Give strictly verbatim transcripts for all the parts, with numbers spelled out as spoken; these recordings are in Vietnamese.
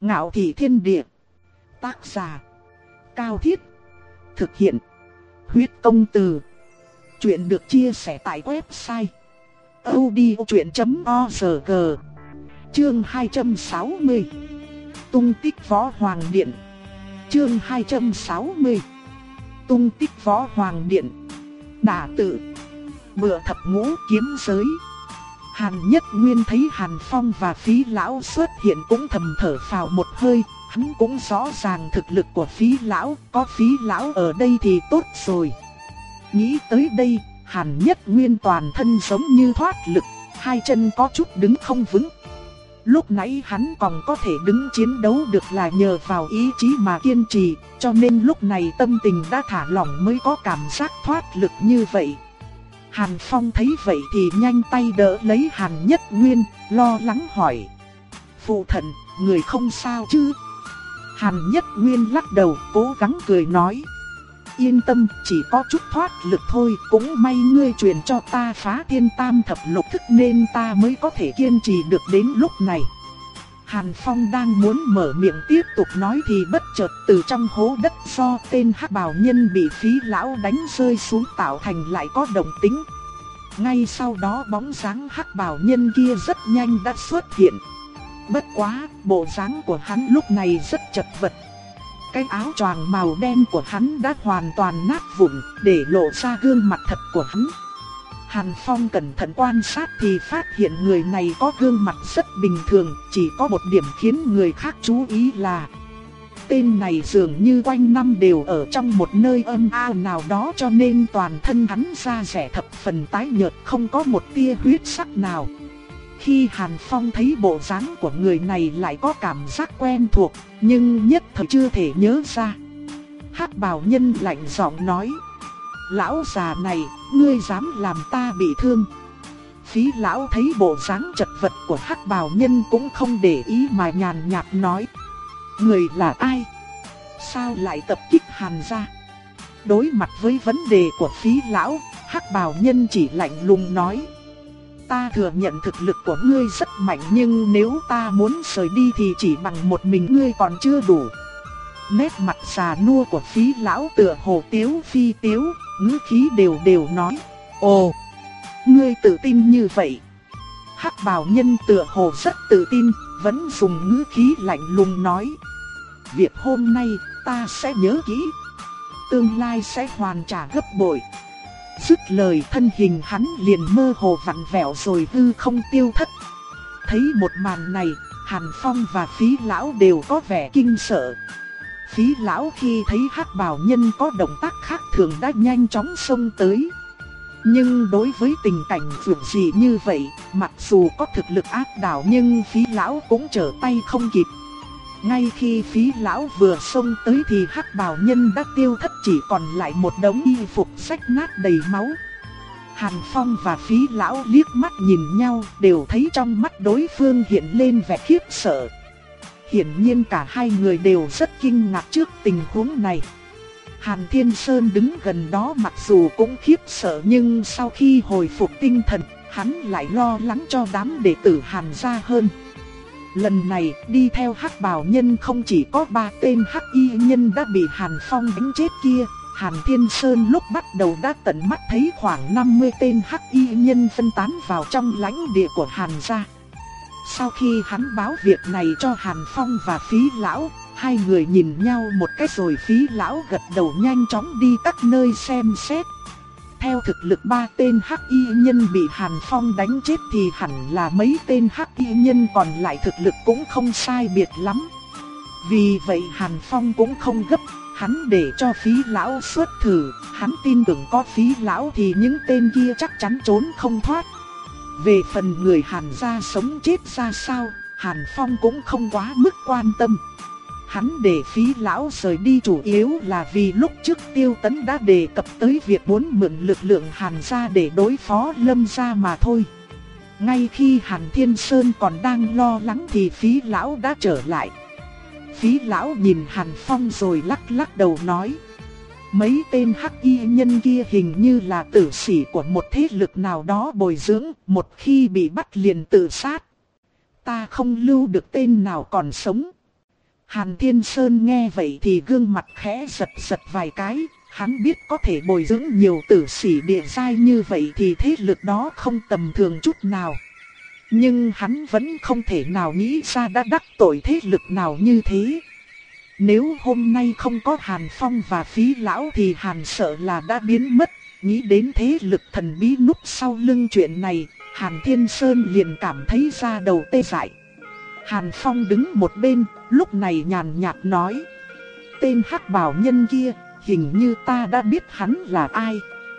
Ngạo Thị Thiên Địa. Tác giả Cao Thiết. Thực hiện Huyết Công Từ. Chuyện được chia sẻ tại website audiochuyện chấm org. Chương hai trăm sáu mươi. Tung tích Võ Hoàng Điện. Chương hai trăm sáu mươi. Tung tích Võ Hoàng Điện. Đả tự. Bựa thập ngũ kiếm giới. Hàn Nhất Nguyên thấy Hàn Phong và Phí Lão xuất hiện cũng thầm thở phào một hơi. Hắn cũng rõ ràng thực lực của Phí Lão, có Phí Lão ở đây thì tốt rồi. Nghĩ tới đây, Hàn Nhất Nguyên toàn thân giống như thoát lực, hai chân có chút đứng không vững. Lúc nãy hắn còn có thể đứng chiến đấu được là nhờ vào ý chí mà kiên trì, cho nên lúc này tâm tình đã thả lỏng mới có cảm giác thoát lực như vậy. Hàn Phong thấy vậy thì nhanh tay đỡ lấy Hàn Nhất Nguyên, lo lắng hỏi: "Phụ thân, người không sao chứ?" Hàn Nhất Nguyên lắc đầu, cố gắng cười nói: "Yên tâm, chỉ có chút thoát lực thôi, cũng may ngươi truyền cho ta phá thiên tam thập lục thức nên ta mới có thể kiên trì được đến lúc này." Hàn Phong đang muốn mở miệng tiếp tục nói thì bất chợt từ trong hố đất do tên hắc bào nhân bị Phí Lão đánh rơi xuống tạo thành lại có động tĩnh. Ngay sau đó bóng dáng hắc bào nhân kia rất nhanh đã xuất hiện. Bất quá, bộ dáng của hắn lúc này rất chật vật. Cái áo choàng màu đen của hắn đã hoàn toàn nát vụn, để lộ ra gương mặt thật của hắn. Hàn Phong cẩn thận quan sát thì phát hiện người này có gương mặt rất bình thường, chỉ có một điểm khiến người khác chú ý là tên này dường như quanh năm đều ở trong một nơi âm u nào đó, cho nên toàn thân hắn da rẻ thập phần tái nhợt, không có một tia huyết sắc nào. Khi Hàn Phong thấy bộ dáng của người này lại có cảm giác quen thuộc, nhưng nhất thời chưa thể nhớ ra. Hắc bào nhân lạnh giọng nói: "Lão già này, ngươi dám làm ta bị thương?" Phí Lão thấy bộ dáng chật vật của hắc bào nhân cũng không để ý mà nhàn nhạt nói: "Người là ai? Sao lại tập kích Hàn gia?" Đối mặt với vấn đề của Phí Lão, hắc bào nhân chỉ lạnh lùng nói: "Ta thừa nhận thực lực của ngươi rất mạnh, nhưng nếu ta muốn rời đi thì chỉ bằng một mình ngươi còn chưa đủ." Nét mặt già nua của Phí Lão tựa hồ tiếu phi tiếu, ngữ khí đều đều nói: "Ồ, ngươi tự tin như vậy?" Hắc bào nhân tựa hồ rất tự tin, vẫn dùng ngữ khí lạnh lùng nói: "Việc hôm nay ta sẽ nhớ kỹ, tương lai sẽ hoàn trả gấp bội." Dứt lời thân hình hắn liền mơ hồ vặn vẹo rồi hư không tiêu thất. Thấy một màn này, Hàn Phong và Phí Lão đều có vẻ kinh sợ. Phí Lão khi thấy hắc bào nhân có động tác khác thường đã nhanh chóng xông tới. Nhưng đối với tình cảnh vượt dị như vậy, mặc dù có thực lực áp đảo nhưng Phí Lão cũng trở tay không kịp. Ngay khi Phí Lão vừa xông tới thì hắc bào nhân đã tiêu thất, chỉ còn lại một đống y phục rách nát đầy máu. Hàn Phong và Phí Lão liếc mắt nhìn nhau, đều thấy trong mắt đối phương hiện lên vẻ khiếp sợ. Hiển nhiên cả hai người đều rất kinh ngạc trước tình huống này. Hàn Thiên Sơn đứng gần đó mặc dù cũng khiếp sợ, nhưng sau khi hồi phục tinh thần, hắn lại lo lắng cho đám đệ tử Hàn gia hơn. Lần này đi theo hắc bào nhân không chỉ có ba tên hắc y nhân đã bị Hàn Phong đánh chết kia, Hàn Thiên Sơn lúc bắt đầu đã tận mắt thấy khoảng năm mươi tên hắc y nhân phân tán vào trong lãnh địa của Hàn gia. Sau khi hắn báo việc này cho Hàn Phong và Phí Lão, hai người nhìn nhau một cái rồi Phí Lão gật đầu nhanh chóng đi các nơi xem xét. Theo thực lực ba tên hắc y nhân bị Hàn Phong đánh chết thì hẳn là mấy tên hắc y nhân còn lại thực lực cũng không sai biệt lắm. Vì vậy Hàn Phong cũng không gấp, hắn để cho Phí Lão xuất thử, hắn tin tưởng có Phí Lão thì những tên kia chắc chắn trốn không thoát. Về phần người Hàn gia sống chết ra sao, Hàn Phong cũng không quá mức quan tâm. Hắn để Phí Lão rời đi chủ yếu là vì lúc trước Tiêu Tấn đã đề cập tới việc muốn mượn lực lượng Hàn gia để đối phó Lâm gia mà thôi. Ngay khi Hàn Thiên Sơn còn đang lo lắng thì Phí Lão đã trở lại. Phí Lão nhìn Hàn Phong rồi lắc lắc đầu nói: "Mấy tên hắc y nhân kia hình như là tử sĩ của một thế lực nào đó bồi dưỡng, một khi bị bắt liền tự sát. Ta không lưu được tên nào còn sống." Hàn Thiên Sơn nghe vậy thì gương mặt khẽ giật giật vài cái, hắn biết có thể bồi dưỡng nhiều tử sĩ địa giai như vậy thì thế lực đó không tầm thường chút nào. Nhưng hắn vẫn không thể nào nghĩ ra đã đắc tội thế lực nào như thế. Nếu hôm nay không có Hàn Phong và Phí Lão thì Hàn sợ là đã biến mất. Nghĩ đến thế lực thần bí núp sau lưng chuyện này, Hàn Thiên Sơn liền cảm thấy da đầu tê dại. Hàn Phong đứng một bên, lúc này nhàn nhạt nói: tên hắc bào nhân kia, hình như ta đã biết hắn là ai.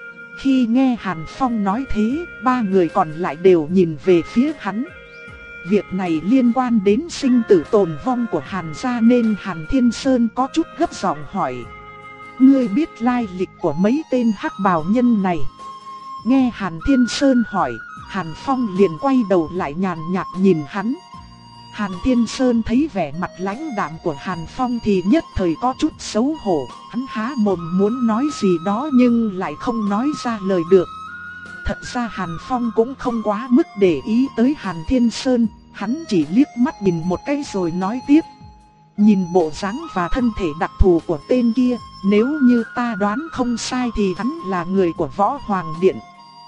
Khi nghe Hàn Phong nói thế, ba người còn lại đều nhìn về phía hắn. Việc này liên quan đến sinh tử tồn vong của Hàn gia nên Hàn Thiên Sơn có chút gấp giọng hỏi: ngươi biết lai lịch của mấy tên hắc bào nhân này? Nghe Hàn Thiên Sơn hỏi, Hàn Phong liền quay đầu lại nhàn nhạt nhìn hắn. Hàn Thiên Sơn thấy vẻ mặt lãnh đạm của Hàn Phong thì nhất thời có chút xấu hổ, hắn há mồm muốn nói gì đó nhưng lại không nói ra lời được. Thật ra Hàn Phong cũng không quá mức để ý tới Hàn Thiên Sơn, hắn chỉ liếc mắt nhìn một cái rồi nói tiếp: nhìn bộ dáng và thân thể đặc thù của tên kia, nếu như ta đoán không sai thì hắn là người của Võ Hoàng Điện.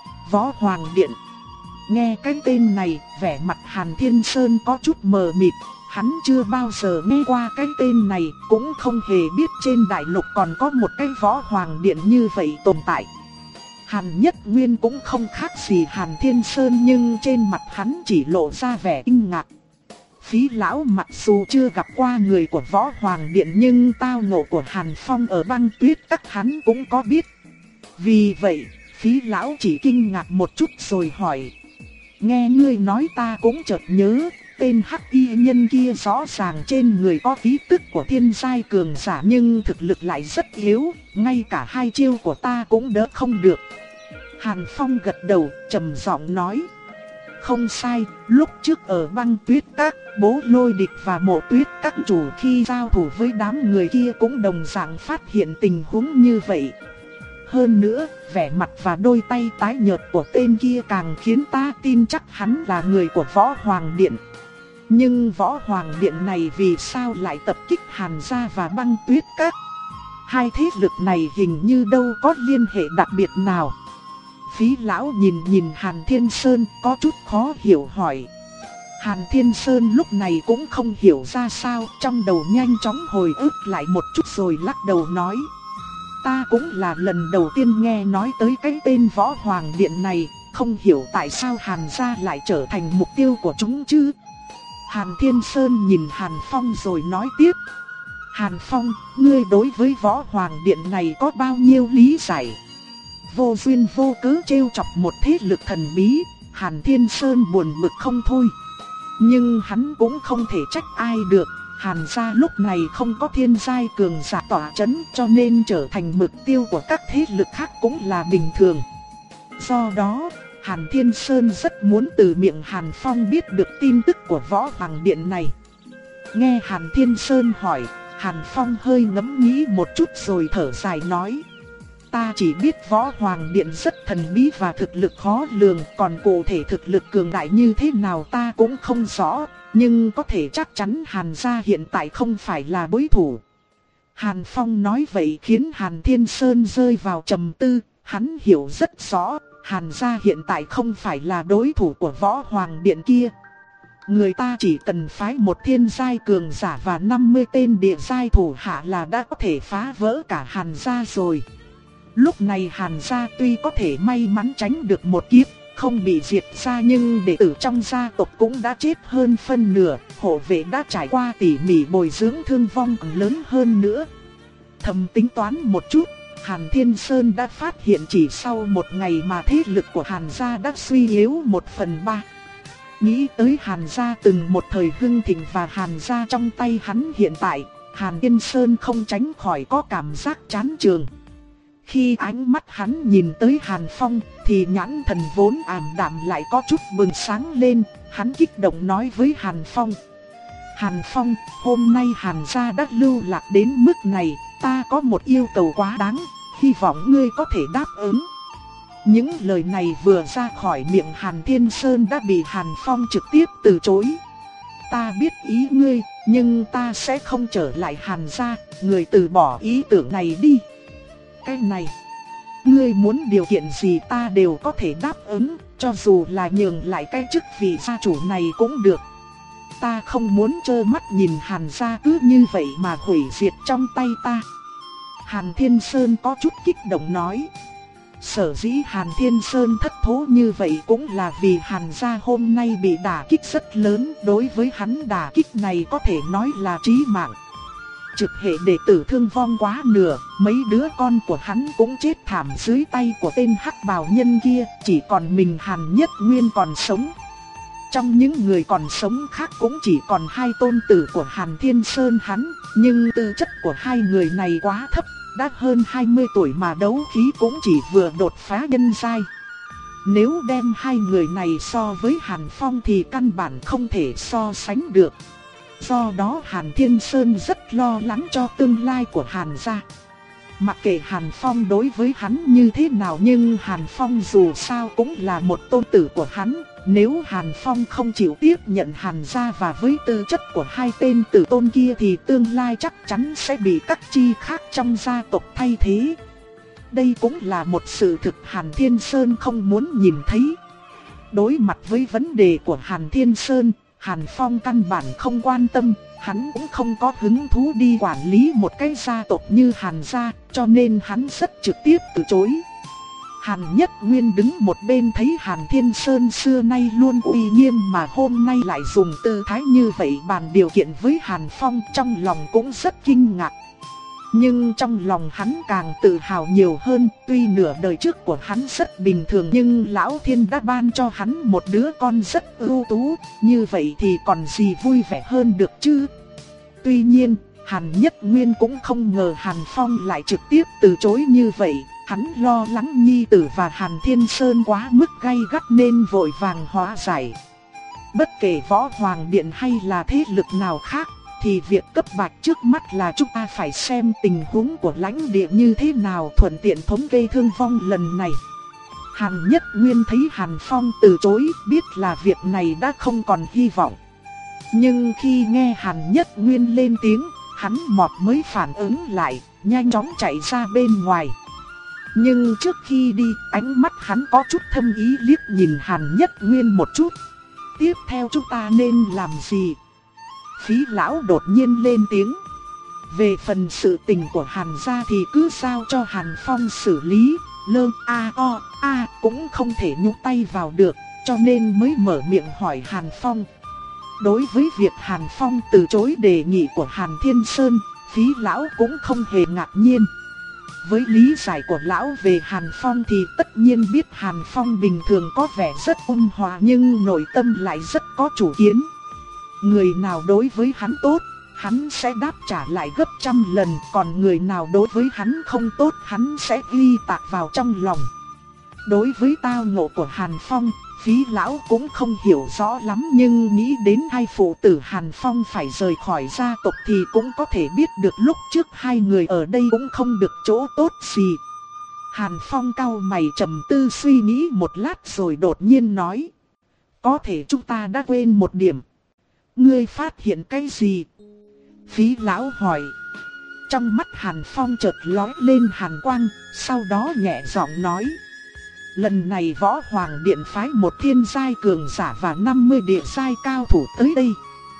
Võ Hoàng Điện. Nghe cái tên này, vẻ mặt Hàn Thiên Sơn có chút mờ mịt, hắn chưa bao giờ nghe qua cái tên này, cũng không hề biết trên đại lục còn có một cái Võ Hoàng Điện như vậy tồn tại. Hàn Nhất Nguyên cũng không khác gì Hàn Thiên Sơn nhưng trên mặt hắn chỉ lộ ra vẻ kinh ngạc. Phí Lão mặc dù chưa gặp qua người của Võ Hoàng Điện nhưng tao ngộ của Hàn Phong ở Băng Tuyết Các hắn cũng có biết. Vì vậy, Phí Lão chỉ kinh ngạc một chút rồi hỏi: nghe ngươi nói ta cũng chợt nhớ, tên hắc y nhân kia rõ ràng trên người có khí tức của thiên giai cường giả nhưng thực lực lại rất yếu, ngay cả hai chiêu của ta cũng đỡ không được. Hàn Phong gật đầu, trầm giọng nói: không sai, lúc trước ở Băng Tuyết Các, Bố Lôi Địch và Mộ Tuyết Các chủ khi giao thủ với đám người kia cũng đồng dạng phát hiện tình huống như vậy. Hơn nữa, vẻ mặt và đôi tay tái nhợt của tên kia càng khiến ta tin chắc hắn là người của Võ Hoàng Điện. Nhưng Võ Hoàng Điện này vì sao lại tập kích Hàn gia và Băng Tuyết Các? Hai thế lực này hình như đâu có liên hệ đặc biệt nào. Phí Lão nhìn nhìn Hàn Thiên Sơn có chút khó hiểu hỏi. Hàn Thiên Sơn lúc này cũng không hiểu ra sao, trong đầu nhanh chóng hồi ức lại một chút rồi lắc đầu nói: ta cũng là lần đầu tiên nghe nói tới cái tên Võ Hoàng Điện này, không hiểu tại sao Hàn gia lại trở thành mục tiêu của chúng chứ. Hàn Thiên Sơn nhìn Hàn Phong rồi nói tiếp: Hàn Phong, ngươi đối với Võ Hoàng Điện này có bao nhiêu lý giải? Vô duyên vô cớ trêu chọc một thế lực thần bí, Hàn Thiên Sơn buồn bực không thôi. Nhưng hắn cũng không thể trách ai được, Hàn gia lúc này không có thiên giai cường giả tỏa chấn cho nên trở thành mục tiêu của các thế lực khác cũng là bình thường. Do đó, Hàn Thiên Sơn rất muốn từ miệng Hàn Phong biết được tin tức của Võ Hoàng Điện này. Nghe Hàn Thiên Sơn hỏi, Hàn Phong hơi ngẫm nghĩ một chút rồi thở dài nói: ta chỉ biết Võ Hoàng Điện rất thần bí và thực lực khó lường, còn cụ thể thực lực cường đại như thế nào ta cũng không rõ, nhưng có thể chắc chắn Hàn gia hiện tại không phải là đối thủ. Hàn Phong nói vậy khiến Hàn Thiên Sơn rơi vào trầm tư, hắn hiểu rất rõ, Hàn gia hiện tại không phải là đối thủ của Võ Hoàng Điện kia. Người ta chỉ cần phái một thiên giai cường giả và năm mươi tên địa giai thủ hạ là đã có thể phá vỡ cả Hàn gia rồi. Lúc này Hàn gia tuy có thể may mắn tránh được một kiếp, không bị diệt gia nhưng đệ tử trong gia tộc cũng đã chết hơn phân nửa, hộ vệ đã trải qua tỉ mỉ bồi dưỡng thương vong còn lớn hơn nữa. Thầm tính toán một chút, Hàn Thiên Sơn đã phát hiện chỉ sau một ngày mà thế lực của Hàn gia đã suy yếu một phần ba. Nghĩ tới Hàn gia từng một thời hưng thịnh và Hàn gia trong tay hắn hiện tại, Hàn Thiên Sơn không tránh khỏi có cảm giác chán chường. Khi ánh mắt hắn nhìn tới Hàn Phong thì nhãn thần vốn ảm đạm lại có chút bừng sáng lên, hắn kích động nói với Hàn Phong: Hàn Phong, hôm nay Hàn gia đã lưu lạc đến mức này, ta có một yêu cầu quá đáng, hy vọng ngươi có thể đáp ứng. Những lời này vừa ra khỏi miệng Hàn Thiên Sơn đã bị Hàn Phong trực tiếp từ chối. Ta biết ý ngươi, Nhưng ta sẽ không trở lại Hàn gia, người từ bỏ ý tưởng này đi. Cái này, ngươi muốn điều kiện gì ta đều có thể đáp ứng, cho dù là nhường lại cái chức vị gia chủ này cũng được. Ta không muốn trơ mắt nhìn Hàn gia cứ như vậy mà hủy diệt trong tay ta. Hàn Thiên Sơn có chút kích động nói. Sở dĩ Hàn Thiên Sơn thất thố như vậy cũng là vì Hàn gia hôm nay bị đả kích rất lớn. Đối với hắn đả kích này có thể nói là chí mạng. Trực hệ đệ tử thương vong quá nửa, mấy đứa con của hắn cũng chết thảm dưới tay của tên hắc bào nhân kia, chỉ còn mình Hàn Nhất Nguyên còn sống. Trong những người còn sống khác cũng chỉ còn hai tôn tử của Hàn Thiên Sơn hắn, nhưng tư chất của hai người này quá thấp, đã hơn hai mươi tuổi mà đấu khí cũng chỉ vừa đột phá nhân giai. Nếu đem hai người này so với Hàn Phong thì căn bản không thể so sánh được. Do đó Hàn Thiên Sơn rất lo lắng cho tương lai của Hàn gia. Mặc kệ Hàn Phong đối với hắn như thế nào nhưng Hàn Phong dù sao cũng là một tôn tử của hắn. Nếu Hàn Phong không chịu tiếp nhận Hàn gia và với tư chất của hai tên tử tôn kia thì tương lai chắc chắn sẽ bị các chi khác trong gia tộc thay thế. Đây cũng là một sự thực Hàn Thiên Sơn không muốn nhìn thấy. Đối mặt với vấn đề của Hàn Thiên Sơn, Hàn Phong căn bản không quan tâm, hắn cũng không có hứng thú đi quản lý một cái gia tộc như Hàn gia, cho nên hắn rất trực tiếp từ chối. Hàn Nhất Nguyên đứng một bên thấy Hàn Thiên Sơn xưa nay luôn uy nghiêm mà hôm nay lại dùng tư thái như vậy bàn điều kiện với Hàn Phong, trong lòng cũng rất kinh ngạc. Nhưng trong lòng hắn càng tự hào nhiều hơn, tuy nửa đời trước của hắn rất bình thường nhưng Lão Thiên đã ban cho hắn một đứa con rất ưu tú, như vậy thì còn gì vui vẻ hơn được chứ. Tuy nhiên, Hàn Nhất Nguyên cũng không ngờ Hàn Phong lại trực tiếp từ chối như vậy, hắn lo lắng nhi tử và Hàn Thiên Sơn quá mức gay gắt nên vội vàng hóa giải. Bất kể Võ Hoàng Điện hay là thế lực nào khác, thì việc cấp bách trước mắt là chúng ta phải xem tình huống của lãnh địa như thế nào thuận tiện thống kê thương vong lần này. Hàn Nhất Nguyên thấy Hàn Phong từ chối, biết là việc này đã không còn hy vọng. Nhưng khi nghe Hàn Nhất Nguyên lên tiếng, hắn mọt mới phản ứng lại, nhanh chóng chạy ra bên ngoài. Nhưng trước khi đi, ánh mắt hắn có chút thâm ý liếc nhìn Hàn Nhất Nguyên một chút. Tiếp theo chúng ta nên làm gì? Phí lão đột nhiên lên tiếng. Về phần sự tình của Hàn gia thì cứ giao cho Hàn Phong xử lý. Lơ a o a cũng không thể nhúng tay vào được, cho nên mới mở miệng hỏi Hàn Phong. Đối với việc Hàn Phong từ chối đề nghị của Hàn Thiên Sơn, Phí lão cũng không hề ngạc nhiên. Với lý giải của lão về Hàn Phong thì tất nhiên biết Hàn Phong bình thường có vẻ rất ôn hòa nhưng nội tâm lại rất có chủ kiến. Người nào đối với hắn tốt, hắn sẽ đáp trả lại gấp trăm lần, còn người nào đối với hắn không tốt hắn sẽ ghi tạc vào trong lòng. Đối với tao ngộ của Hàn Phong, Phí lão cũng không hiểu rõ lắm nhưng nghĩ đến hai phụ tử Hàn Phong phải rời khỏi gia tộc thì cũng có thể biết được lúc trước hai người ở đây cũng không được chỗ tốt gì. Hàn Phong cau mày trầm tư suy nghĩ một lát rồi đột nhiên nói. Có thể chúng ta đã quên một điểm. Ngươi phát hiện cái gì? Phí lão hỏi. Trong mắt Hàn Phong chợt lóe lên hàn quang, sau đó nhẹ giọng nói. Lần này Võ Hoàng Điện phái một thiên giai cường giả và năm mươi địa giai cao thủ tới đây.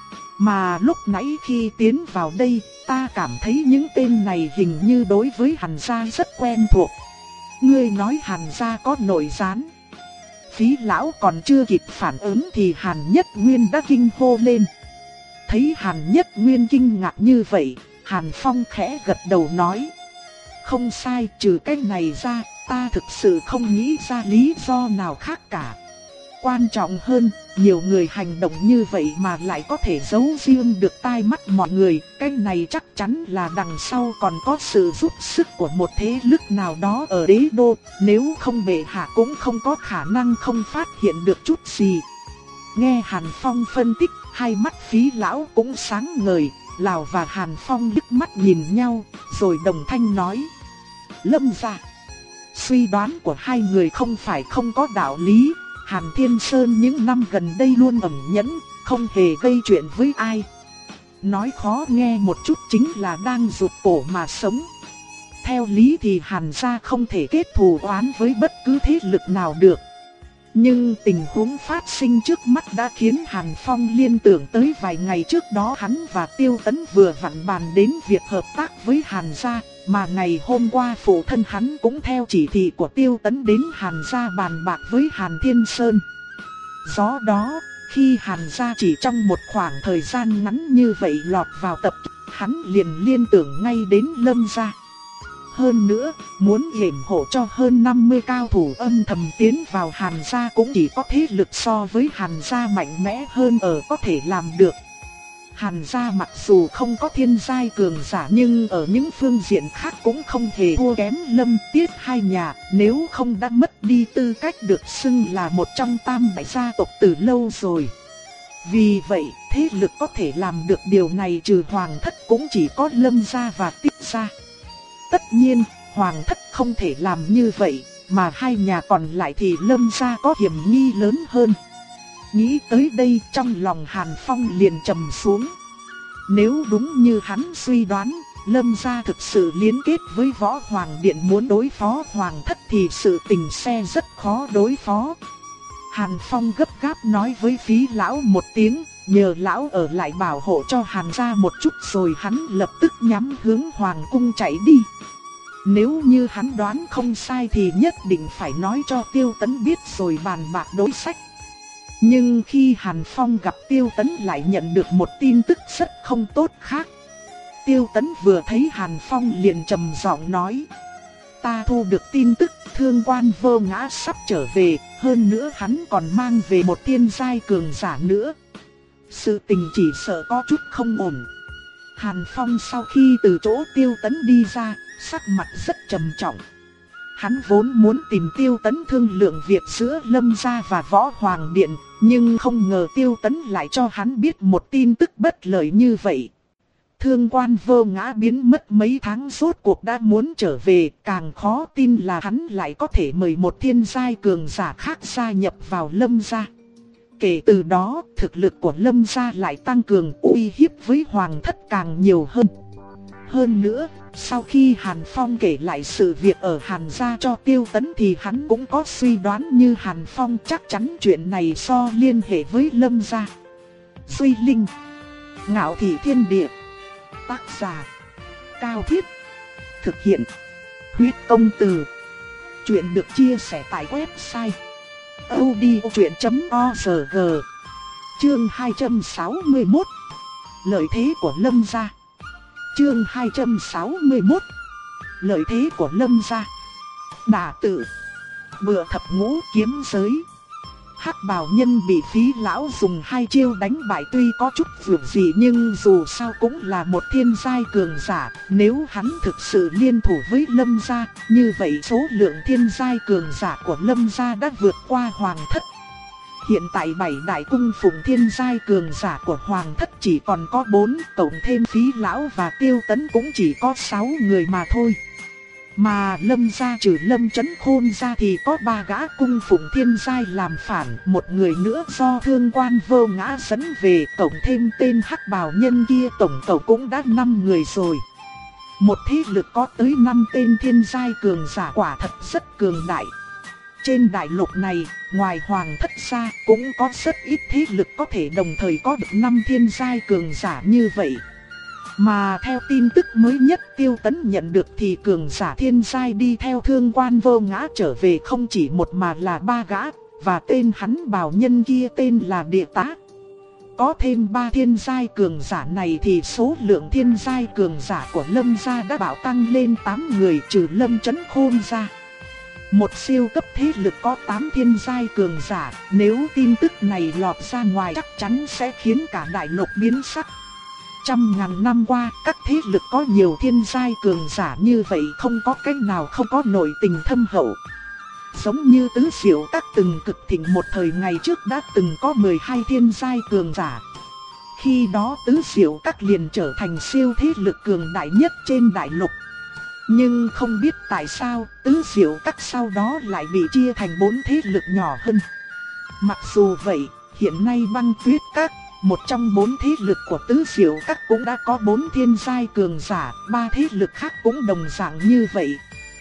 Mà lúc nãy khi tiến vào đây, ta cảm thấy những tên này hình như đối với Hàn gia rất quen thuộc. Ngươi nói Hàn gia có nội gián. Phí lão còn chưa kịp phản ứng thì Hàn Nhất Nguyên đã kinh hô lên. Thấy Hàn Nhất Nguyên kinh ngạc như vậy, Hàn Phong khẽ gật đầu nói. Không sai, trừ cái này ra, ta thực sự không nghĩ ra lý do nào khác cả. Quan trọng hơn, nhiều người hành động như vậy mà lại có thể giấu riêng được tai mắt mọi người. Cái này chắc chắn là đằng sau còn có sự giúp sức của một thế lực nào đó ở đế đô. Nếu không bệ hạ cũng không có khả năng không phát hiện được chút gì. Nghe Hàn Phong phân tích, hai mắt Phí lão cũng sáng ngời. Lào và Hàn Phong liếc mắt nhìn nhau, rồi đồng thanh nói. Lâm gia, suy đoán của hai người không phải không có đạo lý. Hàn Thiên Sơn những năm gần đây luôn ẩn nhẫn, không hề gây chuyện với ai. nói khó nghe một chút chính là đang rụt cổ mà sống. Theo lý thì Hàn gia không thể kết thù oán với bất cứ thế lực nào được. Nhưng tình huống phát sinh trước mắt đã khiến Hàn Phong liên tưởng tới vài ngày trước đó hắn và Tiêu Tấn vừa vặn bàn đến việc hợp tác với Hàn gia, mà ngày hôm qua phụ thân hắn cũng theo chỉ thị của Tiêu Tấn đến Hàn gia bàn bạc với Hàn Thiên Sơn. Do đó, khi Hàn gia chỉ trong một khoảng thời gian ngắn như vậy lọt vào tập kích, hắn liền liên tưởng ngay đến Lâm gia. Hơn nữa, muốn yểm hộ cho hơn năm mươi cao thủ âm thầm tiến vào Hàn gia cũng chỉ có thế lực so với Hàn gia mạnh mẽ hơn ở có thể làm được. Hàn gia mặc dù không có thiên giai cường giả nhưng ở những phương diện khác cũng không hề thua kém Lâm Tiết hai nhà, nếu không đã mất đi tư cách được xưng là một trong tam đại gia tộc từ lâu rồi. Vì vậy, thế lực có thể làm được điều này trừ Hoàng thất cũng chỉ có Lâm gia và Tiết gia. Tất nhiên, Hoàng thất không thể làm như vậy, mà hai nhà còn lại thì Lâm gia có hiểm nghi lớn hơn. Nghĩ tới đây trong lòng Hàn Phong liền trầm xuống. Nếu đúng như hắn suy đoán, Lâm gia thực sự liên kết với Võ Hoàng Điện muốn đối phó Hoàng thất thì sự tình sẽ rất khó đối phó. Hàn Phong gấp gáp nói với Phí lão một tiếng, nhờ lão ở lại bảo hộ cho Hàn gia một chút rồi hắn lập tức nhắm hướng Hoàng cung chạy đi. Nếu như hắn đoán không sai thì nhất định phải nói cho Tiêu Tấn biết rồi bàn bạc đối sách. Nhưng khi Hàn Phong gặp Tiêu Tấn lại nhận được một tin tức rất không tốt khác. Tiêu Tấn vừa thấy Hàn Phong liền trầm giọng nói: ta thu được tin tức Thương Quan Vô Ngã sắp trở về, hơn nữa hắn còn mang về một thiên giai cường giả nữa. Sự tình chỉ sợ có chút không ổn. Hàn Phong sau khi từ chỗ Tiêu Tấn đi ra, sắc mặt rất trầm trọng. Hắn vốn muốn tìm Tiêu Tấn thương lượng việc giữa Lâm gia và Võ Hoàng Điện, nhưng không ngờ Tiêu Tấn lại cho hắn biết một tin tức bất lợi như vậy. Thương Quan Vô Ngã biến mất mấy tháng rốt cuộc đã muốn trở về, càng khó tin là hắn lại có thể mời một thiên giai cường giả khác gia nhập vào Lâm gia. Kể từ đó, thực lực của Lâm gia lại tăng cường, uy hiếp với Hoàng thất càng nhiều hơn. Hơn nữa, sau khi Hàn Phong kể lại sự việc ở Hàn gia cho Tiêu Tấn thì hắn cũng có suy đoán như Hàn Phong chắc chắn chuyện này so liên hệ với Lâm gia. Duy Linh, Ngạo Thị Thiên Địa. Tác giả: Cao Thiết. Thực hiện: Huyết Công Từ. Chuyện được chia sẻ tại website audiochuyện chấm org. Chương hai trăm sáu mươi mốt. Lợi thế của Lâm gia. Chương hai trăm sáu mươi mốt. Lợi thế của Lâm gia. Đả tự. Bựa thập ngũ kiếm giới. Hắc bào nhân bị Phí lão dùng hai chiêu đánh bại tuy có chút vượt gì nhưng dù sao cũng là một thiên giai cường giả. Nếu hắn thực sự liên thủ với Lâm gia, như vậy số lượng thiên giai cường giả của Lâm gia đã vượt qua Hoàng thất. Hiện tại bảy đại cung phụng thiên giai cường giả của Hoàng thất chỉ còn có bốn, cộng thêm Phí lão và Tiêu Tấn cũng chỉ có sáu người mà thôi. Mà Lâm gia trừ Lâm Chấn Khôn ra thì có ba gã cung phụng thiên giai làm phản, một người nữa do Thương Quan Vô Ngã dẫn về, cộng thêm tên hắc bào nhân kia tổng cộng cũng đã năm người rồi. Một thế lực có tới năm tên thiên giai cường giả quả thật rất cường đại. Trên đại lục này, ngoài Hoàng thất ra cũng có rất ít thế lực có thể đồng thời có được năm thiên giai cường giả như vậy. Mà theo tin tức mới nhất Tiêu Tấn nhận được thì cường giả thiên giai đi theo Thương Quan Vô Ngã trở về không chỉ một mà là ba gã, và tên hắn bào nhân kia tên là Địa Tá. Có thêm ba thiên giai cường giả này thì số lượng thiên giai cường giả của Lâm gia đã bảo tăng lên tám người trừ Lâm Chấn Khôn ra. Một siêu cấp thế lực có tám thiên giai cường giả, nếu tin tức này lọt ra ngoài chắc chắn sẽ khiến cả đại lục biến sắc. Trăm ngàn năm qua, các thế lực có nhiều thiên giai cường giả như vậy không có cách nào không có nội tình thâm hậu. Giống như Tứ Diệu Các từng cực thịnh một thời ngày trước đã từng có mười hai thiên giai cường giả. Khi đó Tứ Diệu Các liền trở thành siêu thế lực cường đại nhất trên đại lục. Nhưng không biết tại sao Tứ Diệu Các sau đó lại bị chia thành bốn thế lực nhỏ hơn. Mặc dù vậy, hiện nay Băng Tuyết Các, một trong bốn thế lực của Tứ Diệu Các cũng đã có bốn thiên giai cường giả, ba thế lực khác cũng đồng dạng như vậy.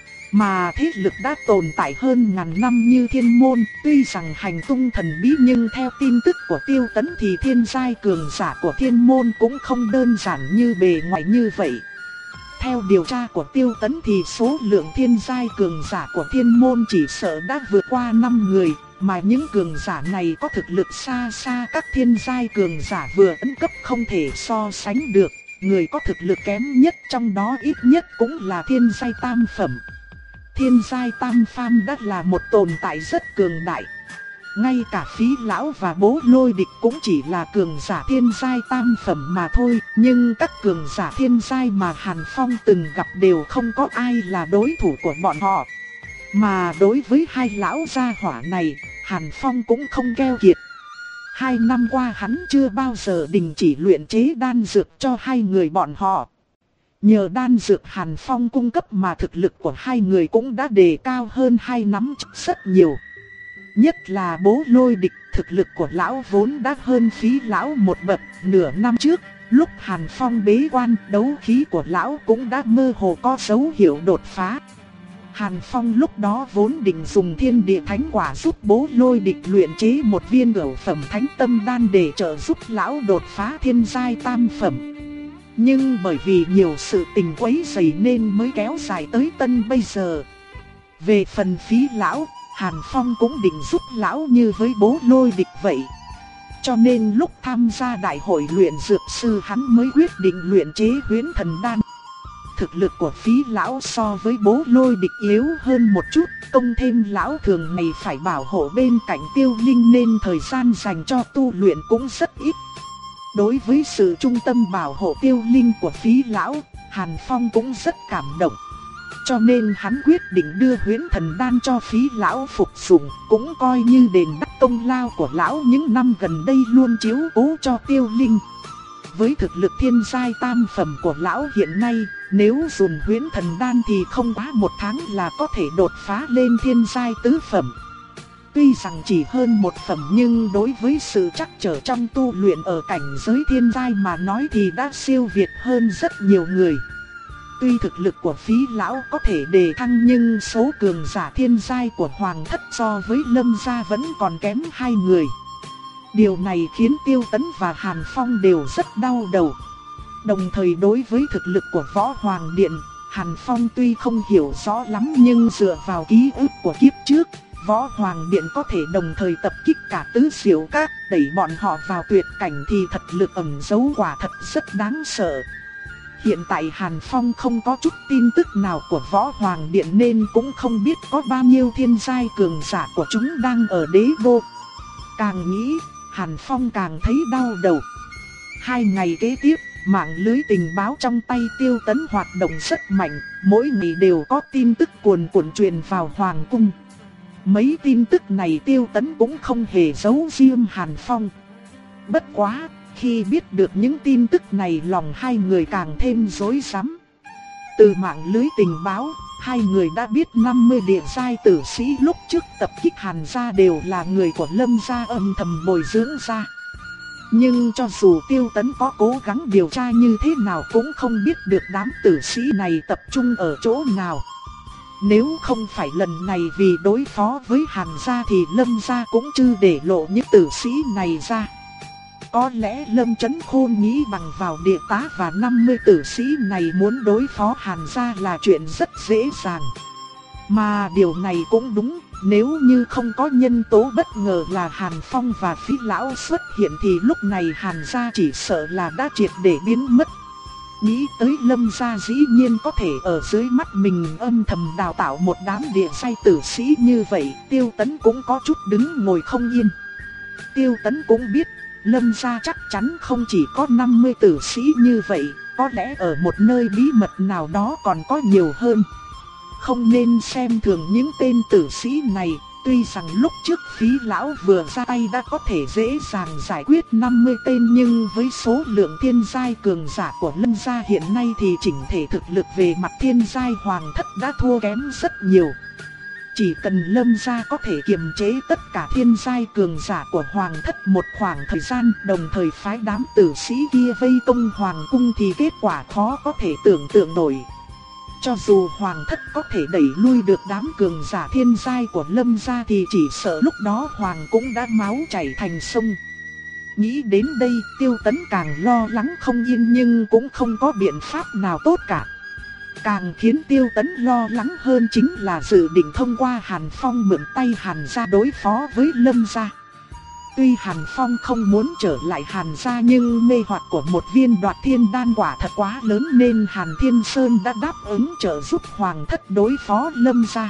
Mà thế lực đã tồn tại hơn ngàn năm như Thiên Môn, tuy rằng hành tung thần bí nhưng theo tin tức của Tiêu Tấn thì thiên giai cường giả của Thiên Môn cũng không đơn giản như bề ngoài như vậy. Theo điều tra của Tiêu Tấn thì số lượng thiên giai cường giả của Thiên Môn chỉ sợ đã vượt qua năm người, mà những cường giả này có thực lực xa xa các thiên giai cường giả vừa ấn cấp không thể so sánh được. Người có thực lực kém nhất trong đó ít nhất cũng là thiên giai tam phẩm. Thiên giai tam phàm đã là một tồn tại rất cường đại. Ngay cả Phí Lão và Bố Lôi Địch cũng chỉ là cường giả thiên giai tam phẩm mà thôi. Nhưng các cường giả thiên giai mà Hàn Phong từng gặp đều không có ai là đối thủ của bọn họ. Mà đối với hai lão gia hỏa này, Hàn Phong cũng không keo kiệt. Hai năm qua hắn chưa bao giờ đình chỉ luyện chế đan dược cho hai người bọn họ. Nhờ đan dược Hàn Phong cung cấp mà thực lực của hai người cũng đã đề cao hơn hai nắm rất nhiều. Nhất là Bố Lôi Địch, thực lực của lão vốn đã hơn Phí Lão một bậc. Nửa năm trước, lúc Hàn Phong bế quan, đấu khí của lão cũng đã mơ hồ có dấu hiệu đột phá. Hàn Phong lúc đó vốn định dùng Thiên Địa Thánh Quả giúp Bố Lôi Địch luyện chế một viên cửu phẩm thánh tâm đan để trợ giúp lão đột phá thiên giai tam phẩm. Nhưng bởi vì nhiều sự tình quấy rầy nên mới kéo dài tới tân bây giờ. Về phần Phí Lão, Hàn Phong cũng định giúp lão như với Bố Lôi Địch vậy. Cho nên lúc tham gia đại hội luyện dược sư hắn mới quyết định luyện chế huyễn thần đan. Thực lực của Phí Lão so với Bố Lôi Địch yếu hơn một chút, công thêm lão thường ngày phải bảo hộ bên cạnh Tiêu Linh nên thời gian dành cho tu luyện cũng rất ít. Đối với sự trung tâm bảo hộ Tiêu Linh của Phí Lão, Hàn Phong cũng rất cảm động. Cho nên hắn quyết định đưa huyễn thần đan cho Phí Lão phục dụng, cũng coi như đền đáp công lao của lão những năm gần đây luôn chiếu cố cho Tiêu Linh. Với thực lực thiên giai tam phẩm của lão hiện nay, nếu dùng huyễn thần đan thì không quá một tháng là có thể đột phá lên thiên giai tứ phẩm. Tuy rằng chỉ hơn một phẩm nhưng đối với sự trắc trở trong tu luyện ở cảnh giới thiên giai mà nói thì đã siêu việt hơn rất nhiều người. Tuy thực lực của Phí Lão có thể đề thăng nhưng số cường giả thiên giai của Hoàng Thất so với Lâm gia vẫn còn kém hai người. Điều này khiến Tiêu Tấn và Hàn Phong đều rất đau đầu. Đồng thời đối với thực lực của Võ Hoàng Điện, Hàn Phong tuy không hiểu rõ lắm nhưng dựa vào ký ức của kiếp trước, Võ Hoàng Điện có thể đồng thời tập kích cả Tứ Diệu Các, đẩy bọn họ vào tuyệt cảnh thì thật lực ẩn giấu quả thật rất đáng sợ. Hiện tại Hàn Phong không có chút tin tức nào của Võ Hoàng Điện nên cũng không biết có bao nhiêu thiên giai cường giả của chúng đang ở đế đô. Càng nghĩ, Hàn Phong càng thấy đau đầu. Hai ngày kế tiếp, mạng lưới tình báo trong tay Tiêu Tấn hoạt động rất mạnh, mỗi ngày đều có tin tức cuồn cuộn truyền vào Hoàng cung. Mấy tin tức này Tiêu Tấn cũng không hề giấu riêng Hàn Phong. Bất quá, khi biết được những tin tức này lòng hai người càng thêm rối rắm. Từ mạng lưới tình báo, hai người đã biết năm mươi địa giai tử sĩ lúc trước tập kích Hàn gia đều là người của Lâm gia âm thầm bồi dưỡng ra. Nhưng cho dù Tiêu Tấn có cố gắng điều tra như thế nào cũng không biết được đám tử sĩ này tập trung ở chỗ nào. Nếu không phải lần này vì đối phó với Hàn gia thì Lâm gia cũng chưa để lộ những tử sĩ này ra. Có lẽ Lâm Chấn Khôn nghĩ bằng vào địa tá và năm mươi tử sĩ này muốn đối phó Hàn gia là chuyện rất dễ dàng. Mà điều này cũng đúng, nếu như không có nhân tố bất ngờ là Hàn Phong và Phí Lão xuất hiện thì lúc này Hàn gia chỉ sợ là đã triệt để biến mất. Nghĩ tới Lâm gia dĩ nhiên có thể ở dưới mắt mình âm thầm đào tạo một đám địa giai tử sĩ như vậy, Tiêu Tấn cũng có chút đứng ngồi không yên. Tiêu Tấn cũng biết, Lâm gia chắc chắn không chỉ có năm mươi tử sĩ như vậy, có lẽ ở một nơi bí mật nào đó còn có nhiều hơn. Không nên xem thường những tên tử sĩ này, tuy rằng lúc trước Phí Lão vừa ra tay đã có thể dễ dàng giải quyết năm mươi tên nhưng với số lượng thiên giai cường giả của Lâm gia hiện nay thì chỉnh thể thực lực về mặt thiên giai Hoàng Thất đã thua kém rất nhiều. Chỉ cần Lâm gia có thể kiềm chế tất cả thiên giai cường giả của Hoàng thất một khoảng thời gian, đồng thời phái đám tử sĩ kia vây công Hoàng cung thì kết quả khó có thể tưởng tượng nổi. Cho dù Hoàng thất có thể đẩy lui được đám cường giả thiên giai của Lâm gia thì chỉ sợ lúc đó Hoàng cũng đã máu chảy thành sông. Nghĩ đến đây, Tiêu Tấn càng lo lắng không yên nhưng cũng không có biện pháp nào tốt cả. Càng khiến Tiêu Tấn lo lắng hơn chính là dự định thông qua Hàn Phong mượn tay Hàn gia đối phó với Lâm gia. Tuy Hàn Phong không muốn trở lại Hàn gia nhưng mê hoặc của một viên đoạt thiên đan quả thật quá lớn nên Hàn Thiên Sơn đã đáp ứng trợ giúp Hoàng thất đối phó Lâm gia.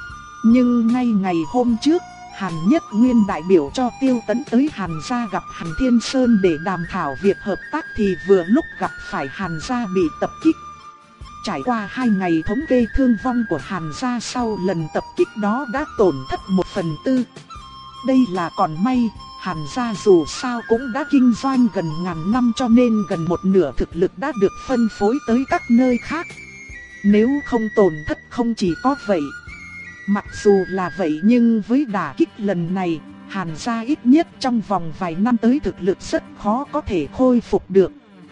Nhưng ngay ngày hôm trước, Hàn Nhất Nguyên đại biểu cho Tiêu Tấn tới Hàn gia gặp Hàn Thiên Sơn để đàm thảo việc hợp tác thì vừa lúc gặp phải Hàn gia bị tập kích. Trải qua hai ngày thống kê thương vong của Hàn gia sau lần tập kích đó đã tổn thất một phần tư. Đây là còn may, Hàn gia dù sao cũng đã kinh doanh gần ngàn năm cho nên gần một nửa thực lực đã được phân phối tới các nơi khác. Nếu không tổn thất không chỉ có vậy. Mặc dù là vậy nhưng với đả kích lần này, Hàn gia ít nhất trong vòng vài năm tới thực lực rất khó có thể khôi phục được.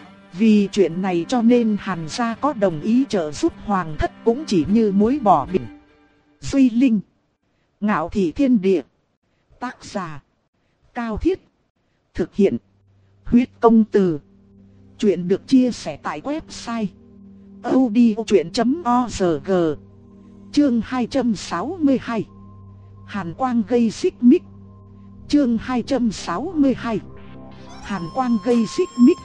Vì chuyện này cho nên Hàn gia có đồng ý trợ giúp Hoàng thất cũng chỉ như muối bỏ biển. Duy Linh, Ngạo Thị Thiên Địa. Tác giả Cao Thiết. Thực hiện Huyết Công Từ. Chuyện được chia sẻ tại website audiochuyện chấm org. Chương hai trăm sáu mươi hai. Hàn quang gây xích mích. Chương hai trăm sáu mươi hai. Hàn quang gây xích mích.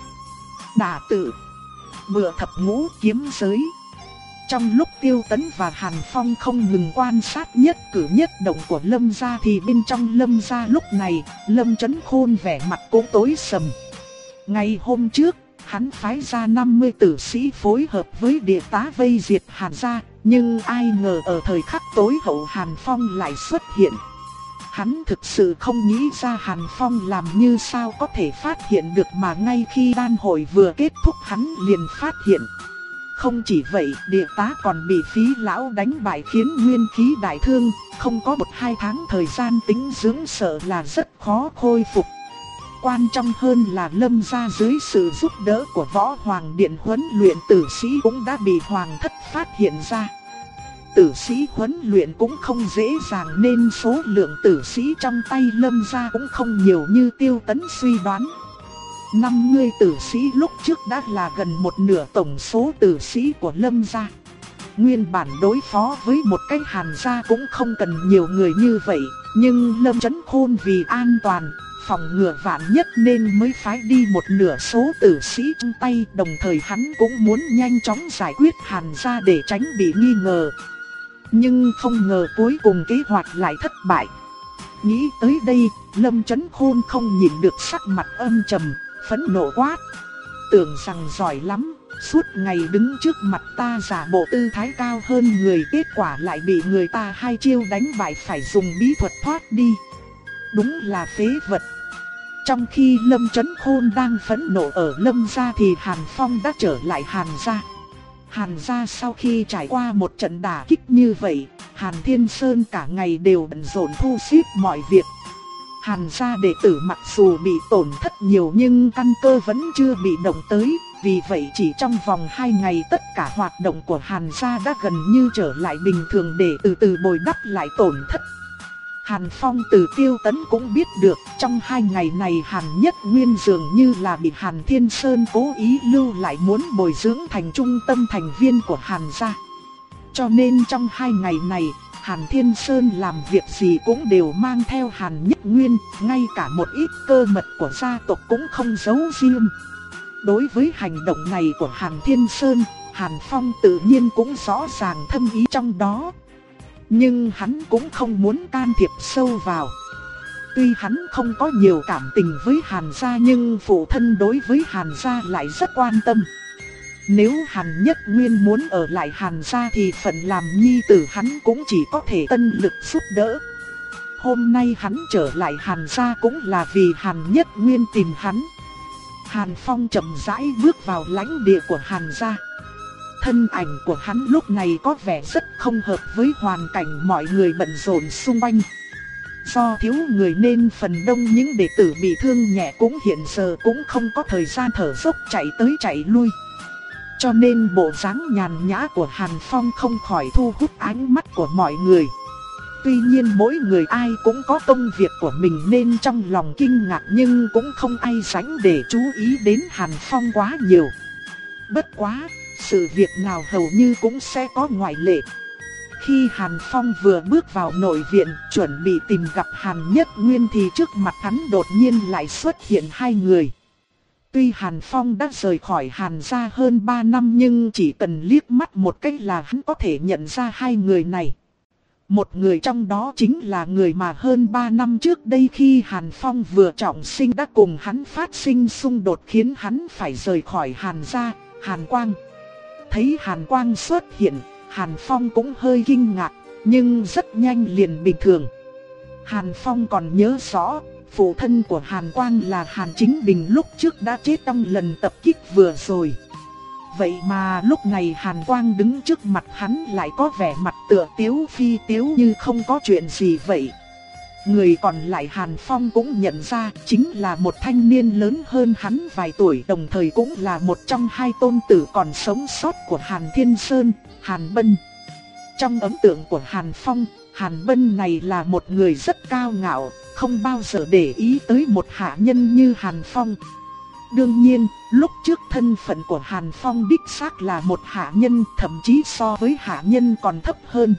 Đả tử. Bựa thập ngũ kiếm giới. Trong lúc Tiêu Tấn và Hàn Phong không ngừng quan sát nhất cử nhất động của Lâm gia thì bên trong Lâm gia lúc này, Lâm Chấn Khôn vẻ mặt cũng tối sầm. Ngày hôm trước, hắn phái ra năm mươi tử sĩ phối hợp với địa tá vây diệt Hàn gia, nhưng ai ngờ ở thời khắc tối hậu Hàn Phong lại xuất hiện. Hắn thực sự không nghĩ ra Hàn Phong làm như sao có thể phát hiện được mà ngay khi đan hội vừa kết thúc hắn liền phát hiện. Không chỉ vậy, địa tá còn bị Phí lão đánh bại khiến nguyên khí đại thương, không có một hai tháng thời gian tĩnh dưỡng sợ là rất khó khôi phục. Quan trọng hơn là Lâm gia dưới sự giúp đỡ của Võ Hoàng Điện huấn luyện tử sĩ cũng đã bị Hoàng thất phát hiện ra. Tử sĩ huấn luyện cũng không dễ dàng nên số lượng tử sĩ trong tay Lâm gia cũng không nhiều như Tiêu Tấn suy đoán. năm mươi tử sĩ lúc trước đã là gần một nửa tổng số tử sĩ của Lâm gia. Nguyên bản đối phó với một cái Hàn gia cũng không cần nhiều người như vậy, nhưng Lâm Chấn Khôn vì an toàn, phòng ngừa vạn nhất nên mới phái đi một nửa số tử sĩ trong tay, đồng thời hắn cũng muốn nhanh chóng giải quyết Hàn gia để tránh bị nghi ngờ. Nhưng không ngờ cuối cùng kế hoạch lại thất bại. Nghĩ tới đây, Lâm Chấn Khôn không nhìn được sắc mặt âm trầm, phẫn nộ quát. Tưởng rằng giỏi lắm, suốt ngày đứng trước mặt ta giả bộ tư thái cao hơn người, kết quả lại bị người ta hai chiêu đánh bại phải dùng bí thuật thoát đi. Đúng là phế vật. Trong khi Lâm Chấn Khôn đang phẫn nộ ở Lâm gia thì Hàn Phong đã trở lại Hàn gia. Hàn gia sau khi trải qua một trận đả kích như vậy, Hàn Thiên Sơn cả ngày đều bận rộn thu xếp mọi việc. Hàn gia đệ tử mặc dù bị tổn thất nhiều nhưng căn cơ vẫn chưa bị động tới, vì vậy chỉ trong vòng hai ngày tất cả hoạt động của Hàn gia đã gần như trở lại bình thường để từ từ bồi đắp lại tổn thất. Hàn Phong từ Tiêu Tấn cũng biết được, trong hai ngày này Hàn Nhất Nguyên dường như là bị Hàn Thiên Sơn cố ý lưu lại muốn bồi dưỡng thành trung tâm thành viên của Hàn gia. Cho nên trong hai ngày này, Hàn Thiên Sơn làm việc gì cũng đều mang theo Hàn Nhất Nguyên, ngay cả một ít cơ mật của gia tộc cũng không giấu riêng. Đối với hành động này của Hàn Thiên Sơn, Hàn Phong tự nhiên cũng rõ ràng thâm ý trong đó. Nhưng hắn cũng không muốn can thiệp sâu vào. Tuy hắn không có nhiều cảm tình với Hàn gia nhưng phụ thân đối với Hàn gia lại rất quan tâm. Nếu Hàn Nhất Nguyên muốn ở lại Hàn gia thì phận làm nhi tử hắn cũng chỉ có thể tân lực giúp đỡ. Hôm nay hắn trở lại Hàn gia cũng là vì Hàn Nhất Nguyên tìm hắn. Hàn Phong chậm rãi bước vào lãnh địa của Hàn gia. Thân ảnh của hắn lúc này có vẻ rất không hợp với hoàn cảnh mọi người bận rộn xung quanh. Do thiếu người nên phần đông những đệ tử bị thương nhẹ cũng hiện giờ cũng không có thời gian thở dốc chạy tới chạy lui. Cho nên bộ dáng nhàn nhã của Hàn Phong không khỏi thu hút ánh mắt của mọi người. Tuy nhiên mỗi người ai cũng có công việc của mình nên trong lòng kinh ngạc, nhưng cũng không ai rảnh để chú ý đến Hàn Phong quá nhiều. Bất quá, sự việc nào hầu như cũng sẽ có ngoại lệ. Khi Hàn Phong vừa bước vào nội viện chuẩn bị tìm gặp Hàn Nhất Nguyên thì trước mặt hắn đột nhiên lại xuất hiện hai người. Tuy Hàn Phong đã rời khỏi Hàn gia hơn ba năm nhưng chỉ cần liếc mắt một cái là hắn có thể nhận ra hai người này. Một người trong đó chính là người mà hơn ba năm trước đây khi Hàn Phong vừa trọng sinh đã cùng hắn phát sinh xung đột khiến hắn phải rời khỏi Hàn gia, Hàn Quang. Thấy Hàn Quang xuất hiện, Hàn Phong cũng hơi kinh ngạc, nhưng rất nhanh liền bình thường. Hàn Phong còn nhớ rõ, phụ thân của Hàn Quang là Hàn Chính Bình lúc trước đã chết trong lần tập kích vừa rồi. Vậy mà lúc này Hàn Quang đứng trước mặt hắn lại có vẻ mặt tựa tiếu phi tiếu như không có chuyện gì vậy. Người còn lại Hàn Phong cũng nhận ra chính là một thanh niên lớn hơn hắn vài tuổi, đồng thời cũng là một trong hai tôn tử còn sống sót của Hàn Thiên Sơn, Hàn Bân. Trong ấn tượng của Hàn Phong, Hàn Bân này là một người rất cao ngạo, không bao giờ để ý tới một hạ nhân như Hàn Phong. Đương nhiên, lúc trước thân phận của Hàn Phong đích xác là một hạ nhân, thậm chí so với hạ nhân còn thấp hơn.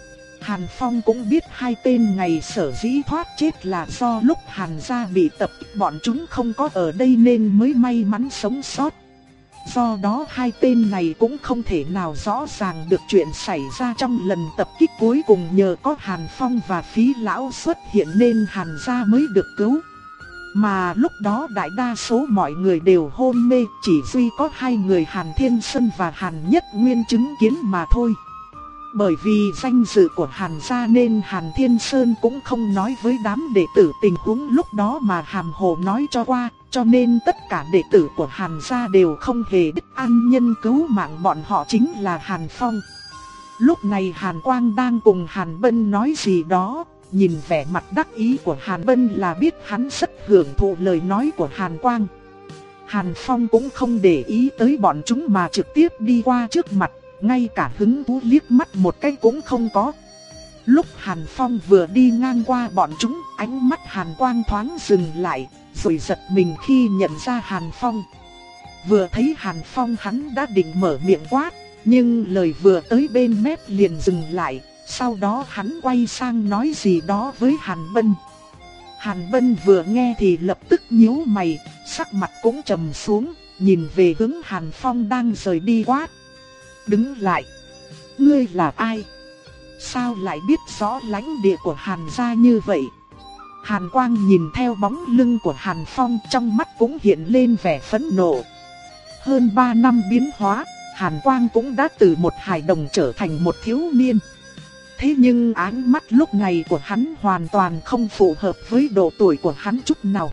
Hàn Phong cũng biết hai tên ngày sở dĩ thoát chết là do lúc Hàn gia bị tập kích bọn chúng không có ở đây nên mới may mắn sống sót. Do đó hai tên này cũng không thể nào rõ ràng được chuyện xảy ra trong lần tập kích cuối cùng, nhờ có Hàn Phong và Phí Lão xuất hiện nên Hàn gia mới được cứu. Mà lúc đó đại đa số mọi người đều hôn mê, chỉ duy có hai người Hàn Thiên Sơn và Hàn Nhất Nguyên chứng kiến mà thôi. Bởi vì danh dự của Hàn gia nên Hàn Thiên Sơn cũng không nói với đám đệ tử tình huống lúc đó mà hàm hồ nói cho qua, cho nên tất cả đệ tử của Hàn gia đều không hề biết ân nhân cứu mạng bọn họ chính là Hàn Phong. Lúc này Hàn Quang đang cùng Hàn Bân nói gì đó, nhìn vẻ mặt đắc ý của Hàn Bân là biết hắn rất hưởng thụ lời nói của Hàn Quang. Hàn Phong cũng không để ý tới bọn chúng mà trực tiếp đi qua trước mặt, ngay cả hứng thú liếc mắt một cái cũng không có. Lúc Hàn Phong vừa đi ngang qua bọn chúng, ánh mắt Hàn Quang thoáng dừng lại, rồi giật mình khi nhận ra Hàn Phong. Vừa thấy Hàn Phong hắn đã định mở miệng quát, nhưng lời vừa tới bên mép liền dừng lại. Sau đó hắn quay sang nói gì đó với Hàn Bân. Hàn Bân vừa nghe thì lập tức nhíu mày, sắc mặt cũng trầm xuống, nhìn về hướng Hàn Phong đang rời đi quát: đứng lại! Ngươi là ai? Sao lại biết rõ lãnh địa của Hàn gia như vậy? Hàn Quang nhìn theo bóng lưng của Hàn Phong, trong mắt cũng hiện lên vẻ phẫn nộ. Hơn ba năm biến hóa, Hàn Quang cũng đã từ một hài đồng trở thành một thiếu niên. Thế nhưng ánh mắt lúc này của hắn hoàn toàn không phù hợp với độ tuổi của hắn chút nào.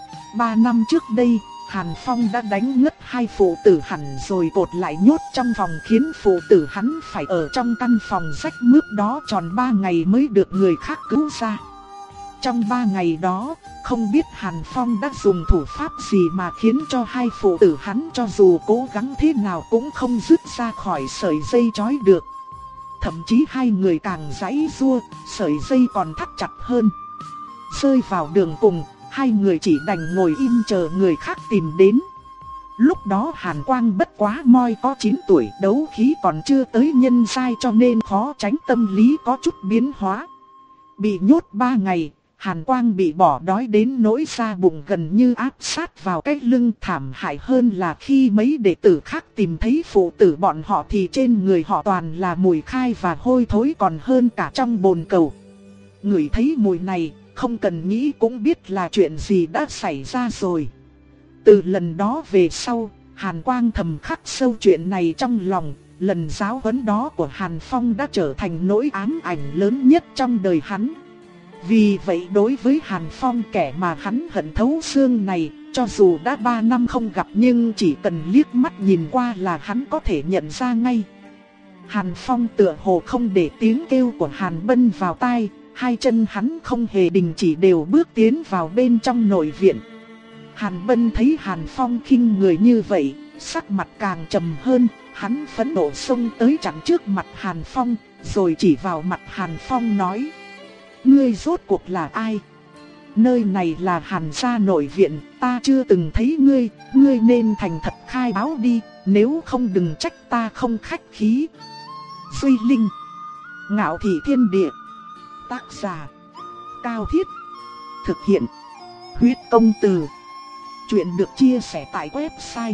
Ba năm trước đây, Hàn Phong đã đánh ngất hai phụ tử hắn rồi cột lại nhốt trong phòng, khiến phụ tử hắn phải ở trong căn phòng rách mướp đó tròn ba ngày mới được người khác cứu ra. Trong ba ngày đó, không biết Hàn Phong đã dùng thủ pháp gì mà khiến cho hai phụ tử hắn cho dù cố gắng thế nào cũng không dứt ra khỏi sợi dây trói được. Thậm chí hai người càng giãy giụa, sợi dây còn thắt chặt hơn. Rơi vào đường cùng, hai người chỉ đành ngồi im chờ người khác tìm đến. Lúc đó Hàn Quang bất quá moi có chín tuổi, đấu khí còn chưa tới nhân giai cho nên khó tránh tâm lý có chút biến hóa. Bị nhốt ba ngày, Hàn Quang bị bỏ đói đến nỗi da bụng gần như áp sát vào cái lưng. Thảm hại hơn là khi mấy đệ tử khác tìm thấy phụ tử bọn họ thì trên người họ toàn là mùi khai và hôi thối còn hơn cả trong bồn cầu. Ngửi thấy mùi này, không cần nghĩ cũng biết là chuyện gì đã xảy ra rồi. Từ lần đó về sau, Hàn Quang thầm khắc sâu chuyện này trong lòng. Lần giáo huấn đó của Hàn Phong đã trở thành nỗi ám ảnh lớn nhất trong đời hắn. Vì vậy đối với Hàn Phong, kẻ mà hắn hận thấu xương này, Cho dù đã ba năm không gặp nhưng chỉ cần liếc mắt nhìn qua là hắn có thể nhận ra ngay. Hàn Phong tựa hồ không để tiếng kêu của Hàn Bân vào tai, hai chân hắn không hề đình chỉ đều bước tiến vào bên trong nội viện. Hàn Bân thấy Hàn Phong khinh người như vậy, sắc mặt càng trầm hơn, hắn phẫn nộ xông tới chặn trước mặt Hàn Phong, rồi chỉ vào mặt Hàn Phong nói: Ngươi rốt cuộc là ai? Nơi này là Hàn gia nội viện, ta chưa từng thấy ngươi, ngươi nên thành thật khai báo đi, nếu không đừng trách ta không khách khí. Duy Linh, Ngạo Thị Thiên Địa. Tác giả Cao Thiết. Thực hiện Huyết Công Từ. Chuyện được chia sẻ tại website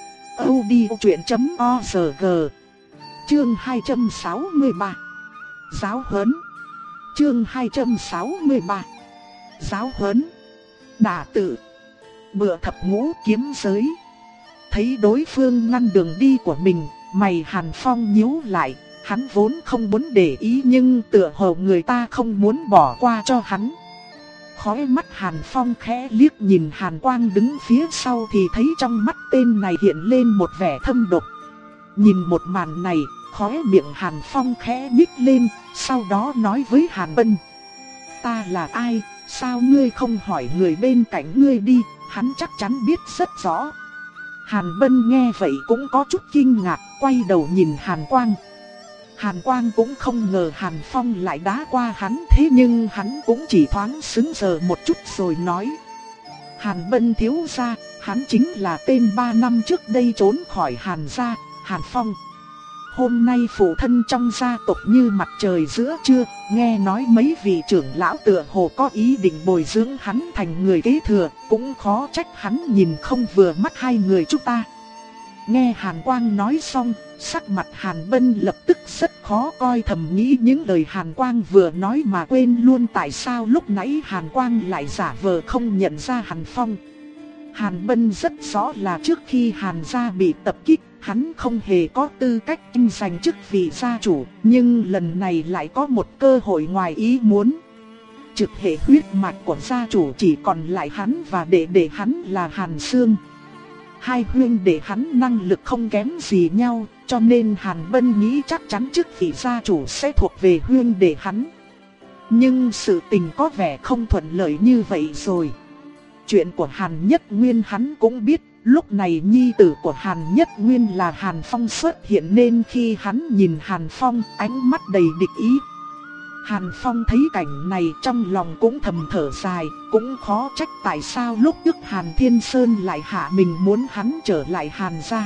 audiochuyện chấm org. Chương hai trăm sáu mươi ba. Giáo huấn. Chương hai trăm sáu mươi ba. Giáo huấn. Đả tự. Bựa thập ngũ kiếm giới. Thấy đối phương ngăn đường đi của mình, mày Hàn Phong nhíu lại. Hắn vốn không muốn để ý nhưng tựa hồ người ta không muốn bỏ qua cho hắn. Khóe mắt Hàn Phong khẽ liếc nhìn Hàn Quang đứng phía sau thì thấy trong mắt tên này hiện lên một vẻ thâm độc. Nhìn một màn này, khóe miệng Hàn Phong khẽ nhích lên, sau đó nói với Hàn Bân: Ta là ai, sao ngươi không hỏi người bên cạnh ngươi đi, hắn chắc chắn biết rất rõ. Hàn Bân nghe vậy cũng có chút kinh ngạc, quay đầu nhìn Hàn Quang. Hàn Quang cũng không ngờ Hàn Phong lại đá qua hắn, thế nhưng hắn cũng chỉ thoáng sững sờ một chút rồi nói: Hàn Bân thiếu gia, hắn chính là tên ba năm trước đây trốn khỏi Hàn gia, Hàn Phong. Hôm nay phụ thân trong gia tộc như mặt trời giữa trưa, nghe nói mấy vị trưởng lão tựa hồ có ý định bồi dưỡng hắn thành người kế thừa, cũng khó trách hắn nhìn không vừa mắt hai người chúng ta. Nghe Hàn Quang nói xong, sắc mặt Hàn Bân lập tức rất khó coi, thầm nghĩ những lời Hàn Quang vừa nói mà quên luôn tại sao lúc nãy Hàn Quang lại giả vờ không nhận ra Hàn Phong. Hàn Bân rất rõ là trước khi Hàn gia bị tập kích, hắn không hề có tư cách tranh giành chức vị gia chủ, nhưng lần này lại có một cơ hội ngoài ý muốn. Trực hệ huyết mạch của gia chủ chỉ còn lại hắn và đệ đệ hắn là Hàn Sương. Hai huynh đệ hắn năng lực không kém gì nhau, cho nên Hàn Bân nghĩ chắc chắn chức vị gia chủ sẽ thuộc về huynh đệ hắn. Nhưng sự tình có vẻ không thuận lợi như vậy rồi. Chuyện của Hàn Nhất Nguyên hắn cũng biết, lúc này nhi tử của Hàn Nhất Nguyên là Hàn Phong xuất hiện nên khi hắn nhìn Hàn Phong, ánh mắt đầy địch ý. Hàn Phong thấy cảnh này trong lòng cũng thầm thở dài, cũng khó trách tại sao lúc trước Hàn Thiên Sơn lại hạ mình muốn hắn trở lại Hàn gia.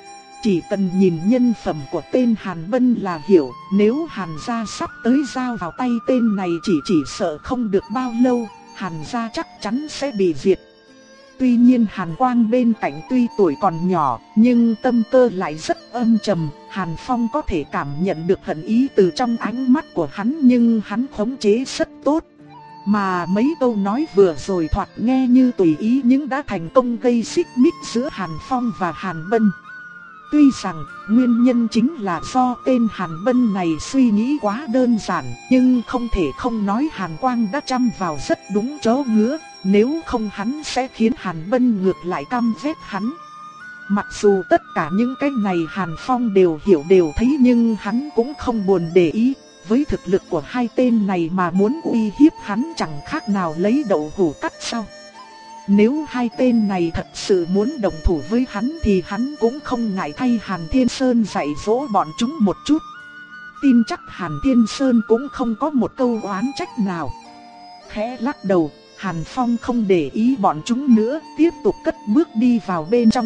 Chỉ cần nhìn nhân phẩm của tên Hàn Bân là hiểu, nếu Hàn gia sắp tới giao vào tay tên này chỉ chỉ sợ không được bao lâu, Hàn gia chắc chắn sẽ bị diệt. Tuy nhiên Hàn Quang bên cạnh tuy tuổi còn nhỏ, nhưng tâm cơ lại rất âm trầm. Hàn Phong có thể cảm nhận được hận ý từ trong ánh mắt của hắn, nhưng hắn khống chế rất tốt. Mà mấy câu nói vừa rồi thoạt nghe như tùy ý nhưng đã thành công gây xích mích giữa Hàn Phong và Hàn Bân. Tuy rằng nguyên nhân chính là do tên Hàn Bân này suy nghĩ quá đơn giản, nhưng không thể không nói Hàn Quang đã chăm vào rất đúng chỗ ngứa. Nếu không hắn sẽ khiến Hàn Bân ngược lại căm ghét hắn. Mặc dù tất cả những cái này Hàn Phong đều hiểu đều thấy, nhưng hắn cũng không buồn để ý. Với thực lực của hai tên này mà muốn uy hiếp hắn chẳng khác nào lấy đậu hũ cắt sau. Nếu hai tên này thật sự muốn đồng thủ với hắn thì hắn cũng không ngại thay Hàn Thiên Sơn dạy dỗ bọn chúng một chút. Tin chắc Hàn Thiên Sơn cũng không có một câu oán trách nào. Khẽ lắc đầu, Hàn Phong không để ý bọn chúng nữa, tiếp tục cất bước đi vào bên trong.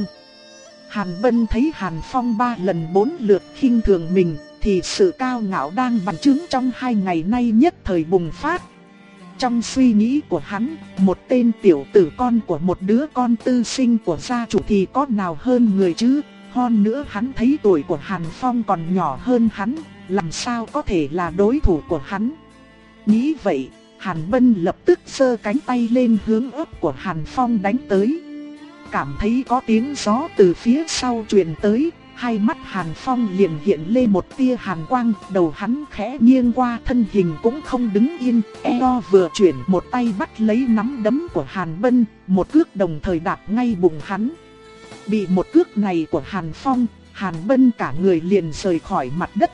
Hàn Bân thấy Hàn Phong ba lần bốn lượt khinh thường mình, thì sự cao ngạo đang bành trướng trong hai ngày nay nhất thời bùng phát. Trong suy nghĩ của hắn, một tên tiểu tử con của một đứa con tư sinh của gia chủ thì có nào hơn người chứ. Hơn nữa hắn thấy tuổi của Hàn Phong còn nhỏ hơn hắn, làm sao có thể là đối thủ của hắn. Nghĩ vậy, Hàn Bân lập tức giơ cánh tay lên hướng ớt của Hàn Phong đánh tới. Cảm thấy có tiếng gió từ phía sau truyền tới, Hai mắt Hàn Phong liền hiện lên một tia hàn quang, đầu hắn khẽ nghiêng qua, thân hình cũng không đứng yên, eo vừa chuyển, một tay bắt lấy nắm đấm của Hàn Bân, một cước đồng thời đạp ngay bụng hắn. Bị một cước này của Hàn Phong, Hàn Bân cả người liền rời khỏi mặt đất.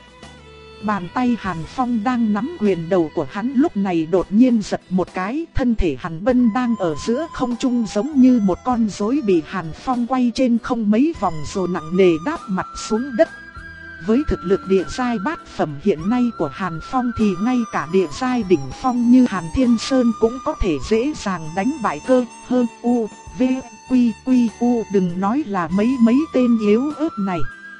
Bàn tay Hàn Phong đang nắm quyền đầu của hắn lúc này đột nhiên giật một cái, thân thể Hàn Bân đang ở giữa không trung giống như một con rối bị Hàn Phong quay trên không mấy vòng rồi nặng nề đáp mặt xuống đất. Với thực lực địa giai bát phẩm hiện nay của Hàn Phong thì ngay cả địa giai đỉnh phong như Hàn Thiên Sơn cũng có thể dễ dàng đánh bại cơ hơn u, v, quy, quy, u, đừng nói là mấy mấy tên yếu ớt này.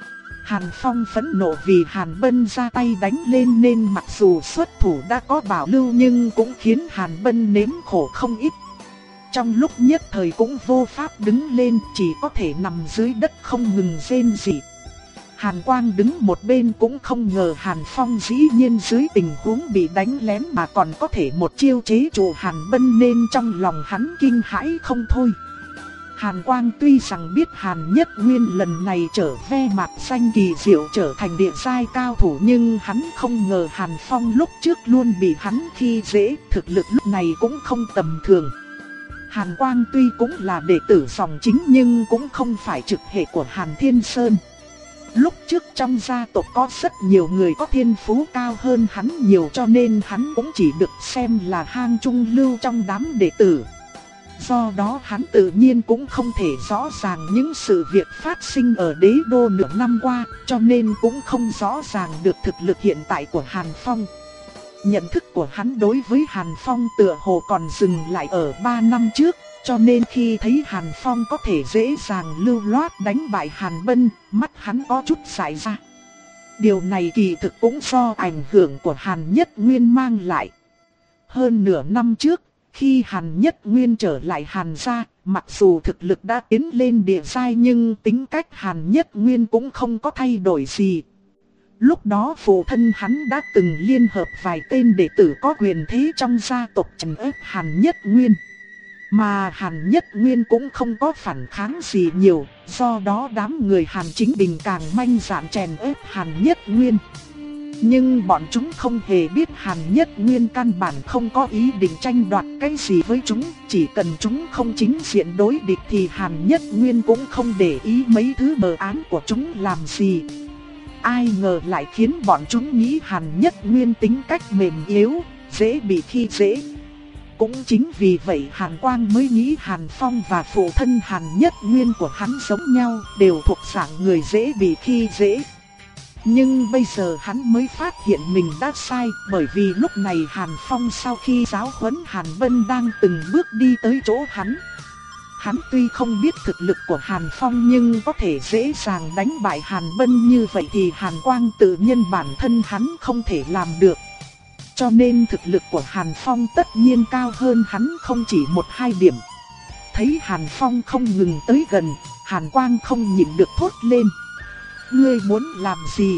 Hàn Phong phẫn nộ vì Hàn Bân ra tay đánh lên nên mặc dù xuất thủ đã có bảo lưu nhưng cũng khiến Hàn Bân nếm khổ không ít. Trong lúc nhất thời cũng vô pháp đứng lên, chỉ có thể nằm dưới đất không ngừng rên rỉ. Hàn Quang đứng một bên cũng không ngờ Hàn Phong dĩ nhiên dưới tình huống bị đánh lén mà còn có thể một chiêu chế trụ Hàn Bân nên trong lòng hắn kinh hãi không thôi. Hàn Quang tuy rằng biết Hàn Nhất Nguyên lần này trở ve mặt xanh kỳ diệu trở thành địa giai cao thủ nhưng hắn không ngờ Hàn Phong lúc trước luôn bị hắn khi dễ, thực lực lúc này cũng không tầm thường. Hàn Quang tuy cũng là đệ tử dòng chính nhưng cũng không phải trực hệ của Hàn Thiên Sơn. Lúc trước trong gia tộc có rất nhiều người có thiên phú cao hơn hắn nhiều cho nên hắn cũng chỉ được xem là hang trung lưu trong đám đệ tử. Do đó hắn tự nhiên cũng không thể rõ ràng những sự việc phát sinh ở đế đô nửa năm qua, cho nên cũng không rõ ràng được thực lực hiện tại của Hàn Phong. Nhận thức của hắn đối với Hàn Phong tựa hồ còn dừng lại ở ba năm trước, cho nên khi thấy Hàn Phong có thể dễ dàng lưu loát đánh bại Hàn Bân, mắt hắn có chút dại ra. Điều này kỳ thực cũng do ảnh hưởng của Hàn Nhất Nguyên mang lại. Hơn nửa năm trước, khi Hàn Nhất Nguyên trở lại Hàn gia, mặc dù thực lực đã tiến lên địa giai nhưng tính cách Hàn Nhất Nguyên cũng không có thay đổi gì. Lúc đó phụ thân hắn đã từng liên hợp vài tên đệ tử có quyền thế trong gia tộc trấn ép Hàn Nhất Nguyên. Mà Hàn Nhất Nguyên cũng không có phản kháng gì nhiều, do đó đám người Hàn Chính Bình càng manh dạn chèn ép Hàn Nhất Nguyên. Nhưng bọn chúng không hề biết Hàn Nhất Nguyên căn bản không có ý định tranh đoạt cái gì với chúng, chỉ cần chúng không chính diện đối địch thì Hàn Nhất Nguyên cũng không để ý mấy thứ mờ ám của chúng làm gì. Ai ngờ lại khiến bọn chúng nghĩ Hàn Nhất Nguyên tính cách mềm yếu, dễ bị khi dễ. Cũng chính vì vậy Hàn Quang mới nghĩ Hàn Phong và phụ thân Hàn Nhất Nguyên của hắn giống nhau, đều thuộc dạng người dễ bị khi dễ. Nhưng bây giờ hắn mới phát hiện mình đã sai, bởi vì lúc này Hàn Phong sau khi giáo huấn Hàn Bân đang từng bước đi tới chỗ hắn. Hắn tuy không biết thực lực của Hàn Phong nhưng có thể dễ dàng đánh bại Hàn Bân như vậy thì Hàn Quang tự nhiên bản thân hắn không thể làm được. Cho nên thực lực của Hàn Phong tất nhiên cao hơn hắn không chỉ một hai điểm. Thấy Hàn Phong không ngừng tới gần, Hàn Quang không nhịn được thốt lên. Ngươi muốn làm gì?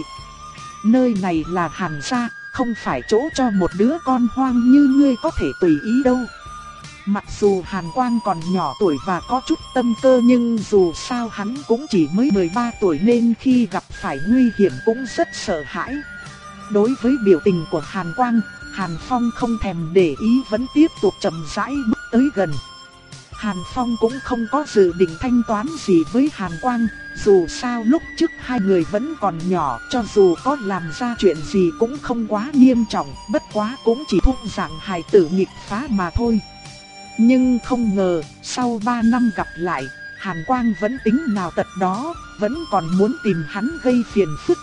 Nơi này là Hàn gia, không phải chỗ cho một đứa con hoang như ngươi có thể tùy ý đâu. Mặc dù Hàn Quang còn nhỏ tuổi và có chút tâm cơ nhưng dù sao hắn cũng chỉ mới mười ba tuổi nên khi gặp phải nguy hiểm cũng rất sợ hãi. Đối với biểu tình của Hàn Quang, Hàn Phong không thèm để ý vẫn tiếp tục chậm rãi bước tới gần. Hàn Phong cũng không có dự định thanh toán gì với Hàn Quang, dù sao lúc trước hai người vẫn còn nhỏ, cho dù có làm ra chuyện gì cũng không quá nghiêm trọng, bất quá cũng chỉ thuộc dạng hài tử nghịch phá mà thôi. Nhưng không ngờ, sau ba năm gặp lại, Hàn Quang vẫn tính nào tật đó, vẫn còn muốn tìm hắn gây phiền phức.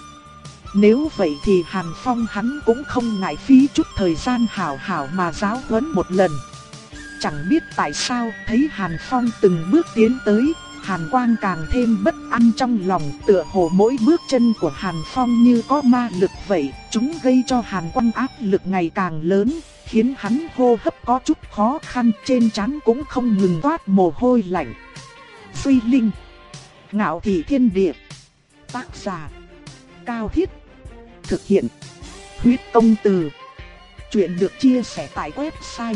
Nếu vậy thì Hàn Phong hắn cũng không ngại phí chút thời gian hảo hảo mà giáo huấn một lần. Chẳng biết tại sao thấy Hàn Phong từng bước tiến tới, Hàn Quang càng thêm bất an trong lòng, tựa hồ mỗi bước chân của Hàn Phong như có ma lực vậy, chúng gây cho Hàn Quang áp lực ngày càng lớn, khiến hắn hô hấp có chút khó khăn, trên trán cũng không ngừng toát mồ hôi lạnh. Duy Linh, Ngạo Thị Thiên Địa, tác giả Cao Thiết, thực hiện Huyết Công Từ. Chuyện được chia sẻ tại website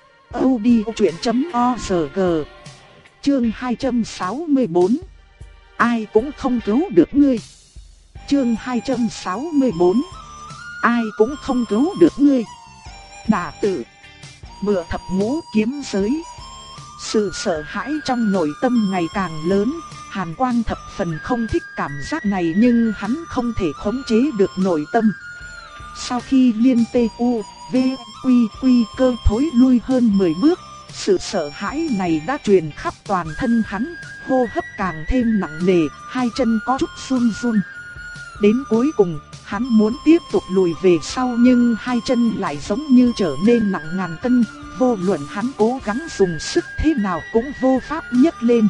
audio chuyện chấm org. Chương hai trăm sáu mươi bốn, ai cũng không cứu được ngươi. Chương hai trăm sáu mươi tư. Ai cũng không cứu được ngươi. Đả tử. Bựa thập ngũ kiếm giới. Sự sợ hãi trong nội tâm ngày càng lớn, Hàn Quang thập phần không thích cảm giác này nhưng hắn không thể khống chế được nội tâm. Sau khi liên tê u, v, quy quy cơ thối lui hơn mười bước, sự sợ hãi này đã truyền khắp toàn thân hắn, hô hấp càng thêm nặng nề, hai chân có chút run run. Đến cuối cùng, hắn muốn tiếp tục lùi về sau nhưng hai chân lại giống như trở nên nặng ngàn cân, vô luận hắn cố gắng dùng sức thế nào cũng vô pháp nhấc lên.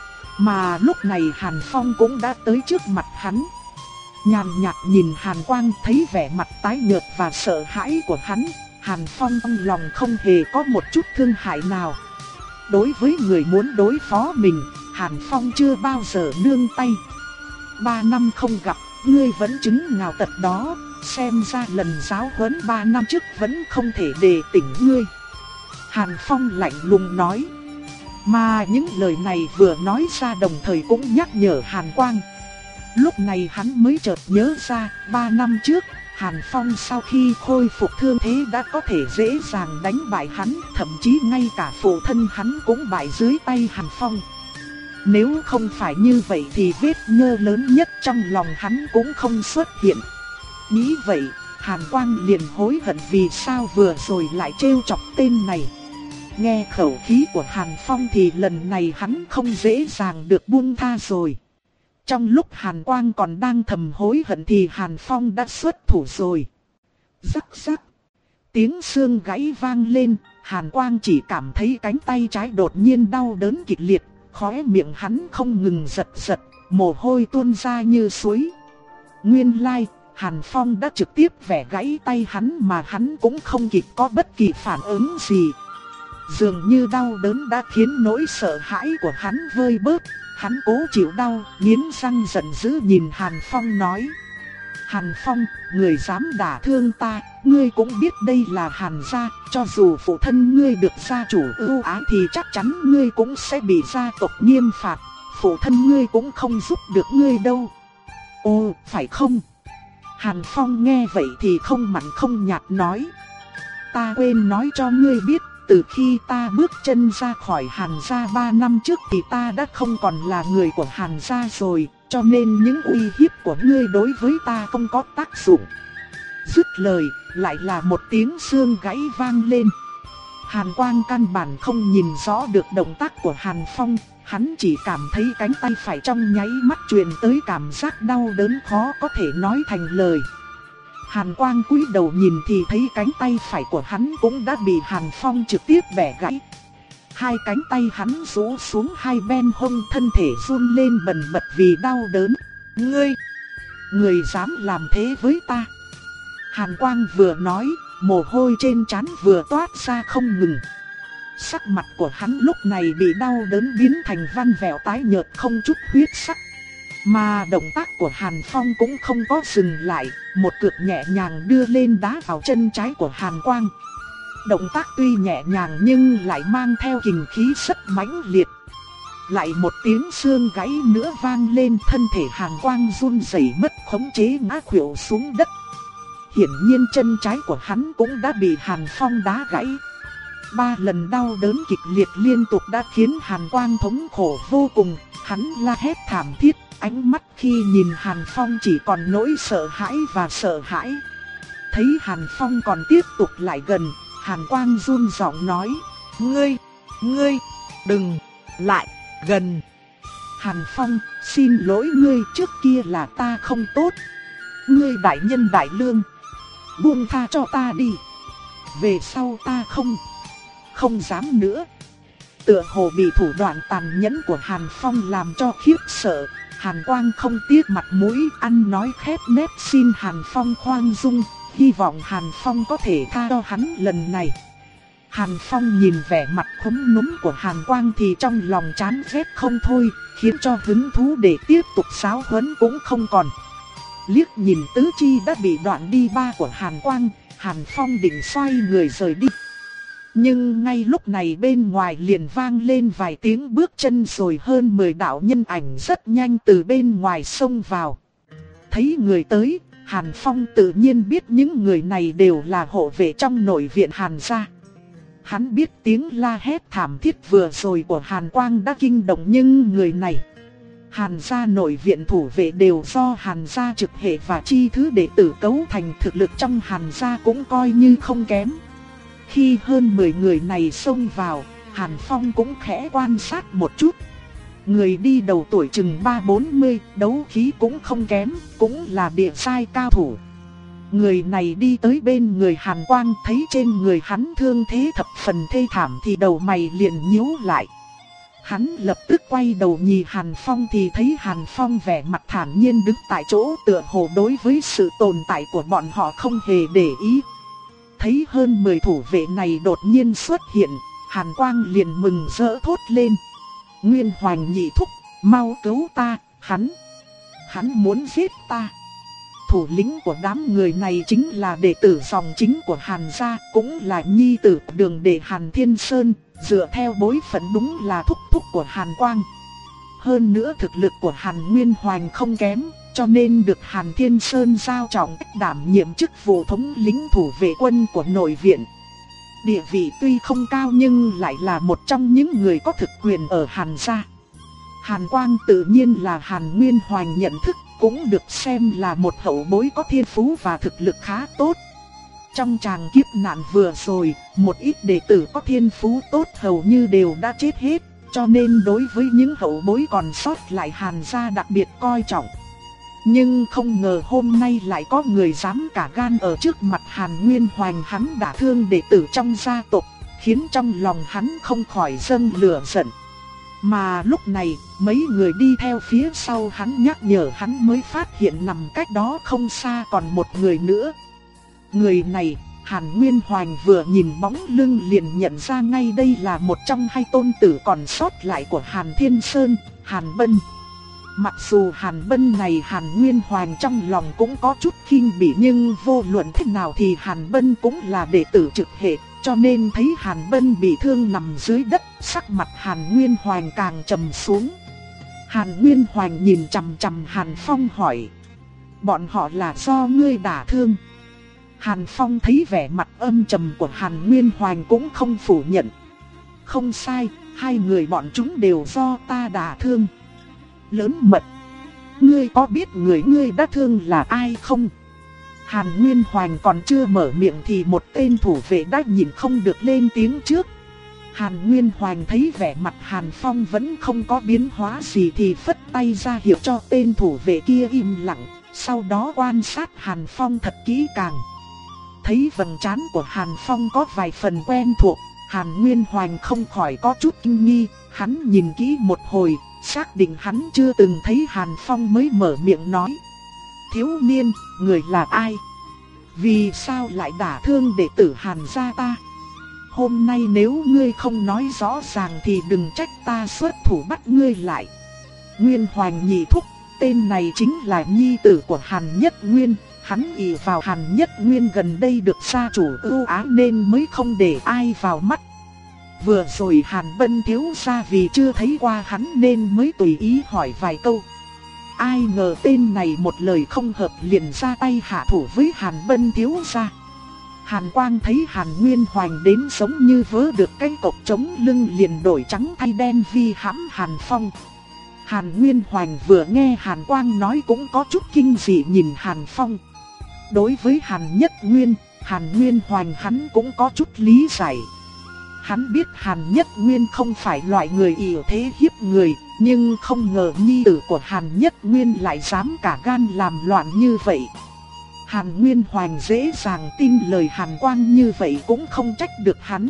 Mà lúc này Hàn Phong cũng đã tới trước mặt hắn. Nhàn nhạt nhìn Hàn Quang, thấy vẻ mặt tái nhợt và sợ hãi của hắn, Hàn Phong trong lòng không hề có một chút thương hại nào. Đối với người muốn đối phó mình, Hàn Phong chưa bao giờ nương tay. Ba năm không gặp, ngươi vẫn chứng ngào tật đó, xem ra lần giáo huấn ba năm trước vẫn không thể đề tỉnh ngươi. Hàn Phong lạnh lùng nói. Mà những lời này vừa nói ra đồng thời cũng nhắc nhở Hàn Quang. Lúc này hắn mới chợt nhớ ra, ba năm trước, Hàn Phong sau khi khôi phục thương thế đã có thể dễ dàng đánh bại hắn, thậm chí ngay cả phụ thân hắn cũng bại dưới tay Hàn Phong. Nếu không phải như vậy thì vết nhơ lớn nhất trong lòng hắn cũng không xuất hiện. Nghĩ vậy, Hàn Quang liền hối hận vì sao vừa rồi lại trêu chọc tên này. Nghe khẩu khí của Hàn Phong thì lần này hắn không dễ dàng được buông tha rồi. Trong lúc Hàn Quang còn đang thầm hối hận thì Hàn Phong đã xuất thủ rồi. Rắc rắc. Tiếng xương gãy vang lên, Hàn Quang chỉ cảm thấy cánh tay trái đột nhiên đau đớn kịch liệt, khóe miệng hắn không ngừng giật giật, mồ hôi tuôn ra như suối. Nguyên lai, Hàn Phong đã trực tiếp bẻ gãy tay hắn mà hắn cũng không kịp có bất kỳ phản ứng gì. Dường như đau đớn đã khiến nỗi sợ hãi của hắn vơi bớt, hắn cố chịu đau, nghiến răng giận dữ nhìn Hàn Phong nói. Hàn Phong, người dám đả thương ta, ngươi cũng biết đây là Hàn gia, cho dù phụ thân ngươi được gia chủ ưu ái thì chắc chắn ngươi cũng sẽ bị gia tộc nghiêm phạt, phụ thân ngươi cũng không giúp được ngươi đâu. Ồ, phải không? Hàn Phong nghe vậy thì không mặn không nhạt nói. Ta quên nói cho ngươi biết, từ khi ta bước chân ra khỏi Hàn gia ba năm trước thì ta đã không còn là người của Hàn gia rồi, cho nên những uy hiếp của ngươi đối với ta không có tác dụng. Dứt lời, lại là một tiếng xương gãy vang lên. Hàn Quang căn bản không nhìn rõ được động tác của Hàn Phong, hắn chỉ cảm thấy cánh tay phải trong nháy mắt truyền tới cảm giác đau đớn khó có thể nói thành lời. Hàn Quang cúi đầu nhìn thì thấy cánh tay phải của hắn cũng đã bị Hàn Phong trực tiếp bẻ gãy. Hai cánh tay hắn rũ xuống hai bên hông, thân thể run lên bần bật vì đau đớn. Ngươi, ngươi dám làm thế với ta? Hàn Quang vừa nói, mồ hôi trên trán vừa toát ra không ngừng. Sắc mặt của hắn lúc này bị đau đớn biến thành văn vẹo tái nhợt không chút huyết sắc. Mà động tác của Hàn Phong cũng không có dừng lại, một cước nhẹ nhàng đưa lên đá vào chân trái của Hàn Quang. Động tác tuy nhẹ nhàng nhưng lại mang theo kình khí rất mãnh liệt. Lại một tiếng xương gãy nữa vang lên, thân thể Hàn Quang run rẩy mất khống chế ngã khuỵu xuống đất. Hiển nhiên chân trái của hắn cũng đã bị Hàn Phong đá gãy. Ba lần đau đớn kịch liệt liên tục đã khiến Hàn Quang thống khổ vô cùng, hắn la hét thảm thiết, ánh mắt khi nhìn Hàn Phong chỉ còn nỗi sợ hãi và sợ hãi. Thấy Hàn Phong còn tiếp tục lại gần, Hàn Quang run giọng nói, Ngươi, ngươi, đừng lại gần. Hàn Phong, xin lỗi ngươi, trước kia là ta không tốt. Ngươi đại nhân đại lương, buông tha cho ta đi. Về sau ta không, không dám nữa. Tựa hồ bị thủ đoạn tàn nhẫn của Hàn Phong làm cho khiếp sợ, Hàn Quang không tiếc mặt mũi ăn nói khép nép xin Hàn Phong khoan dung, hy vọng Hàn Phong có thể tha cho hắn lần này. Hàn Phong nhìn vẻ mặt khúm núm của Hàn Quang thì trong lòng chán ghét không thôi, khiến cho hứng thú để tiếp tục giáo huấn cũng không còn. Liếc nhìn tứ chi đã bị đoạn đi ba của Hàn Quang, Hàn Phong định xoay người rời đi. Nhưng ngay lúc này bên ngoài liền vang lên vài tiếng bước chân rồi hơn mười đạo nhân ảnh rất nhanh từ bên ngoài xông vào. Thấy người tới, Hàn Phong tự nhiên biết những người này đều là hộ vệ trong nội viện Hàn gia. Hắn biết tiếng la hét thảm thiết vừa rồi của Hàn Quang đã kinh động nhưng người này. Hàn gia nội viện thủ vệ đều do Hàn gia trực hệ và chi thứ đệ tử cấu thành, thực lực trong Hàn gia cũng coi như không kém. Khi hơn mười người này xông vào, Hàn Phong cũng khẽ quan sát một chút. Người đi đầu tuổi chừng ba bốn mươi, đấu khí cũng không kém, cũng là địa giai cao thủ. Người này đi tới bên người Hàn Quang, thấy trên người hắn thương thế thập phần thê thảm thì đầu mày liền nhíu lại. Hắn lập tức quay đầu nhìn Hàn Phong thì thấy Hàn Phong vẻ mặt thản nhiên đứng tại chỗ, tựa hồ đối với sự tồn tại của bọn họ không hề để ý. Thấy hơn mười thủ vệ này đột nhiên xuất hiện, Hàn Quang liền mừng rỡ thốt lên. Nguyên Hoành nhị thúc, mau cứu ta, hắn, hắn muốn giết ta. Thủ lĩnh của đám người này chính là đệ tử dòng chính của Hàn gia, cũng là nhi tử của Đường đệ Hàn Thiên Sơn, dựa theo bối phận đúng là thúc thúc của Hàn Quang. Hơn nữa thực lực của Hàn Nguyên Hoành không kém, cho nên được Hàn Thiên Sơn giao trọng đảm nhiệm chức vụ thống lĩnh thủ vệ quân của nội viện. Địa vị tuy không cao nhưng lại là một trong những người có thực quyền ở Hàn gia. Hàn Quang tự nhiên là Hàn Nguyên Hoành nhận thức, cũng được xem là một hậu bối có thiên phú và thực lực khá tốt. Trong tràng kiếp nạn vừa rồi, một ít đệ tử có thiên phú tốt hầu như đều đã chết hết, cho nên đối với những hậu bối còn sót lại Hàn gia đặc biệt coi trọng. Nhưng không ngờ hôm nay lại có người dám cả gan ở trước mặt Hàn Nguyên Hoành hắn đả thương đệ tử trong gia tộc, khiến trong lòng hắn không khỏi dâng lửa giận. Mà lúc này, mấy người đi theo phía sau hắn nhắc nhở hắn mới phát hiện nằm cách đó không xa còn một người nữa. Người này, Hàn Nguyên Hoành vừa nhìn bóng lưng liền nhận ra ngay đây là một trong hai tôn tử còn sót lại của Hàn Thiên Sơn, Hàn Bân. Mặc dù Hàn Bân này Hàn Nguyên Hoành trong lòng cũng có chút khinh bỉ nhưng vô luận thế nào thì Hàn Bân cũng là đệ tử trực hệ, cho nên thấy Hàn Bân bị thương nằm dưới đất, sắc mặt Hàn Nguyên Hoành càng trầm xuống. Hàn Nguyên Hoành nhìn chằm chằm Hàn Phong hỏi: bọn họ là do ngươi đả thương? Hàn Phong thấy vẻ mặt âm trầm của Hàn Nguyên Hoành cũng không phủ nhận. Không sai, hai người bọn chúng đều do ta đả thương. Lớn mật, ngươi có biết người ngươi đã thương là ai không? Hàn Nguyên Hoành còn chưa mở miệng thì một tên thủ vệ đã nhìn không được lên tiếng trước. Hàn Nguyên Hoành thấy vẻ mặt Hàn Phong vẫn không có biến hóa gì thì phất tay ra hiệu cho tên thủ vệ kia im lặng, sau đó quan sát Hàn Phong thật kỹ càng. Thấy vầng trán của Hàn Phong có vài phần quen thuộc, Hàn Nguyên Hoành không khỏi có chút kinh nghi, hắn nhìn kỹ một hồi, xác định hắn chưa từng thấy Hàn Phong mới mở miệng nói: thiếu niên, người là ai? Vì sao lại đả thương đệ tử Hàn gia ta? Hôm nay nếu ngươi không nói rõ ràng thì đừng trách ta xuất thủ bắt ngươi lại. Nguyên Hoành nhị thúc, tên này chính là nhi tử của Hàn Nhất Nguyên. Hắn ỷ vào Hàn Nhất Nguyên gần đây được gia chủ ưu ái nên mới không để ai vào mắt. Vừa rồi Hàn Bân thiếu gia vì chưa thấy qua hắn nên mới tùy ý hỏi vài câu. Ai ngờ tên này một lời không hợp liền ra tay hạ thủ với Hàn Bân thiếu gia. Hàn Quang thấy Hàn Nguyên Hoành đến giống như vớ được cái cọc chống lưng liền đổi trắng thay đen vi hãm Hàn Phong. Hàn Nguyên Hoành vừa nghe Hàn Quang nói cũng có chút kinh dị nhìn Hàn Phong. Đối với Hàn Nhất Nguyên, Hàn Nguyên Hoành hắn cũng có chút lý giải. Hắn biết Hàn Nhất Nguyên không phải loại người ỷ thế hiếp người, nhưng không ngờ nhi tử của Hàn Nhất Nguyên lại dám cả gan làm loạn như vậy. Hàn Nguyên Hoành dễ dàng tin lời Hàn Quang như vậy cũng không trách được hắn.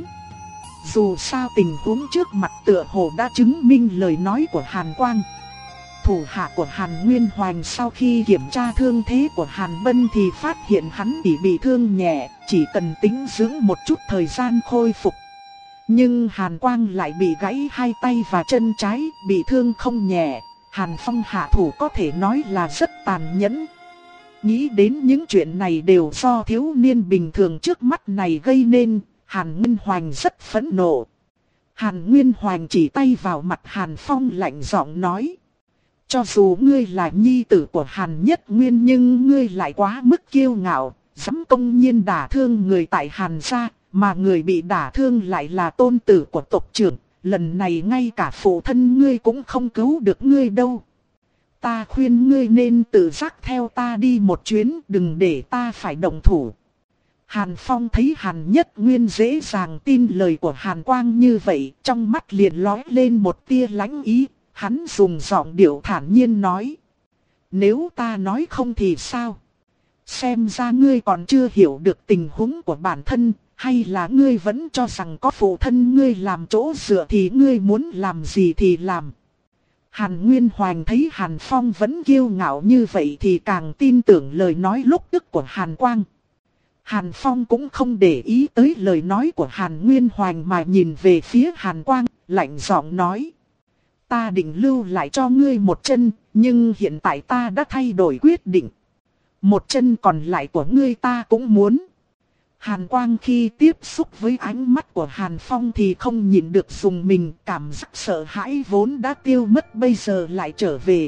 Dù sao tình huống trước mặt tựa hồ đã chứng minh lời nói của Hàn Quang. Thủ hạ của Hàn Nguyên Hoành sau khi kiểm tra thương thế của Hàn Bân thì phát hiện hắn chỉ bị thương nhẹ, chỉ cần tĩnh dưỡng một chút thời gian khôi phục. Nhưng Hàn Quang lại bị gãy hai tay và chân trái, bị thương không nhẹ. Hàn Phong hạ thủ có thể nói là rất tàn nhẫn. Nghĩ đến những chuyện này đều do thiếu niên bình thường trước mắt này gây nên, Hàn Nguyên Hoành rất phẫn nộ. Hàn Nguyên Hoành chỉ tay vào mặt Hàn Phong lạnh giọng nói. Cho dù ngươi là nhi tử của Hàn Nhất Nguyên nhưng ngươi lại quá mức kiêu ngạo, dám công nhiên đả thương người tại Hàn gia, mà người bị đả thương lại là tôn tử của tộc trưởng. Lần này ngay cả phụ thân ngươi cũng không cứu được ngươi đâu. Ta khuyên ngươi nên tự giác theo ta đi một chuyến, đừng để ta phải động thủ. Hàn Phong thấy Hàn Nhất Nguyên dễ dàng tin lời của Hàn Quang như vậy, trong mắt liền lóe lên một tia lãnh ý. Hắn dùng giọng điệu thản nhiên nói. Nếu ta nói không thì sao? Xem ra ngươi còn chưa hiểu được tình huống của bản thân, hay là ngươi vẫn cho rằng có phụ thân ngươi làm chỗ dựa thì ngươi muốn làm gì thì làm. Hàn Nguyên Hoành thấy Hàn Phong vẫn kiêu ngạo như vậy thì càng tin tưởng lời nói lúc tức của Hàn Quang. Hàn Phong cũng không để ý tới lời nói của Hàn Nguyên Hoành mà nhìn về phía Hàn Quang, lạnh giọng nói. Ta định lưu lại cho ngươi một chân, nhưng hiện tại ta đã thay đổi quyết định. Một chân còn lại của ngươi ta cũng muốn. Hàn Quang khi tiếp xúc với ánh mắt của Hàn Phong thì không nhịn được dùng mình, cảm giác sợ hãi vốn đã tiêu mất bây giờ lại trở về.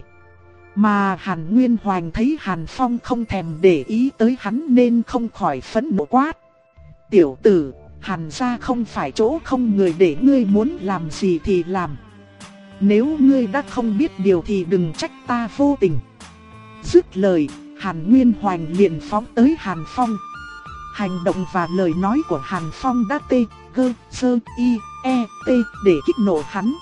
Mà Hàn Nguyên Hoành thấy Hàn Phong không thèm để ý tới hắn nên không khỏi phẫn nộ quát. Tiểu tử, Hàn gia không phải chỗ không người để ngươi muốn làm gì thì làm. Nếu ngươi đã không biết điều thì đừng trách ta vô tình. Dứt lời, Hàn Nguyên Hoành liền phóng tới Hàn Phong. Hành động và lời nói của Hàn Phong đã tê, gơ, sơ, y, e, tê để kích nộ hắn.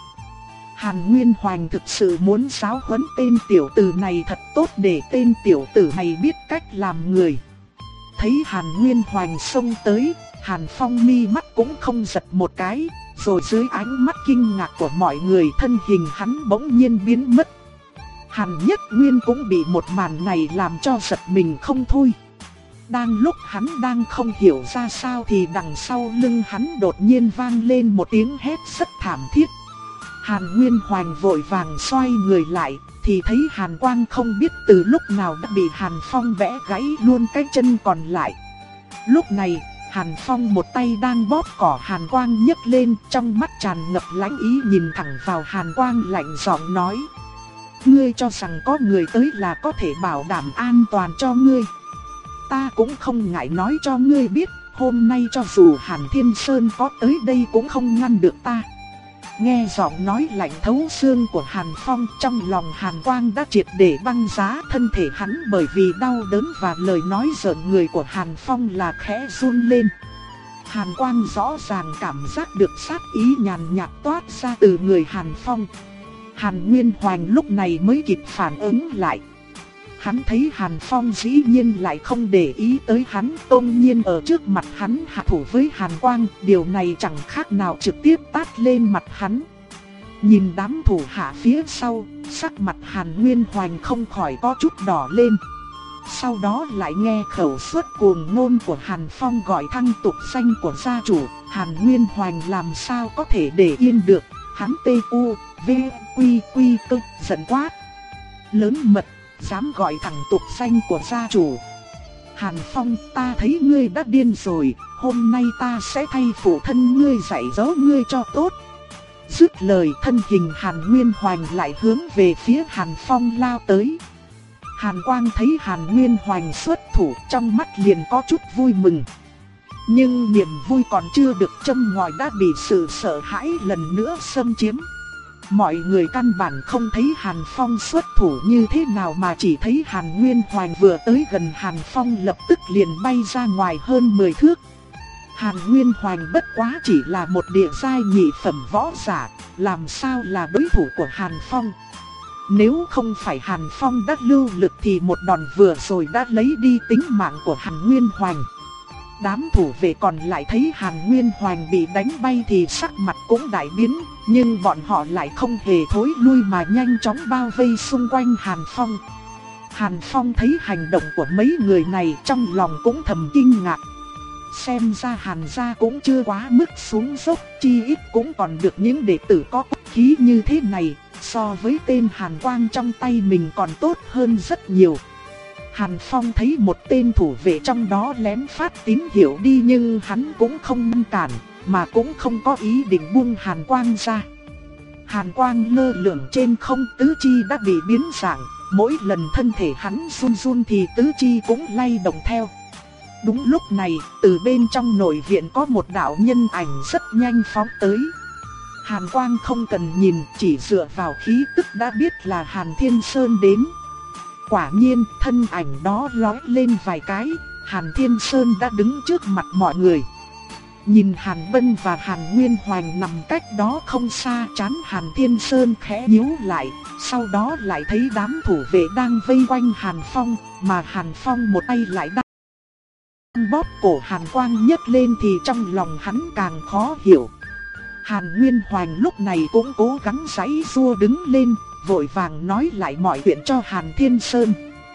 Hàn Nguyên Hoành thực sự muốn giáo huấn tên tiểu tử này thật tốt để tên tiểu tử này biết cách làm người. Thấy Hàn Nguyên Hoành xông tới, Hàn Phong mi mắt cũng không giật một cái, rồi dưới ánh mắt kinh ngạc của mọi người thân hình hắn bỗng nhiên biến mất. Hàn Nhất Nguyên cũng bị một màn này làm cho giật mình không thôi. Đang lúc hắn đang không hiểu ra sao thì đằng sau lưng hắn đột nhiên vang lên một tiếng hét rất thảm thiết. Hàn Nguyên Hoành vội vàng xoay người lại, thì thấy Hàn Quang không biết từ lúc nào đã bị Hàn Phong bẻ gãy luôn cái chân còn lại. Lúc này, Hàn Phong một tay đang bóp cỏ Hàn Quang nhấc lên, trong mắt tràn ngập lãnh ý nhìn thẳng vào Hàn Quang lạnh giọng nói. Ngươi cho rằng có người tới là có thể bảo đảm an toàn cho ngươi. Ta cũng không ngại nói cho ngươi biết, hôm nay cho dù Hàn Thiên Sơn có tới đây cũng không ngăn được ta. Nghe giọng nói lạnh thấu xương của Hàn Phong, trong lòng Hàn Quang đã triệt để băng giá, thân thể hắn bởi vì đau đớn và lời nói giận người của Hàn Phong là khẽ run lên. Hàn Quang rõ ràng cảm giác được sát ý nhàn nhạt toát ra từ người Hàn Phong. Hàn Nguyên Hoành lúc này mới kịp phản ứng lại. Hắn thấy Hàn Phong dĩ nhiên lại không để ý tới hắn, tôn nhiên ở trước mặt hắn hạ thủ với Hàn Quang, điều này chẳng khác nào trực tiếp tát lên mặt hắn. Nhìn đám thủ hạ phía sau, sắc mặt Hàn Nguyên Hoành không khỏi có chút đỏ lên. Sau đó lại nghe khẩu suất cuồng ngôn của Hàn Phong gọi thăng tục danh của gia chủ, Hàn Nguyên Hoành làm sao có thể để yên được, hắn tê u, v, quy quy cơ, giận quát. Lớn mật, dám gọi thẳng tục danh của gia chủ. Hàn Phong, ta thấy ngươi đã điên rồi, hôm nay ta sẽ thay phụ thân ngươi dạy dỗ ngươi cho tốt. Dứt lời, thân hình Hàn Nguyên Hoành lại hướng về phía Hàn Phong lao tới. Hàn Quang thấy Hàn Nguyên Hoành xuất thủ, trong mắt liền có chút vui mừng. Nhưng niềm vui còn chưa được châm ngòi đã bị sự sợ hãi lần nữa xâm chiếm. Mọi người căn bản không thấy Hàn Phong xuất thủ như thế nào mà chỉ thấy Hàn Nguyên Hoành vừa tới gần Hàn Phong lập tức liền bay ra ngoài hơn mười thước. Hàn Nguyên Hoành bất quá chỉ là một địa giai nhị phẩm võ giả, làm sao là đối thủ của Hàn Phong. Nếu không phải Hàn Phong đã lưu lực thì một đòn vừa rồi đã lấy đi tính mạng của Hàn Nguyên Hoành. Đám thủ vệ còn lại thấy Hàn Nguyên Hoành bị đánh bay thì sắc mặt cũng đại biến, nhưng bọn họ lại không hề thối lui mà nhanh chóng bao vây xung quanh Hàn Phong. Hàn Phong thấy hành động của mấy người này trong lòng cũng thầm kinh ngạc. Xem ra Hàn gia cũng chưa quá mức xuống dốc, chi ít cũng còn được những đệ tử có cốt khí như thế này, so với tên Hàn Quang trong tay mình còn tốt hơn rất nhiều. Hàn Phong thấy một tên thủ vệ trong đó lén phát tín hiệu đi nhưng hắn cũng không ngăn cản, mà cũng không có ý định buông Hàn Quang ra. Hàn Quang lơ lửng trên không, tứ chi đã bị biến dạng, mỗi lần thân thể hắn run run thì tứ chi cũng lay động theo. Đúng lúc này, từ bên trong nội viện có một đạo nhân ảnh rất nhanh phóng tới. Hàn Quang không cần nhìn, chỉ dựa vào khí tức đã biết là Hàn Thiên Sơn đến. Quả nhiên, thân ảnh đó lóe lên vài cái, Hàn Thiên Sơn đã đứng trước mặt mọi người. Nhìn Hàn Bân và Hàn Nguyên Hoành nằm cách đó không xa, trán Hàn Thiên Sơn khẽ nhíu lại, sau đó lại thấy đám thủ vệ đang vây quanh Hàn Phong, mà Hàn Phong một tay lại đang bóp cổ Hàn Quang nhấc lên thì trong lòng hắn càng khó hiểu. Hàn Nguyên Hoành lúc này cũng cố gắng giãy giụa đứng lên, vội vàng nói lại mọi chuyện cho Hàn Thiên Sơn.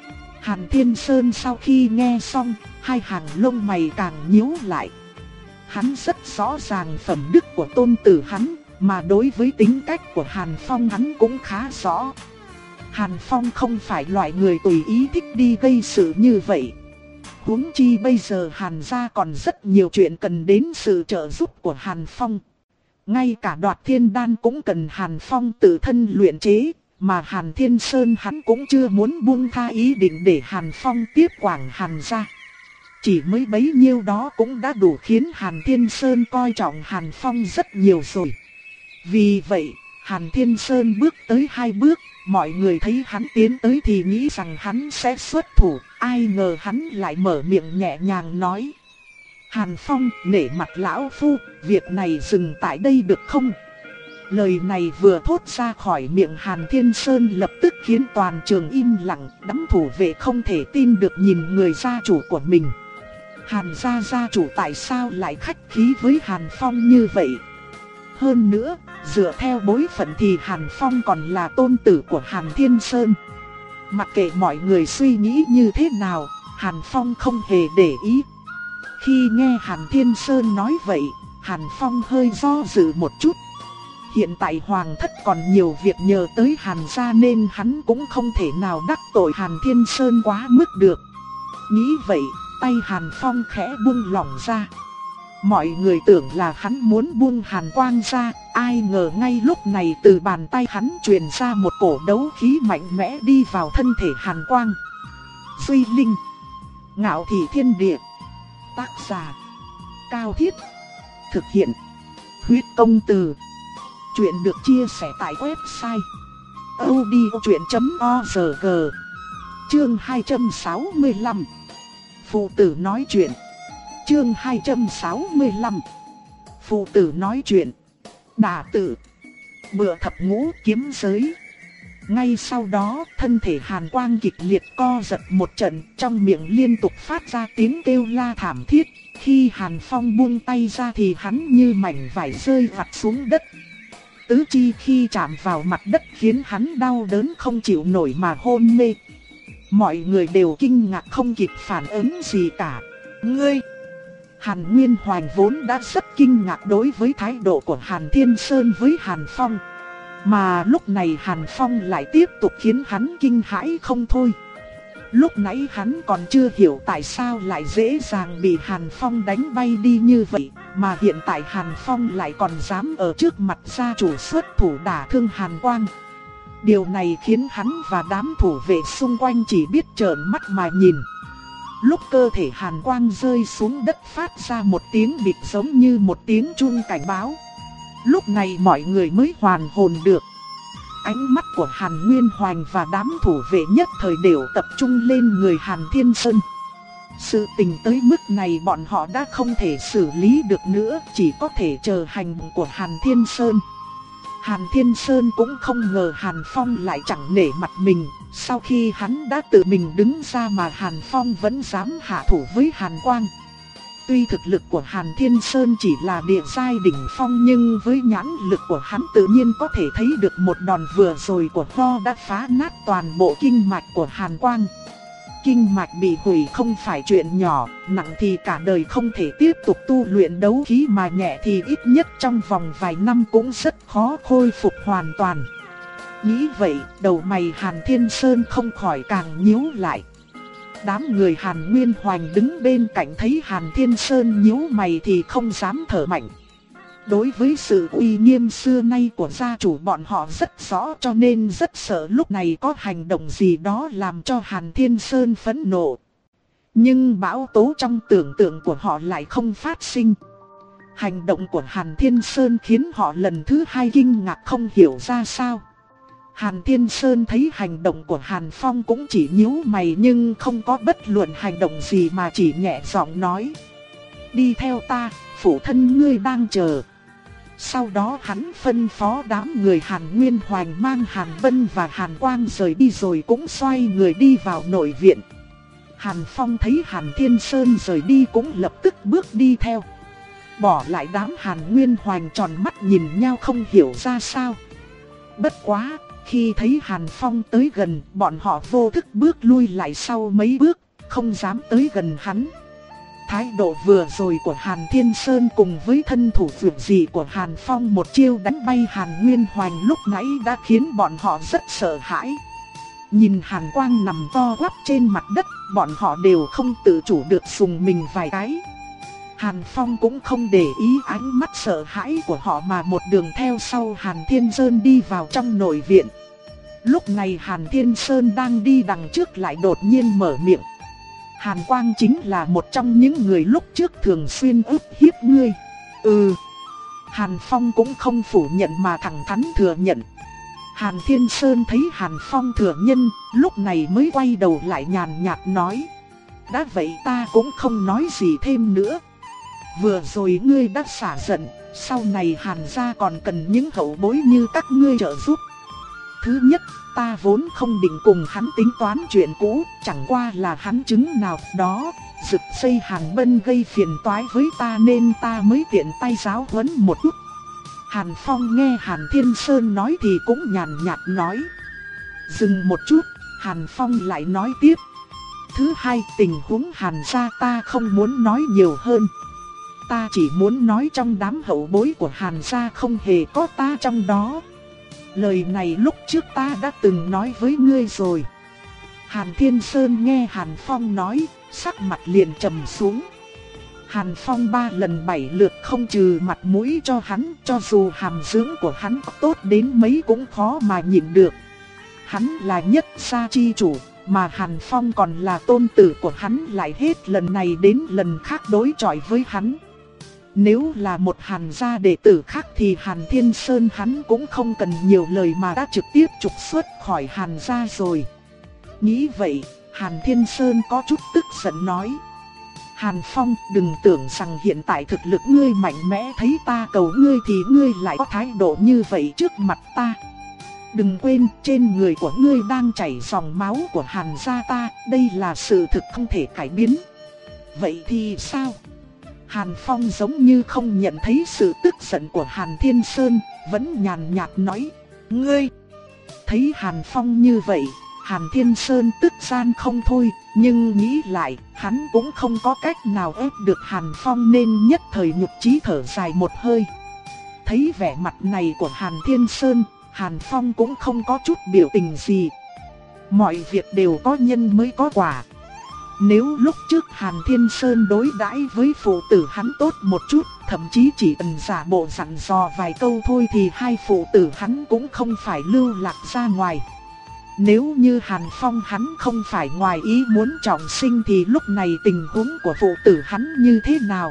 Hàn Thiên Sơn sau khi nghe xong, hai hàng lông mày càng nhíu lại. Hắn rất rõ ràng phẩm đức của tôn tử hắn, mà đối với tính cách của Hàn Phong hắn cũng khá rõ. Hàn Phong không phải loại người tùy ý thích đi gây sự như vậy. Huống chi bây giờ Hàn gia còn rất nhiều chuyện cần đến sự trợ giúp của Hàn Phong. Ngay cả đoạt thiên đan cũng cần Hàn Phong tự thân luyện chế, mà Hàn Thiên Sơn hắn cũng chưa muốn buông tha ý định để Hàn Phong tiếp quản Hàn gia. Chỉ mới bấy nhiêu đó cũng đã đủ khiến Hàn Thiên Sơn coi trọng Hàn Phong rất nhiều rồi. Vì vậy, Hàn Thiên Sơn bước tới hai bước, mọi người thấy hắn tiến tới thì nghĩ rằng hắn sẽ xuất thủ, ai ngờ hắn lại mở miệng nhẹ nhàng nói. Hàn Phong, nể mặt lão phu, việc này dừng tại đây được không? Lời này vừa thốt ra khỏi miệng Hàn Thiên Sơn lập tức khiến toàn trường im lặng, đám thủ vệ không thể tin được nhìn người gia chủ của mình. Hàn gia gia chủ tại sao lại khách khí với Hàn Phong như vậy? Hơn nữa, dựa theo bối phận thì Hàn Phong còn là tôn tử của Hàn Thiên Sơn. Mặc kệ mọi người suy nghĩ như thế nào, Hàn Phong không hề để ý. Khi nghe Hàn Thiên Sơn nói vậy, Hàn Phong hơi do dự một chút. Hiện tại Hoàng thất còn nhiều việc nhờ tới Hàn gia nên hắn cũng không thể nào đắc tội Hàn Thiên Sơn quá mức được. Nghĩ vậy, tay Hàn Phong khẽ buông lỏng ra. Mọi người tưởng là hắn muốn buông Hàn Quang ra, ai ngờ ngay lúc này từ bàn tay hắn truyền ra một cổ đấu khí mạnh mẽ đi vào thân thể Hàn Quang. Duy Linh, Ngạo Thị Thiên Địa. Tác giả Cao Thiết. Thực hiện Huyết Công Từ. Chuyện được chia sẻ tại website audiochuyện chấm org. Chương hai trăm sáu mươi lăm. Phụ tử nói chuyện. Chương hai trăm sáu mươi lăm. Phụ tử nói chuyện. Đả tử. Bựa thập ngũ kiếm giới. Ngay sau đó, thân thể Hàn Quang kịch liệt co giật một trận, trong miệng liên tục phát ra tiếng kêu la thảm thiết. Khi Hàn Phong buông tay ra thì hắn như mảnh vải rơi vặt xuống đất. Tứ chi khi chạm vào mặt đất khiến hắn đau đớn không chịu nổi mà hôn mê. Mọi người đều kinh ngạc không kịp phản ứng gì cả. Ngươi! Hàn Nguyên Hoành vốn đã rất kinh ngạc đối với thái độ của Hàn Thiên Sơn với Hàn Phong. Mà lúc này Hàn Phong lại tiếp tục khiến hắn kinh hãi không thôi. Lúc nãy hắn còn chưa hiểu tại sao lại dễ dàng bị Hàn Phong đánh bay đi như vậy, mà hiện tại Hàn Phong lại còn dám ở trước mặt gia chủ xuất thủ đả thương Hàn Quang. Điều này khiến hắn và đám thủ vệ xung quanh chỉ biết trợn mắt mà nhìn. Lúc cơ thể Hàn Quang rơi xuống đất phát ra một tiếng bịch giống như một tiếng chuông cảnh báo. Lúc này mọi người mới hoàn hồn được. Ánh mắt của Hàn Nguyên Hoành và đám thủ vệ nhất thời đều tập trung lên người Hàn Thiên Sơn. Sự tình tới mức này bọn họ đã không thể xử lý được nữa, chỉ có thể chờ hành động của Hàn Thiên Sơn. Hàn Thiên Sơn cũng không ngờ Hàn Phong lại chẳng nể mặt mình. Sau khi hắn đã tự mình đứng ra mà Hàn Phong vẫn dám hạ thủ với Hàn Quang. Tuy thực lực của Hàn Thiên Sơn chỉ là địa giai đỉnh phong, nhưng với nhãn lực của hắn tự nhiên có thể thấy được một đòn vừa rồi của Tho đã phá nát toàn bộ kinh mạch của Hàn Quang. Kinh mạch bị hủy không phải chuyện nhỏ, nặng thì cả đời không thể tiếp tục tu luyện đấu khí, mà nhẹ thì ít nhất trong vòng vài năm cũng rất khó khôi phục hoàn toàn. Nghĩ vậy, đầu mày Hàn Thiên Sơn không khỏi càng nhíu lại. Đám người Hàn Nguyên Hoành đứng bên cạnh thấy Hàn Thiên Sơn nhíu mày thì không dám thở mạnh. Đối với sự uy nghiêm xưa nay của gia chủ bọn họ rất rõ, cho nên rất sợ lúc này có hành động gì đó làm cho Hàn Thiên Sơn phẫn nộ. Nhưng bão tố trong tưởng tượng của họ lại không phát sinh. Hành động của Hàn Thiên Sơn khiến họ lần thứ hai kinh ngạc không hiểu ra sao. Hàn Thiên Sơn thấy hành động của Hàn Phong cũng chỉ nhíu mày nhưng không có bất luận hành động gì mà chỉ nhẹ giọng nói: đi theo ta, phụ thân ngươi đang chờ. Sau đó hắn phân phó đám người Hàn Nguyên Hoành mang Hàn Vân và Hàn Quang rời đi rồi cũng xoay người đi vào nội viện. Hàn Phong thấy Hàn Thiên Sơn rời đi cũng lập tức bước đi theo. Bỏ lại đám Hàn Nguyên Hoành tròn mắt nhìn nhau không hiểu ra sao. Bất quá, khi thấy Hàn Phong tới gần, bọn họ vô thức bước lui lại sau mấy bước, không dám tới gần hắn. Thái độ vừa rồi của Hàn Thiên Sơn cùng với thân thủ vượt dị của Hàn Phong một chiêu đánh bay Hàn Nguyên Hoành lúc nãy đã khiến bọn họ rất sợ hãi. Nhìn Hàn Quang nằm co quắp trên mặt đất, bọn họ đều không tự chủ được sùng mình vài cái. Hàn Phong cũng không để ý ánh mắt sợ hãi của họ mà một đường theo sau Hàn Thiên Sơn đi vào trong nội viện. Lúc này Hàn Thiên Sơn đang đi đằng trước lại đột nhiên mở miệng: Hàn Quang chính là một trong những người lúc trước thường xuyên ức hiếp ngươi. Ừ. Hàn Phong cũng không phủ nhận mà thẳng thắn thừa nhận. Hàn Thiên Sơn thấy Hàn Phong thừa nhận, lúc này mới quay đầu lại nhàn nhạt nói: đã vậy ta cũng không nói gì thêm nữa. Vừa rồi ngươi đã xả giận, sau này Hàn gia còn cần những hậu bối như các ngươi trợ giúp. Thứ nhất, ta vốn không định cùng hắn tính toán chuyện cũ, chẳng qua là hắn chứng nào đó, rực xây Hàn Bân gây phiền toái với ta nên ta mới tiện tay giáo huấn một chút. Hàn Phong nghe Hàn Thiên Sơn nói thì cũng nhàn nhạt nói. Dừng một chút, Hàn Phong lại nói tiếp: thứ hai, tình huống Hàn gia ta không muốn nói nhiều hơn. Ta chỉ muốn nói trong đám hậu bối của Hàn gia không hề có ta trong đó. Lời này lúc trước ta đã từng nói với ngươi rồi. Hàn Thiên Sơn nghe Hàn Phong nói, sắc mặt liền trầm xuống. Hàn Phong ba lần bảy lượt không trừ mặt mũi cho hắn, cho dù hàm dưỡng của hắn tốt đến mấy cũng khó mà nhịn được. Hắn là nhất gia chi chủ, mà Hàn Phong còn là tôn tử của hắn, lại hết lần này đến lần khác đối chọi với hắn. Nếu là một Hàn gia đệ tử khác thì Hàn Thiên Sơn hắn cũng không cần nhiều lời mà đã trực tiếp trục xuất khỏi Hàn gia rồi. Nghĩ vậy, Hàn Thiên Sơn có chút tức giận nói: Hàn Phong, đừng tưởng rằng hiện tại thực lực ngươi mạnh mẽ, thấy ta cầu ngươi thì ngươi lại có thái độ như vậy trước mặt ta. Đừng quên, trên người của ngươi đang chảy dòng máu của Hàn gia ta, đây là sự thực không thể cải biến. Vậy thì sao? Hàn Phong giống như không nhận thấy sự tức giận của Hàn Thiên Sơn, vẫn nhàn nhạt nói: ngươi. Thấy Hàn Phong như vậy, Hàn Thiên Sơn tức gian không thôi, nhưng nghĩ lại, hắn cũng không có cách nào ép được Hàn Phong nên nhất thời nhục chí thở dài một hơi. Thấy vẻ mặt này của Hàn Thiên Sơn, Hàn Phong cũng không có chút biểu tình gì. Mọi việc đều có nhân mới có quả. Nếu lúc trước Hàn Thiên Sơn đối đãi với phụ tử hắn tốt một chút, thậm chí chỉ cần giả bộ dặn dò vài câu thôi thì hai phụ tử hắn cũng không phải lưu lạc ra ngoài. Nếu như Hàn Phong hắn không phải ngoài ý muốn trọng sinh thì lúc này tình huống của phụ tử hắn như thế nào?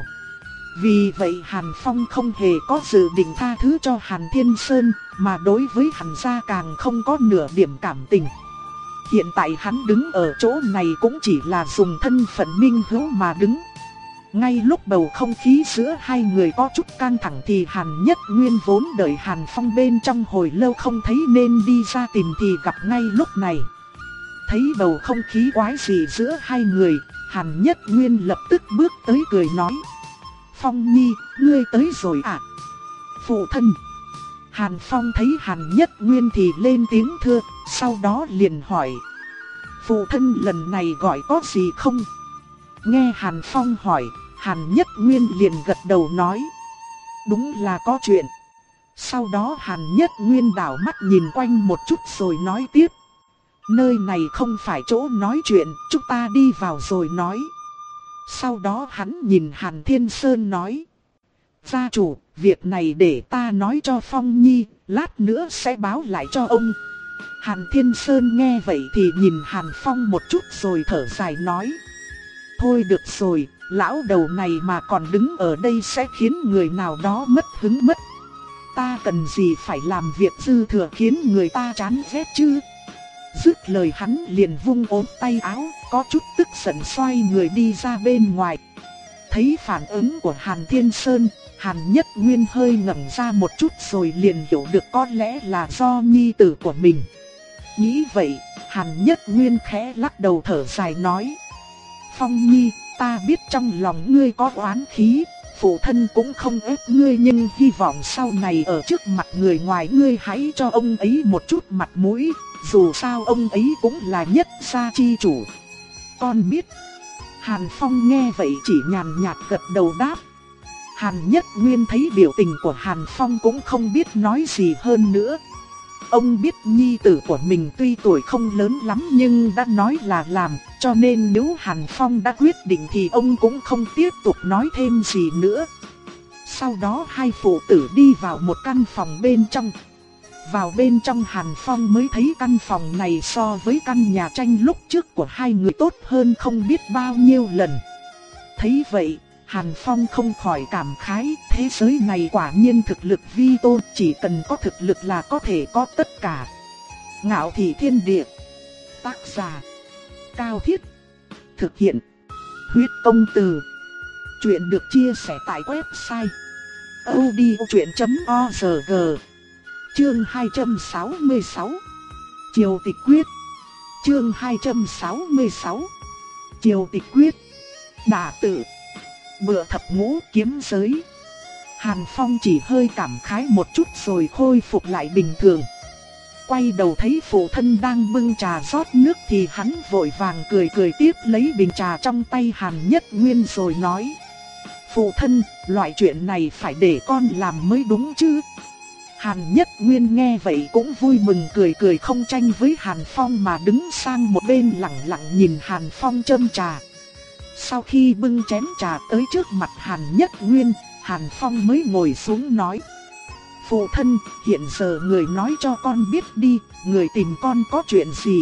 Vì vậy Hàn Phong không hề có dự định tha thứ cho Hàn Thiên Sơn, mà đối với Hàn gia càng không có nửa điểm cảm tình. Hiện tại hắn đứng ở chỗ này cũng chỉ là dùng thân phận minh hữu mà đứng. Ngay lúc bầu không khí giữa hai người có chút căng thẳng thì Hàn Nhất Nguyên vốn đợi Hàn Phong bên trong hồi lâu không thấy nên đi ra tìm thì gặp ngay lúc này. Thấy bầu không khí quái dị giữa hai người, Hàn Nhất Nguyên lập tức bước tới cười nói: Phong Nhi, ngươi tới rồi à? Phụ thân. Hàn Phong thấy Hàn Nhất Nguyên thì lên tiếng thưa, sau đó liền hỏi: phụ thân lần này gọi có gì không? Nghe Hàn Phong hỏi, Hàn Nhất Nguyên liền gật đầu nói: đúng là có chuyện. Sau đó Hàn Nhất Nguyên đảo mắt nhìn quanh một chút rồi nói tiếp: Nơi này không phải chỗ nói chuyện, chúng ta đi vào rồi nói. Sau đó hắn nhìn Hàn Thiên Sơn nói. Gia chủ, việc này để ta nói cho Phong Nhi, lát nữa sẽ báo lại cho ông. Hàn Thiên Sơn nghe vậy thì nhìn Hàn Phong một chút rồi thở dài nói. Thôi được rồi, lão đầu này mà còn đứng ở đây sẽ khiến người nào đó mất hứng mất. Ta cần gì phải làm việc dư thừa khiến người ta chán ghét chứ. Dứt lời hắn liền vung ốm tay áo, có chút tức giận xoay người đi ra bên ngoài. Thấy phản ứng của Hàn Thiên Sơn, Hàn Nhất Nguyên hơi ngẩng ra một chút rồi liền hiểu được có lẽ là do nhi tử của mình. Nghĩ vậy, Hàn Nhất Nguyên khẽ lắc đầu thở dài nói. Phong Nhi, ta biết trong lòng ngươi có oán khí, phụ thân cũng không ép ngươi, nhưng hy vọng sau này ở trước mặt người ngoài ngươi hãy cho ông ấy một chút mặt mũi, dù sao ông ấy cũng là nhất gia chi chủ. Con biết. Hàn Phong nghe vậy chỉ nhàn nhạt gật đầu đáp. Hàn Nhất Nguyên thấy biểu tình của Hàn Phong cũng không biết nói gì hơn nữa. Ông biết nhi tử của mình tuy tuổi không lớn lắm nhưng đã nói là làm, cho nên nếu Hàn Phong đã quyết định thì ông cũng không tiếp tục nói thêm gì nữa. Sau đó hai phụ tử đi vào một căn phòng bên trong. Vào bên trong Hàn Phong mới thấy căn phòng này so với căn nhà tranh lúc trước của hai người tốt hơn không biết bao nhiêu lần. Thấy vậy, Hàn Phong không khỏi cảm khái, thế giới này quả nhiên thực lực vi tôn, chỉ cần có thực lực là có thể có tất cả. Ngạo thị thiên địa. Tác giả Cao Thiết. Thực hiện Huyết Công Từ. Chuyện được chia sẻ tại website audiochuyện chấm org. Chương hai trăm sáu mươi sáu. Triều Tịch Quyết. Chương hai trăm sáu mươi sáu. Triều Tịch Quyết. Đả tự. Bựa thập ngũ kiếm giới. Hàn Phong chỉ hơi cảm khái một chút rồi khôi phục lại bình thường. Quay đầu thấy phụ thân đang bưng trà rót nước thì hắn vội vàng cười cười tiếp lấy bình trà trong tay Hàn Nhất Nguyên rồi nói. Phụ thân, loại chuyện này phải để con làm mới đúng chứ. Hàn Nhất Nguyên nghe vậy cũng vui mừng cười cười không tranh với Hàn Phong mà đứng sang một bên lặng lặng nhìn Hàn Phong châm trà. Sau khi bưng chén trà tới trước mặt Hàn Nhất Nguyên, Hàn Phong mới ngồi xuống nói. Phụ thân, hiện giờ người nói cho con biết đi, người tìm con có chuyện gì?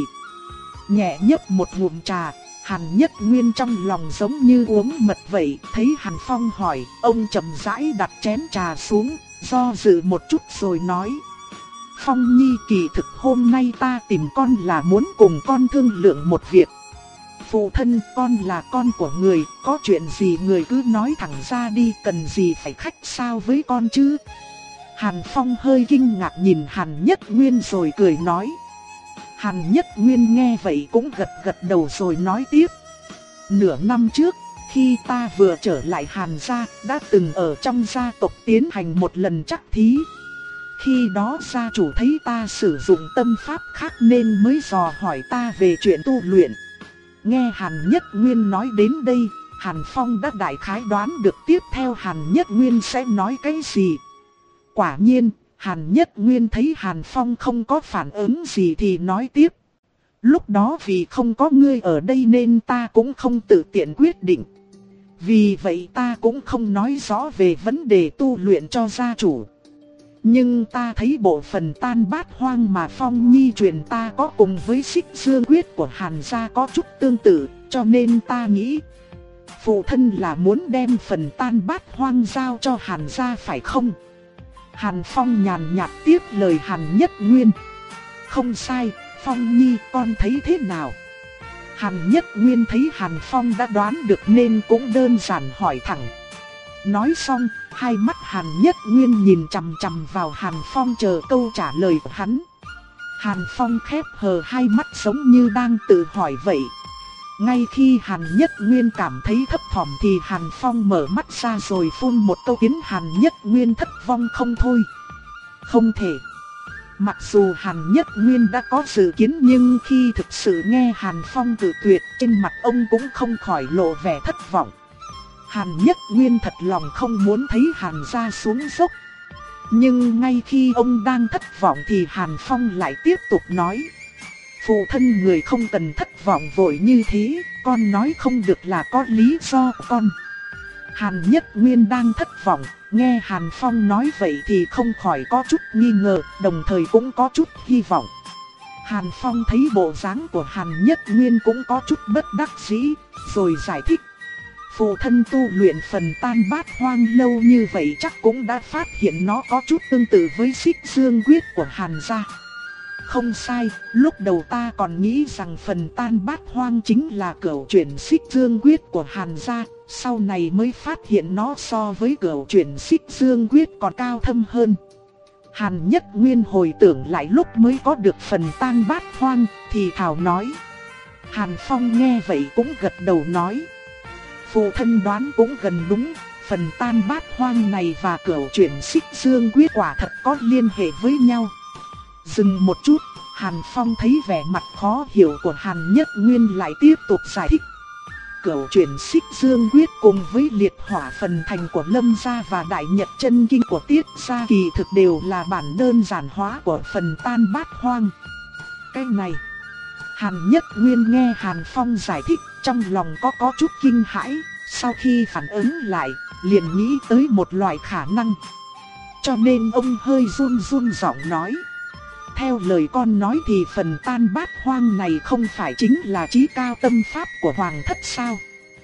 Nhẹ nhấp một ngụm trà, Hàn Nhất Nguyên trong lòng giống như uống mật vậy. Thấy Hàn Phong hỏi, ông chậm rãi đặt chén trà xuống, do dự một chút rồi nói. Phong Nhi, kỳ thực hôm nay ta tìm con là muốn cùng con thương lượng một việc. Phụ thân, con là con của người, có chuyện gì người cứ nói thẳng ra đi, cần gì phải khách sao với con chứ? Hàn Phong hơi kinh ngạc nhìn Hàn Nhất Nguyên rồi cười nói. Hàn Nhất Nguyên nghe vậy cũng gật gật đầu rồi nói tiếp. Nửa năm trước, khi ta vừa trở lại Hàn gia, đã từng ở trong gia tộc tiến hành một lần trắc thí. Khi đó gia chủ thấy ta sử dụng tâm pháp khác nên mới dò hỏi ta về chuyện tu luyện. Nghe Hàn Nhất Nguyên nói đến đây, Hàn Phong đã đại khái đoán được tiếp theo Hàn Nhất Nguyên sẽ nói cái gì. Quả nhiên, Hàn Nhất Nguyên thấy Hàn Phong không có phản ứng gì thì nói tiếp. Lúc đó vì không có ngươi ở đây nên ta cũng không tự tiện quyết định. Vì vậy ta cũng không nói rõ về vấn đề tu luyện cho gia chủ. Nhưng ta thấy bộ phận Tan Bát Hoang mà Phong Nhi truyền ta có cùng với Xích Dương Quyết của Hàn gia có chút tương tự, cho nên ta nghĩ phụ thân là muốn đem phần Tan Bát Hoang giao cho Hàn gia phải không? Hàn Phong nhàn nhạt tiếp lời Hàn Nhất Nguyên. Không sai, Phong Nhi, con thấy thế nào? Hàn Nhất Nguyên thấy Hàn Phong đã đoán được nên cũng đơn giản hỏi thẳng. Nói xong, hai mắt Hàn Nhất Nguyên nhìn chằm chằm vào Hàn Phong chờ câu trả lời của hắn. Hàn Phong khép hờ hai mắt giống như đang tự hỏi vậy. Ngay khi Hàn Nhất Nguyên cảm thấy thấp thỏm thì Hàn Phong mở mắt ra rồi phun một câu khiến Hàn Nhất Nguyên thất vọng không thôi. Không thể. Mặc dù Hàn Nhất Nguyên đã có dự kiến nhưng khi thực sự nghe Hàn Phong cự tuyệt, trên mặt ông cũng không khỏi lộ vẻ thất vọng. Hàn Nhất Nguyên thật lòng không muốn thấy Hàn gia xuống dốc. Nhưng ngay khi ông đang thất vọng thì Hàn Phong lại tiếp tục nói. Phụ thân người không cần thất vọng vội như thế, con nói không được là có lý do của con. Hàn Nhất Nguyên đang thất vọng, nghe Hàn Phong nói vậy thì không khỏi có chút nghi ngờ, đồng thời cũng có chút hy vọng. Hàn Phong thấy bộ dáng của Hàn Nhất Nguyên cũng có chút bất đắc dĩ, rồi giải thích. Phụ thân tu luyện phần Tan Bát Hoang lâu như vậy chắc cũng đã phát hiện nó có chút tương tự với Xích Dương Quyết của Hàn gia. Không sai, lúc đầu ta còn nghĩ rằng phần Tan Bát Hoang chính là cửu chuyển Xích Dương Quyết của Hàn gia, sau này mới phát hiện nó so với cửu chuyển Xích Dương Quyết còn cao thâm hơn. Hàn Nhất Nguyên hồi tưởng lại lúc mới có được phần Tan Bát Hoang, thì thào nói. Hàn Phong nghe vậy cũng gật đầu nói. Phụ thân đoán cũng gần đúng, phần Tan Bát Hoang này và cửu chuyển Xích Dương Quyết quả thật có liên hệ với nhau. Dừng một chút, Hàn Phong thấy vẻ mặt khó hiểu của Hàn Nhất Nguyên lại tiếp tục giải thích. Cửu chuyển Xích Dương Quyết cùng với liệt hỏa phần thành của Lâm gia và Đại Nhật Chân Kinh của Tiết gia kỳ thực đều là bản đơn giản hóa của phần Tan Bát Hoang. Cái này, Hàn Nhất Nguyên nghe Hàn Phong giải thích, trong lòng có có chút kinh hãi, sau khi phản ứng lại, liền nghĩ tới một loại khả năng. Cho nên ông hơi run run giọng nói. Theo lời con nói thì phần Tan Bát Hoang này không phải chính là chí cao tâm pháp của Hoàng thất sao?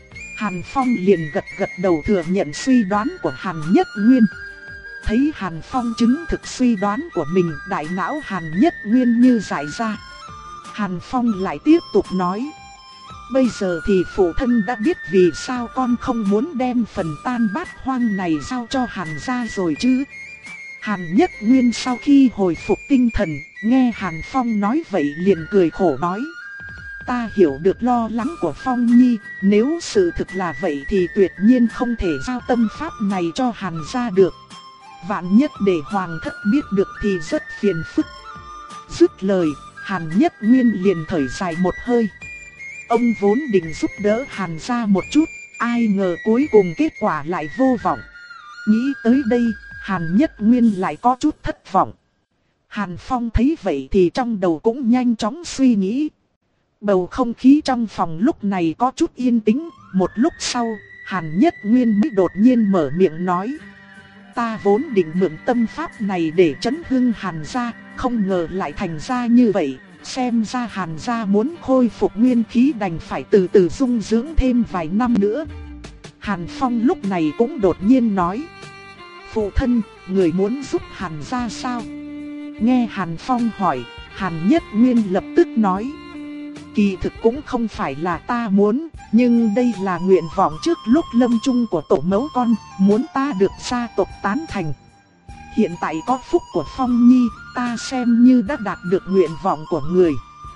Hàn Phong liền gật gật đầu thừa nhận suy đoán của Hàn Nhất Nguyên. Thấy Hàn Phong chứng thực suy đoán của mình, đại não Hàn Nhất Nguyên như giải ra. Hàn Phong lại tiếp tục nói. Bây giờ thì phụ thân đã biết vì sao con không muốn đem phần Tan Bát Hoang này giao cho Hàn gia rồi chứ? Hàn Nhất Nguyên sau khi hồi phục tinh thần, nghe Hàn Phong nói vậy liền cười khổ nói. Ta hiểu được lo lắng của Phong Nhi, nếu sự thực là vậy thì tuyệt nhiên không thể giao tâm pháp này cho Hàn gia được. Vạn nhất để Hoàng thất biết được thì rất phiền phức. Dứt lời, Hàn Nhất Nguyên liền thở dài một hơi. Ông vốn định giúp đỡ Hàn gia một chút, ai ngờ cuối cùng kết quả lại vô vọng. Nghĩ tới đây, Hàn Nhất Nguyên lại có chút thất vọng. Hàn Phong thấy vậy thì trong đầu cũng nhanh chóng suy nghĩ. Bầu không khí trong phòng lúc này có chút yên tĩnh, một lúc sau, Hàn Nhất Nguyên mới đột nhiên mở miệng nói. Ta vốn định mượn tâm pháp này để chấn hưng Hàn gia, không ngờ lại thành ra như vậy. Xem ra Hàn gia muốn khôi phục nguyên khí đành phải từ từ dung dưỡng thêm vài năm nữa. Hàn Phong lúc này cũng đột nhiên nói. Phụ thân, người muốn giúp Hàn gia sao? Nghe Hàn Phong hỏi, Hàn Nhất Nguyên lập tức nói. Kỳ thực cũng không phải là ta muốn, nhưng đây là nguyện vọng trước lúc lâm chung của tổ mẫu con, muốn ta được gia tộc tán thành. Hiện tại có phúc của Phong Nhi, ta xem như đã đạt được nguyện vọng của người.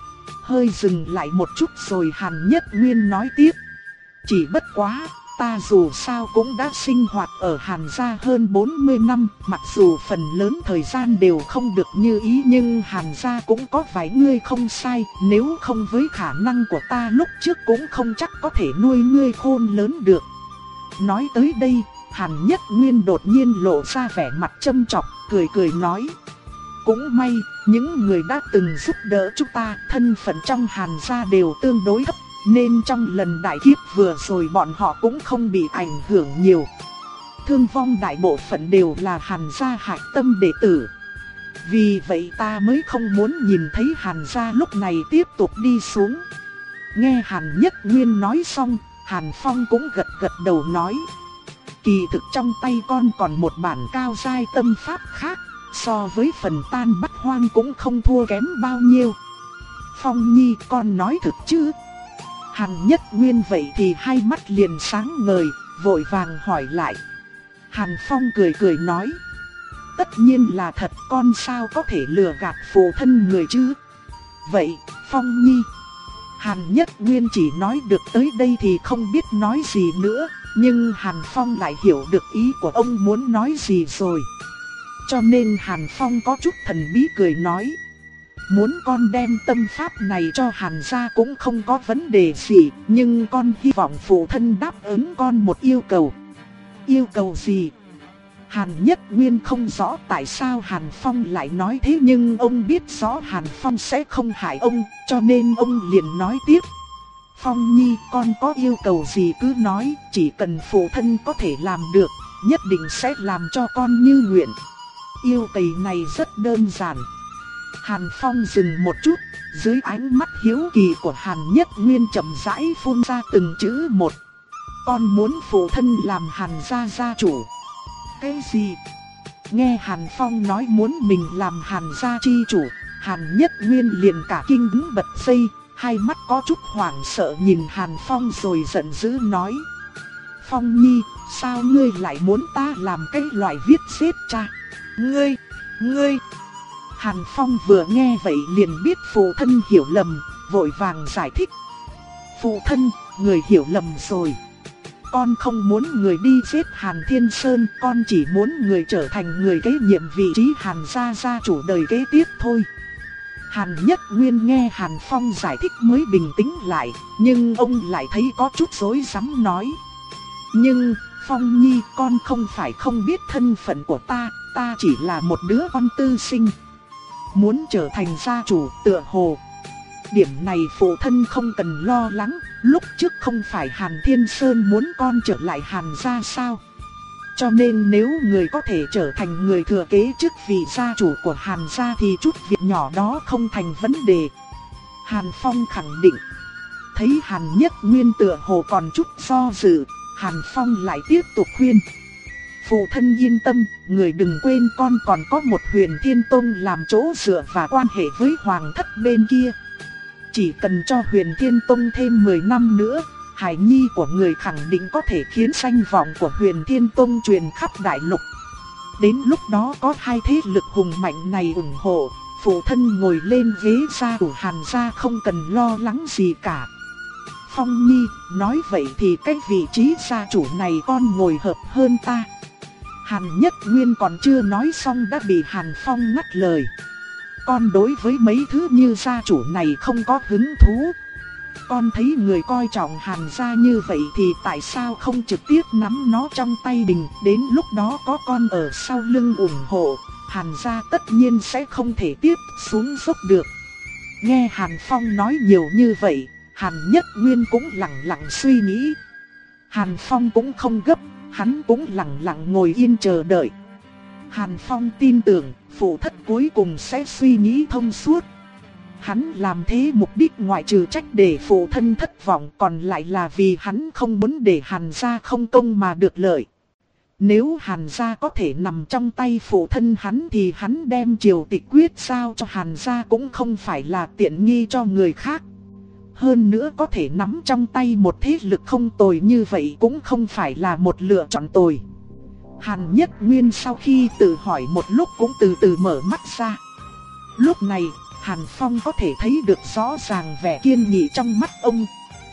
Hơi dừng lại một chút rồi Hàn Nhất Nguyên nói tiếp. Chỉ bất quá, ta dù sao cũng đã sinh hoạt ở Hàn gia hơn bốn mươi năm, mặc dù phần lớn thời gian đều không được như ý nhưng Hàn gia cũng có vài người không sai, nếu không với khả năng của ta lúc trước cũng không chắc có thể nuôi ngươi khôn lớn được. Nói tới đây, Hàn Nhất Nguyên đột nhiên lộ ra vẻ mặt châm chọc, cười cười nói. Cũng may, những người đã từng giúp đỡ chúng ta, thân phận trong Hàn gia đều tương đối thấp, nên trong lần đại kiếp vừa rồi bọn họ cũng không bị ảnh hưởng nhiều. Thương vong đại bộ phận đều là Hàn gia hạch tâm đệ tử. Vì vậy ta mới không muốn nhìn thấy Hàn gia lúc này tiếp tục đi xuống. Nghe Hàn Nhất Nguyên nói xong, Hàn Phong cũng gật gật đầu nói. Kỳ thực trong tay con còn một bản cao giai tâm pháp khác, so với phần Tan Bát Hoang cũng không thua kém bao nhiêu. Phong Nhi, con nói thực chứ? Hàn Nhất Nguyên vậy thì hai mắt liền sáng ngời, vội vàng hỏi lại. Hàn Phong cười cười nói. Tất nhiên là thật, con sao có thể lừa gạt phụ thân người chứ? Vậy, Phong Nhi. Hàn Nhất Nguyên chỉ nói được tới đây thì không biết nói gì nữa, nhưng Hàn Phong lại hiểu được ý của ông muốn nói gì rồi. Cho nên Hàn Phong có chút thần bí cười nói. Muốn con đem tâm pháp này cho Hàn gia cũng không có vấn đề gì, nhưng con hy vọng phụ thân đáp ứng con một yêu cầu. Yêu cầu gì? Hàn Nhất Nguyên không rõ tại sao Hàn Phong lại nói thế, nhưng ông biết rõ Hàn Phong sẽ không hại ông, cho nên ông liền nói tiếp. Phong Nhi, con có yêu cầu gì cứ nói, chỉ cần phụ thân có thể làm được, nhất định sẽ làm cho con như nguyện. Yêu cầu này rất đơn giản. Hàn Phong dừng một chút, dưới ánh mắt hiếu kỳ của Hàn Nhất Nguyên chậm rãi phun ra từng chữ một. Con muốn phụ thân làm Hàn gia gia chủ. Cái gì? Nghe Hàn Phong nói muốn mình làm Hàn gia chi chủ, Hàn Nhất Nguyên liền cả kinh đứng bật dậy, hai mắt có chút hoảng sợ nhìn Hàn Phong rồi giận dữ nói. Phong Nhi, sao ngươi lại muốn ta làm cái loại viết xếp cha? Ngươi, ngươi... Hàn Phong vừa nghe vậy liền biết phụ thân hiểu lầm, vội vàng giải thích. Phụ thân, người hiểu lầm rồi. Con không muốn người đi giết Hàn Thiên Sơn, con chỉ muốn người trở thành người kế nhiệm vị trí Hàn gia gia chủ đời kế tiếp thôi. Hàn Nhất Nguyên nghe Hàn Phong giải thích mới bình tĩnh lại, nhưng ông lại thấy có chút rối rắm nói. Nhưng, Phong Nhi, con không phải không biết thân phận của ta, ta chỉ là một đứa con tư sinh. Muốn trở thành gia chủ tựa hồ. Điểm này phụ thân không cần lo lắng, lúc trước không phải Hàn Thiên Sơn muốn con trở lại Hàn gia sao? Cho nên nếu người có thể trở thành người thừa kế chức vị gia chủ của Hàn gia thì chút việc nhỏ đó không thành vấn đề. Hàn Phong khẳng định. Thấy Hàn Nhất Nguyên tựa hồ còn chút do dự, Hàn Phong lại tiếp tục khuyên. Phụ thân yên tâm, người đừng quên con còn có một Huyền Thiên Tông làm chỗ dựa và quan hệ với hoàng thất bên kia. Chỉ cần cho Huyền Thiên Tông thêm mười năm nữa, hài nhi của người khẳng định có thể khiến danh vọng của Huyền Thiên Tông truyền khắp đại lục. Đến lúc đó có hai thế lực hùng mạnh này ủng hộ, phụ thân ngồi lên ghế gia chủ Hàn gia không cần lo lắng gì cả. Phong Nhi, nói vậy thì cái vị trí gia chủ này con ngồi hợp hơn ta. Hàn Nhất Nguyên còn chưa nói xong đã bị Hàn Phong ngắt lời. Con đối với mấy thứ như gia chủ này không có hứng thú. Con thấy người coi trọng Hàn gia như vậy thì tại sao không trực tiếp nắm nó trong tay mình. Đến lúc đó có con ở sau lưng ủng hộ, Hàn gia tất nhiên sẽ không thể tiếp xuống dốc được. Nghe Hàn Phong nói nhiều như vậy, Hàn Nhất Nguyên cũng lặng lặng suy nghĩ. Hàn Phong cũng không gấp, hắn cũng lặng lặng ngồi yên chờ đợi. Hàn Phong tin tưởng phụ thất cuối cùng sẽ suy nghĩ thông suốt. Hắn làm thế mục đích ngoại trừ trách để phụ thân thất vọng, còn lại là vì hắn không muốn để Hàn gia không công mà được lợi. Nếu Hàn gia có thể nằm trong tay phụ thân hắn thì hắn đem triều tịch quyết giao cho Hàn gia cũng không phải là tiện nghi cho người khác. Hơn nữa có thể nắm trong tay một thế lực không tồi như vậy cũng không phải là một lựa chọn tồi. Hàn Nhất Nguyên sau khi tự hỏi một lúc cũng từ từ mở mắt ra. Lúc này, Hàn Phong có thể thấy được rõ ràng vẻ kiên nghị trong mắt ông.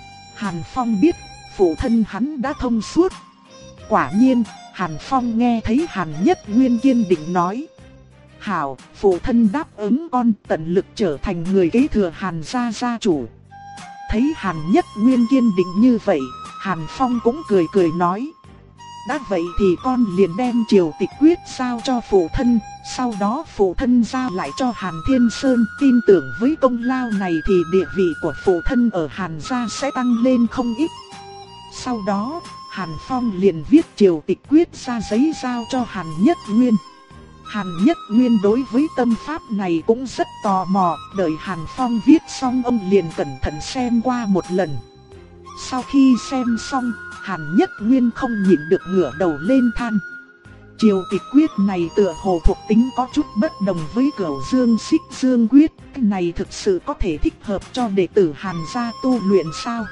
Hàn Phong biết, phụ thân hắn đã thông suốt. Quả nhiên, Hàn Phong nghe thấy Hàn Nhất Nguyên kiên định nói. Hảo, phụ thân đáp ứng con tận lực trở thành người kế thừa Hàn gia gia chủ. Thấy Hàn Nhất Nguyên kiên định như vậy, Hàn Phong cũng cười cười nói. Đã vậy thì con liền đem triều tịch quyết giao cho phụ thân, sau đó phụ thân giao lại cho Hàn Thiên Sơn. Tin tưởng với công lao này thì địa vị của phụ thân ở Hàn gia sẽ tăng lên không ít. Sau đó, Hàn Phong liền viết triều tịch quyết ra giấy giao cho Hàn Nhất Nguyên. Hàn Nhất Nguyên đối với tâm pháp này cũng rất tò mò, đợi Hàn Phong viết xong ông liền cẩn thận xem qua một lần. Sau khi xem xong, Hàn Nhất Nguyên không nhịn được ngửa đầu lên than. Triều tịch quyết này tựa hồ thuộc tính có chút bất đồng với Cửu Dương Xích Dương quyết, cái này thực sự có thể thích hợp cho đệ tử Hàn gia tu luyện sao?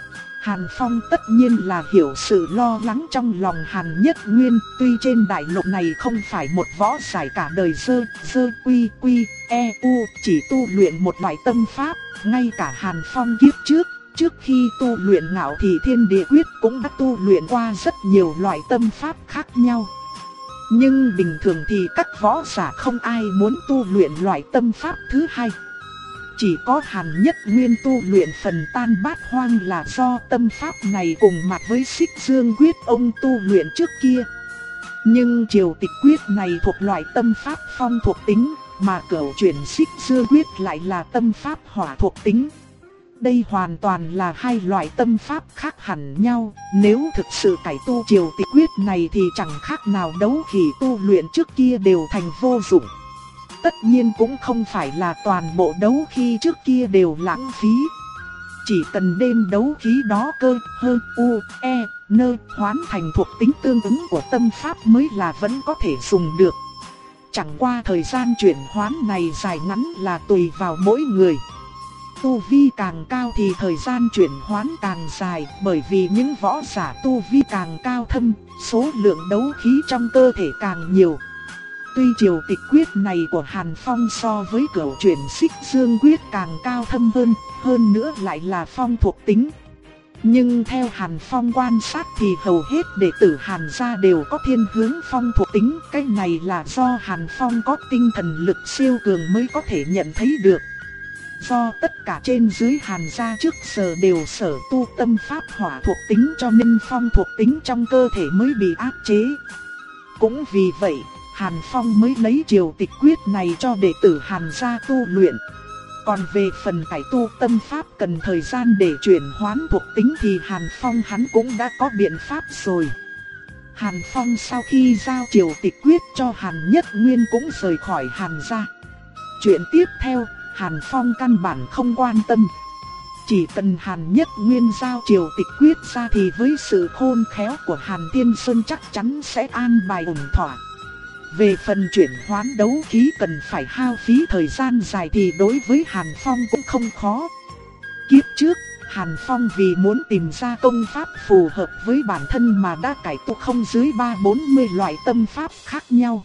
Hàn Phong tất nhiên là hiểu sự lo lắng trong lòng Hàn Nhất Nguyên, tuy trên đại lục này không phải một võ giải cả đời dơ, dơ quy quy, e u, chỉ tu luyện một loại tâm pháp, ngay cả Hàn Phong kiếp trước, trước khi tu luyện Ngạo Thị Thiên Địa Quyết cũng đã tu luyện qua rất nhiều loại tâm pháp khác nhau. Nhưng bình thường thì các võ giả không ai muốn tu luyện loại tâm pháp thứ hai. Chỉ có Hàn Nhất Nguyên tu luyện phần tan bát hoang là do tâm pháp này cùng mặt với Xích Dương quyết ông tu luyện trước kia. Nhưng triều tịch quyết này thuộc loại tâm pháp phong thuộc tính, mà cửu chuyển xích dương quyết lại là tâm pháp hỏa thuộc tính. Đây hoàn toàn là hai loại tâm pháp khác hẳn nhau, nếu thực sự cải tu triều tịch quyết này thì chẳng khác nào đấu khí tu luyện trước kia đều thành vô dụng. Tất nhiên cũng không phải là toàn bộ đấu khí trước kia đều lãng phí. Chỉ cần đem đấu khí đó cơ, hơ, u, e, nơ, hoán thành thuộc tính tương ứng của tâm pháp mới là vẫn có thể dùng được. Chẳng qua thời gian chuyển hoán này dài ngắn là tùy vào mỗi người. Tu vi càng cao thì thời gian chuyển hoán càng dài, bởi vì những võ giả tu vi càng cao thâm, số lượng đấu khí trong cơ thể càng nhiều. Tuy triều tịch quyết này của Hàn Phong so với cửu chuyển xích dương quyết càng cao thâm hơn, hơn nữa lại là phong thuộc tính. Nhưng theo Hàn Phong quan sát thì hầu hết đệ tử Hàn gia đều có thiên hướng phong thuộc tính. Cái này là do Hàn Phong có tinh thần lực siêu cường mới có thể nhận thấy được. Do tất cả trên dưới Hàn gia trước giờ đều sở tu tâm pháp hỏa thuộc tính cho nên phong thuộc tính trong cơ thể mới bị áp chế. Cũng vì vậy, Hàn Phong mới lấy triều tịch quyết này cho đệ tử Hàn gia tu luyện. Còn về phần cải tu tâm pháp cần thời gian để chuyển hoán thuộc tính thì Hàn Phong hắn cũng đã có biện pháp rồi. Hàn Phong sau khi giao triều tịch quyết cho Hàn Nhất Nguyên cũng rời khỏi Hàn gia. Chuyện tiếp theo, Hàn Phong căn bản không quan tâm. Chỉ cần Hàn Nhất Nguyên giao triều tịch quyết ra thì với sự khôn khéo của Hàn Thiên Sơn chắc chắn sẽ an bài ổn thỏa. Về phần chuyển hoán đấu khí cần phải hao phí thời gian dài thì đối với Hàn Phong cũng không khó. Kiếp trước, Hàn Phong vì muốn tìm ra công pháp phù hợp với bản thân mà đã cải tu không dưới ba bốn mươi loại tâm pháp khác nhau.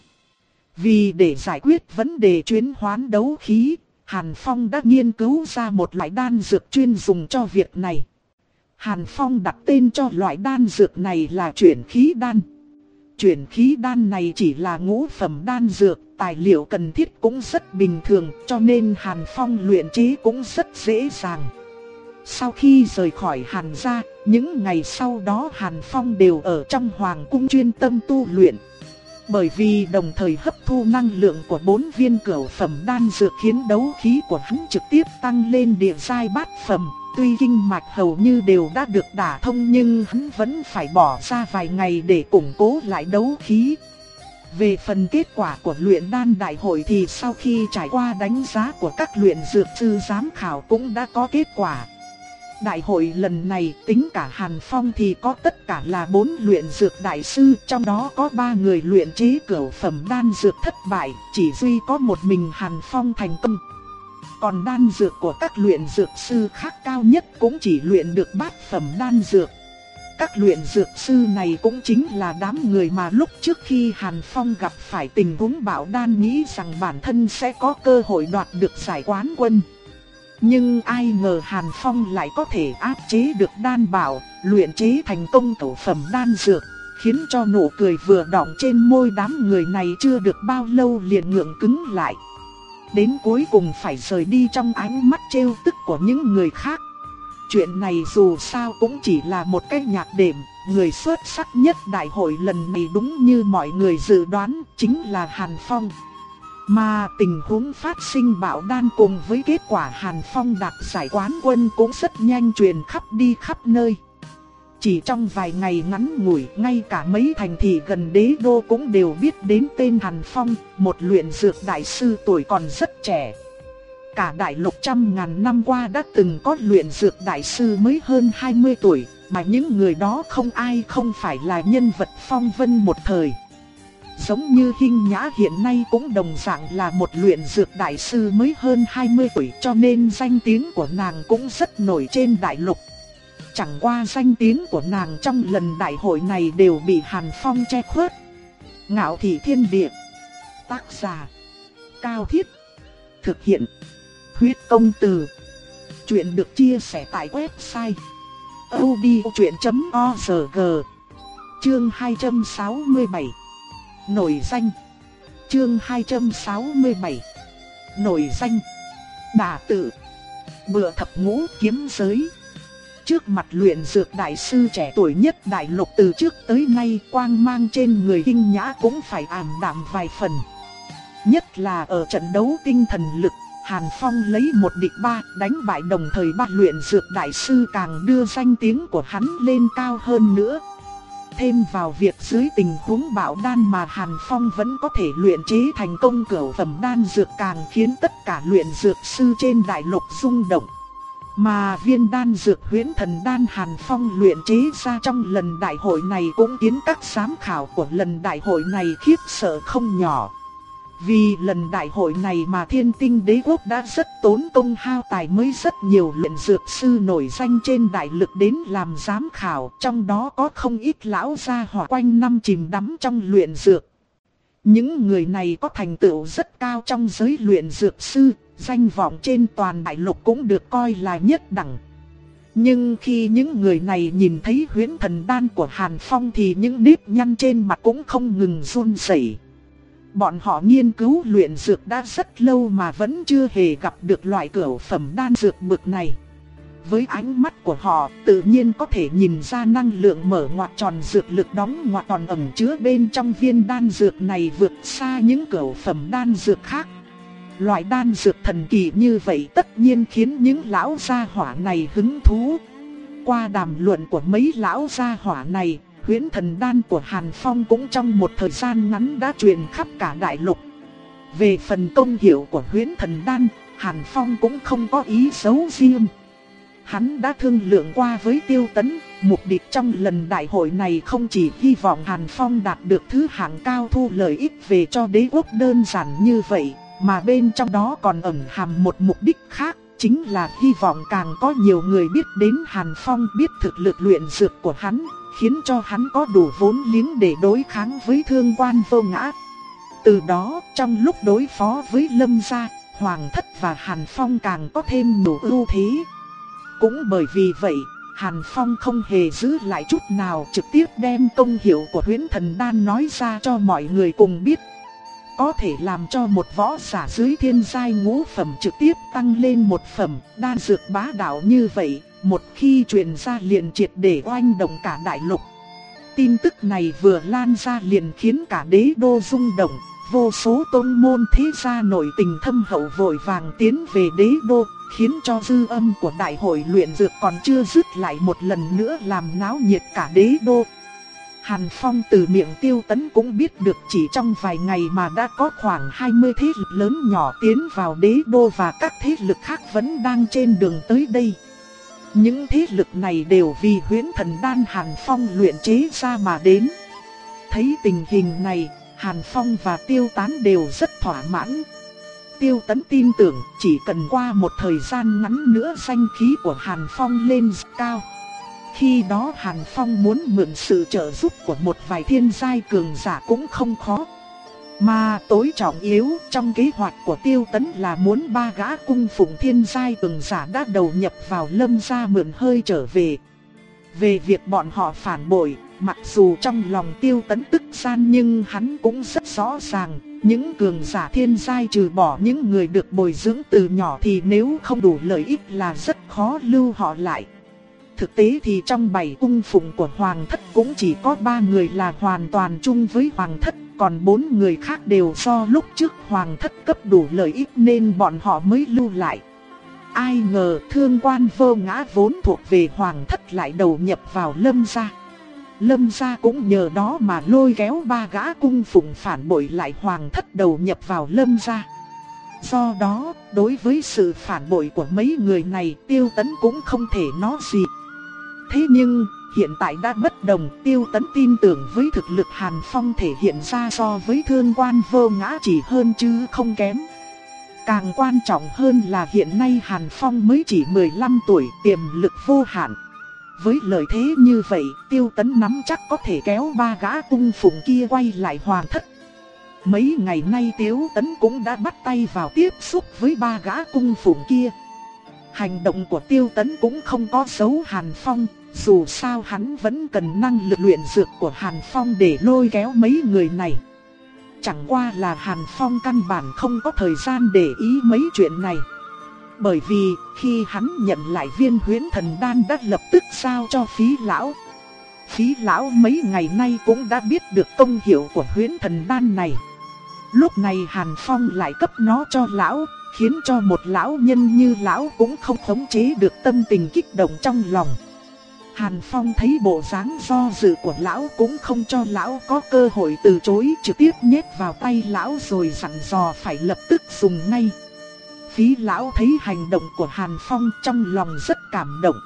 Vì để giải quyết vấn đề chuyển hoán đấu khí, Hàn Phong đã nghiên cứu ra một loại đan dược chuyên dùng cho việc này. Hàn Phong đặt tên cho loại đan dược này là chuyển khí đan. Chuyển khí đan này chỉ là ngũ phẩm đan dược, tài liệu cần thiết cũng rất bình thường, cho nên Hàn Phong luyện chế cũng rất dễ dàng. Sau khi rời khỏi Hàn gia, những ngày sau đó Hàn Phong đều ở trong hoàng cung chuyên tâm tu luyện. Bởi vì đồng thời hấp thu năng lượng của bốn viên cửu phẩm đan dược khiến đấu khí của hắn trực tiếp tăng lên địa giai bát phẩm. Tuy kinh mạch hầu như đều đã được đả thông nhưng hắn vẫn phải bỏ ra vài ngày để củng cố lại đấu khí. Về phần kết quả của luyện đan đại hội thì sau khi trải qua đánh giá của các luyện dược sư giám khảo cũng đã có kết quả. Đại hội lần này tính cả Hàn Phong thì có tất cả là bốn luyện dược đại sư, trong đó có ba người luyện chế cửu phẩm đan dược thất bại, chỉ duy có một mình Hàn Phong thành công. Còn đan dược của các luyện dược sư khác cao nhất cũng chỉ luyện được bát phẩm đan dược. Các luyện dược sư này cũng chính là đám người mà lúc trước khi Hàn Phong gặp phải tình huống bạo đan nghĩ rằng bản thân sẽ có cơ hội đoạt được giải quán quân. Nhưng ai ngờ Hàn Phong lại có thể áp chế được đan bảo, luyện chế thành công cửu phẩm đan dược, khiến cho nụ cười vừa đọng trên môi đám người này chưa được bao lâu liền ngượng cứng lại. Đến cuối cùng phải rời đi trong ánh mắt trêu tức của những người khác. Chuyện này dù sao cũng chỉ là một cái nhạc đệm, người xuất sắc nhất đại hội lần này đúng như mọi người dự đoán chính là Hàn Phong. Mà tình huống phát sinh bạo đan cùng với kết quả Hàn Phong đạt giải quán quân cũng rất nhanh truyền khắp đi khắp nơi. Chỉ trong vài ngày ngắn ngủi, ngay cả mấy thành thị gần đế đô cũng đều biết đến tên Hàn Phong, một luyện dược đại sư tuổi còn rất trẻ. Cả đại lục trăm ngàn năm qua đã từng có luyện dược đại sư mới hơn hai mươi tuổi, mà những người đó không ai không phải là nhân vật phong vân một thời. Giống như Hinh Nhã hiện nay cũng đồng dạng là một luyện dược đại sư mới hơn hai mươi tuổi, cho nên danh tiếng của nàng cũng rất nổi trên đại lục. Chẳng qua danh tiếng của nàng trong lần đại hội này đều bị Hàn Phong che khuất. Ngạo Thị Thiên Địa. Tác giả Cao Thiết. Thực hiện Huyết Công Từ. Chuyện được chia sẻ tại website audiochuyện chấm org. Chương hai trăm sáu mươi bảy. Nổi danh. Chương hai trăm sáu mươi bảy. Nổi danh. Đả tự. Bựa thập ngũ kiếm giới. trước mặt luyện dược đại sư trẻ tuổi nhất đại lục từ trước tới nay, quang mang trên người Kinh Nhã cũng phải ảm đạm vài phần. Nhất là ở trận đấu tinh thần lực, Hàn Phong lấy một địch ba đánh bại đồng thời ba luyện dược đại sư càng đưa danh tiếng của hắn lên cao hơn nữa. Thêm vào việc dưới tình huống bạo đan mà Hàn Phong vẫn có thể luyện chế thành công cửu phẩm đan dược càng khiến tất cả luyện dược sư trên đại lục rung động. Mà viên đan dược huyễn thần đan Hàn Phong luyện chế ra trong lần đại hội này cũng khiến các giám khảo của lần đại hội này khiếp sợ không nhỏ. Vì lần đại hội này mà Thiên Tinh Đế Quốc đã rất tốn công hao tài mới rất nhiều luyện dược sư nổi danh trên đại lục đến làm giám khảo, trong đó có không ít lão gia hỏa quanh năm chìm đắm trong luyện dược. Những người này có thành tựu rất cao trong giới luyện dược sư, danh vọng trên toàn đại lục cũng được coi là nhất đẳng. Nhưng khi những người này nhìn thấy huyễn thần đan của Hàn Phong thì những nếp nhăn trên mặt cũng không ngừng run rẩy. Bọn họ nghiên cứu luyện dược đã rất lâu mà vẫn chưa hề gặp được loại cửu phẩm đan dược bực này. Với ánh mắt của họ, tự nhiên có thể nhìn ra năng lượng mở ngoặt tròn dược lực đóng ngoặt tròn ẩn chứa bên trong viên đan dược này vượt xa những cửu phẩm đan dược khác. Loại đan dược thần kỳ như vậy tất nhiên khiến những lão gia hỏa này hứng thú. Qua đàm luận của mấy lão gia hỏa này, huyễn thần đan của Hàn Phong cũng trong một thời gian ngắn đã truyền khắp cả đại lục. Về phần công hiệu của huyễn thần đan, Hàn Phong cũng không có ý xấu riêng. Hắn đã thương lượng qua với Tiêu Tấn, mục đích trong lần đại hội này không chỉ hy vọng Hàn Phong đạt được thứ hạng cao thu lợi ích về cho đế quốc đơn giản như vậy, mà bên trong đó còn ẩn hàm một mục đích khác, chính là hy vọng càng có nhiều người biết đến Hàn Phong, biết thực lực luyện dược của hắn, khiến cho hắn có đủ vốn liếng để đối kháng với Thương Quan Vô Ngã. Từ đó, trong lúc đối phó với Lâm gia, Hoàng Thất và Hàn Phong càng có thêm đủ ưu thế. Cũng bởi vì vậy, Hàn Phong không hề giữ lại chút nào, trực tiếp đem công hiệu của huyễn thần đan nói ra cho mọi người cùng biết. Có thể làm cho một võ giả dưới thiên giai ngũ phẩm trực tiếp tăng lên một phẩm, đan dược bá đạo như vậy, một khi truyền ra liền triệt để oanh động cả đại lục. Tin tức này vừa lan ra liền khiến cả đế đô rung động, vô số tôn môn thế gia nổi tình thâm hậu vội vàng tiến về đế đô, khiến cho dư âm của đại hội luyện dược còn chưa dứt lại một lần nữa làm náo nhiệt cả đế đô. Hàn Phong từ miệng Tiêu Tấn cũng biết được chỉ trong vài ngày mà đã có khoảng hai mươi thế lực lớn nhỏ tiến vào đế đô và các thế lực khác vẫn đang trên đường tới đây. Những thế lực này đều vì huyễn thần đan Hàn Phong luyện chế ra mà đến. Thấy tình hình này, Hàn Phong và Tiêu Tán đều rất thỏa mãn. Tiêu Tấn tin tưởng chỉ cần qua một thời gian ngắn nữa danh khí của Hàn Phong lên cao. Khi đó Hàn Phong muốn mượn sự trợ giúp của một vài thiên giai cường giả cũng không khó. Mà tối trọng yếu trong kế hoạch của Tiêu Tấn là muốn ba gã cung phụng thiên giai cường giả đã đầu nhập vào Lâm gia mượn hơi trở về. Về việc bọn họ phản bội, mặc dù trong lòng Tiêu Tấn tức gian nhưng hắn cũng rất rõ ràng, những cường giả thiên giai trừ bỏ những người được bồi dưỡng từ nhỏ thì nếu không đủ lợi ích là rất khó lưu họ lại. Thực tế thì trong bảy cung phụng của Hoàng Thất cũng chỉ có ba người là hoàn toàn chung với Hoàng Thất, còn bốn người khác đều do lúc trước Hoàng Thất cấp đủ lợi ích nên bọn họ mới lưu lại. Ai ngờ Thương Quan Vô Ngã vốn thuộc về Hoàng Thất lại đầu nhập vào Lâm gia. Lâm gia cũng nhờ đó mà lôi kéo ba gã cung phụng phản bội lại Hoàng Thất đầu nhập vào Lâm gia. Do đó, đối với sự phản bội của mấy người này, Tiêu Tấn cũng không thể nói gì. Thế nhưng, hiện tại đã bất đồng, Tiêu Tấn tin tưởng với thực lực Hàn Phong thể hiện ra so với Thương Quan Vô Ngã chỉ hơn chứ không kém. Càng quan trọng hơn là hiện nay Hàn Phong mới chỉ mười lăm tuổi, tiềm lực vô hạn. Với lợi thế như vậy, Tiêu Tấn nắm chắc có thể kéo ba gã cung phụng kia quay lại Hoàng Thất. Mấy ngày nay Tiêu Tấn cũng đã bắt tay vào tiếp xúc với ba gã cung phụng kia. Hành động của Tiêu Tấn cũng không có giấu Hàn Phong, dù sao hắn vẫn cần năng lực luyện dược của Hàn Phong để lôi kéo mấy người này. Chẳng qua là Hàn Phong căn bản không có thời gian để ý mấy chuyện này. Bởi vì khi hắn nhận lại viên huyễn thần đan đã lập tức giao cho Phí lão. Phí lão mấy ngày nay cũng đã biết được công hiệu của huyễn thần đan này. Lúc này Hàn Phong lại cấp nó cho lão, khiến cho một lão nhân như lão cũng không khống chế được tâm tình kích động trong lòng. Hàn Phong thấy bộ dáng do dự của lão cũng không cho lão có cơ hội từ chối, trực tiếp nhét vào tay lão rồi dặn dò phải lập tức dùng ngay. Phí lão thấy hành động của Hàn Phong trong lòng rất cảm động.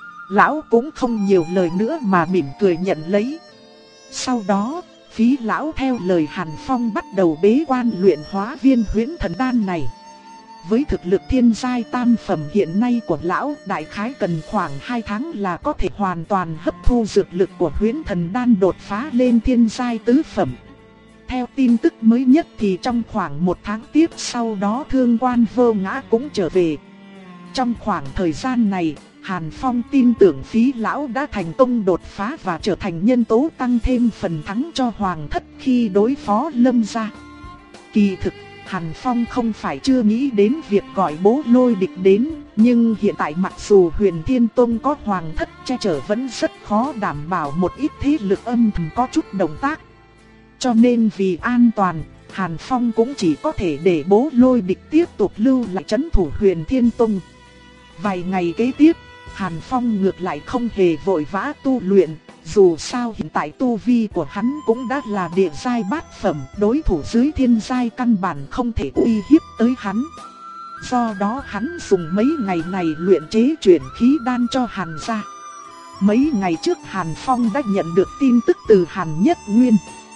Lão cũng không nhiều lời nữa mà mỉm cười nhận lấy. Sau đó, Phí lão theo lời Hàn Phong bắt đầu bế quan luyện hóa viên huyễn thần đan này. Với thực lực thiên giai tam phẩm hiện nay của lão, đại khái cần khoảng hai tháng là có thể hoàn toàn hấp thu dược lực của huyễn thần đan đột phá lên thiên giai tứ phẩm. Theo tin tức mới nhất thì trong khoảng một tháng tiếp sau đó Thương Quan Vô Ngã cũng trở về. Trong khoảng thời gian này, Hàn Phong tin tưởng Phí lão đã thành công đột phá và trở thành nhân tố tăng thêm phần thắng cho Hoàng thất khi đối phó Lâm gia. Kỳ thực, Hàn Phong không phải chưa nghĩ đến việc gọi Bố Lôi Địch đến, nhưng hiện tại mặc dù Huyền Thiên Tông có Hoàng thất che chở vẫn rất khó đảm bảo một ít thế lực âm thầm có chút động tác. Cho nên vì an toàn, Hàn Phong cũng chỉ có thể để Bố Lôi Địch tiếp tục lưu lại trấn thủ Huyền Thiên Tông. Vài ngày kế tiếp, Hàn Phong ngược lại không hề vội vã tu luyện, dù sao hiện tại tu vi của hắn cũng đã là địa giai bát phẩm, đối thủ dưới thiên giai căn bản không thể uy hiếp tới hắn. Do đó hắn dùng mấy ngày này luyện chế chuyển khí đan cho Hàn gia. Mấy ngày trước Hàn Phong đã nhận được tin tức từ Hàn Nhất Nguyên.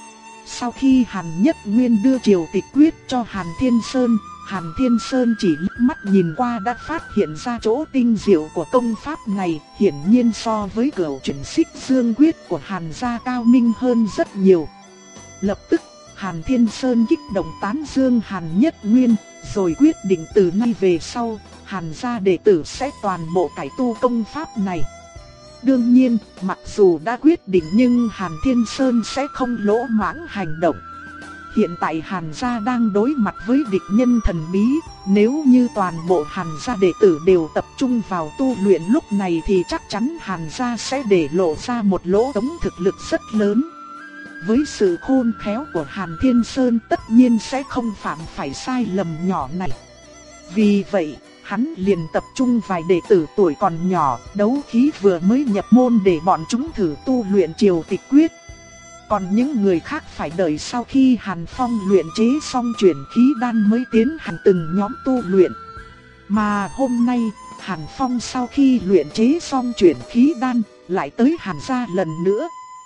Sau khi Hàn Nhất Nguyên đưa triều tịch quyết cho Hàn Thiên Sơn, Hàn Thiên Sơn chỉ liếc mắt nhìn qua đã phát hiện ra chỗ tinh diệu của công pháp này, hiển nhiên so với cửu chuyển xích dương quyết của Hàn gia cao minh hơn rất nhiều. Lập tức, Hàn Thiên Sơn kích động tán dương Hàn Nhất Nguyên, rồi quyết định từ nay về sau, Hàn gia đệ tử sẽ toàn bộ cải tu công pháp này. Đương nhiên, mặc dù đã quyết định nhưng Hàn Thiên Sơn sẽ không lỗ mãng hành động. Hiện tại Hàn gia đang đối mặt với địch nhân thần bí, nếu như toàn bộ Hàn gia đệ tử đều tập trung vào tu luyện lúc này thì chắc chắn Hàn gia sẽ để lộ ra một lỗ trống thực lực rất lớn. Với sự khôn khéo của Hàn Thiên Sơn tất nhiên sẽ không phạm phải sai lầm nhỏ này. Vì vậy, hắn liền tập trung vài đệ tử tuổi còn nhỏ, đấu khí vừa mới nhập môn để bọn chúng thử tu luyện triều tịch quyết. Còn những người khác phải đợi sau khi Hàn Phong luyện chế xong chuyển khí đan mới tiến hành từng nhóm tu luyện. Mà hôm nay, Hàn Phong sau khi luyện chế xong chuyển khí đan, lại tới Hàn gia lần nữa.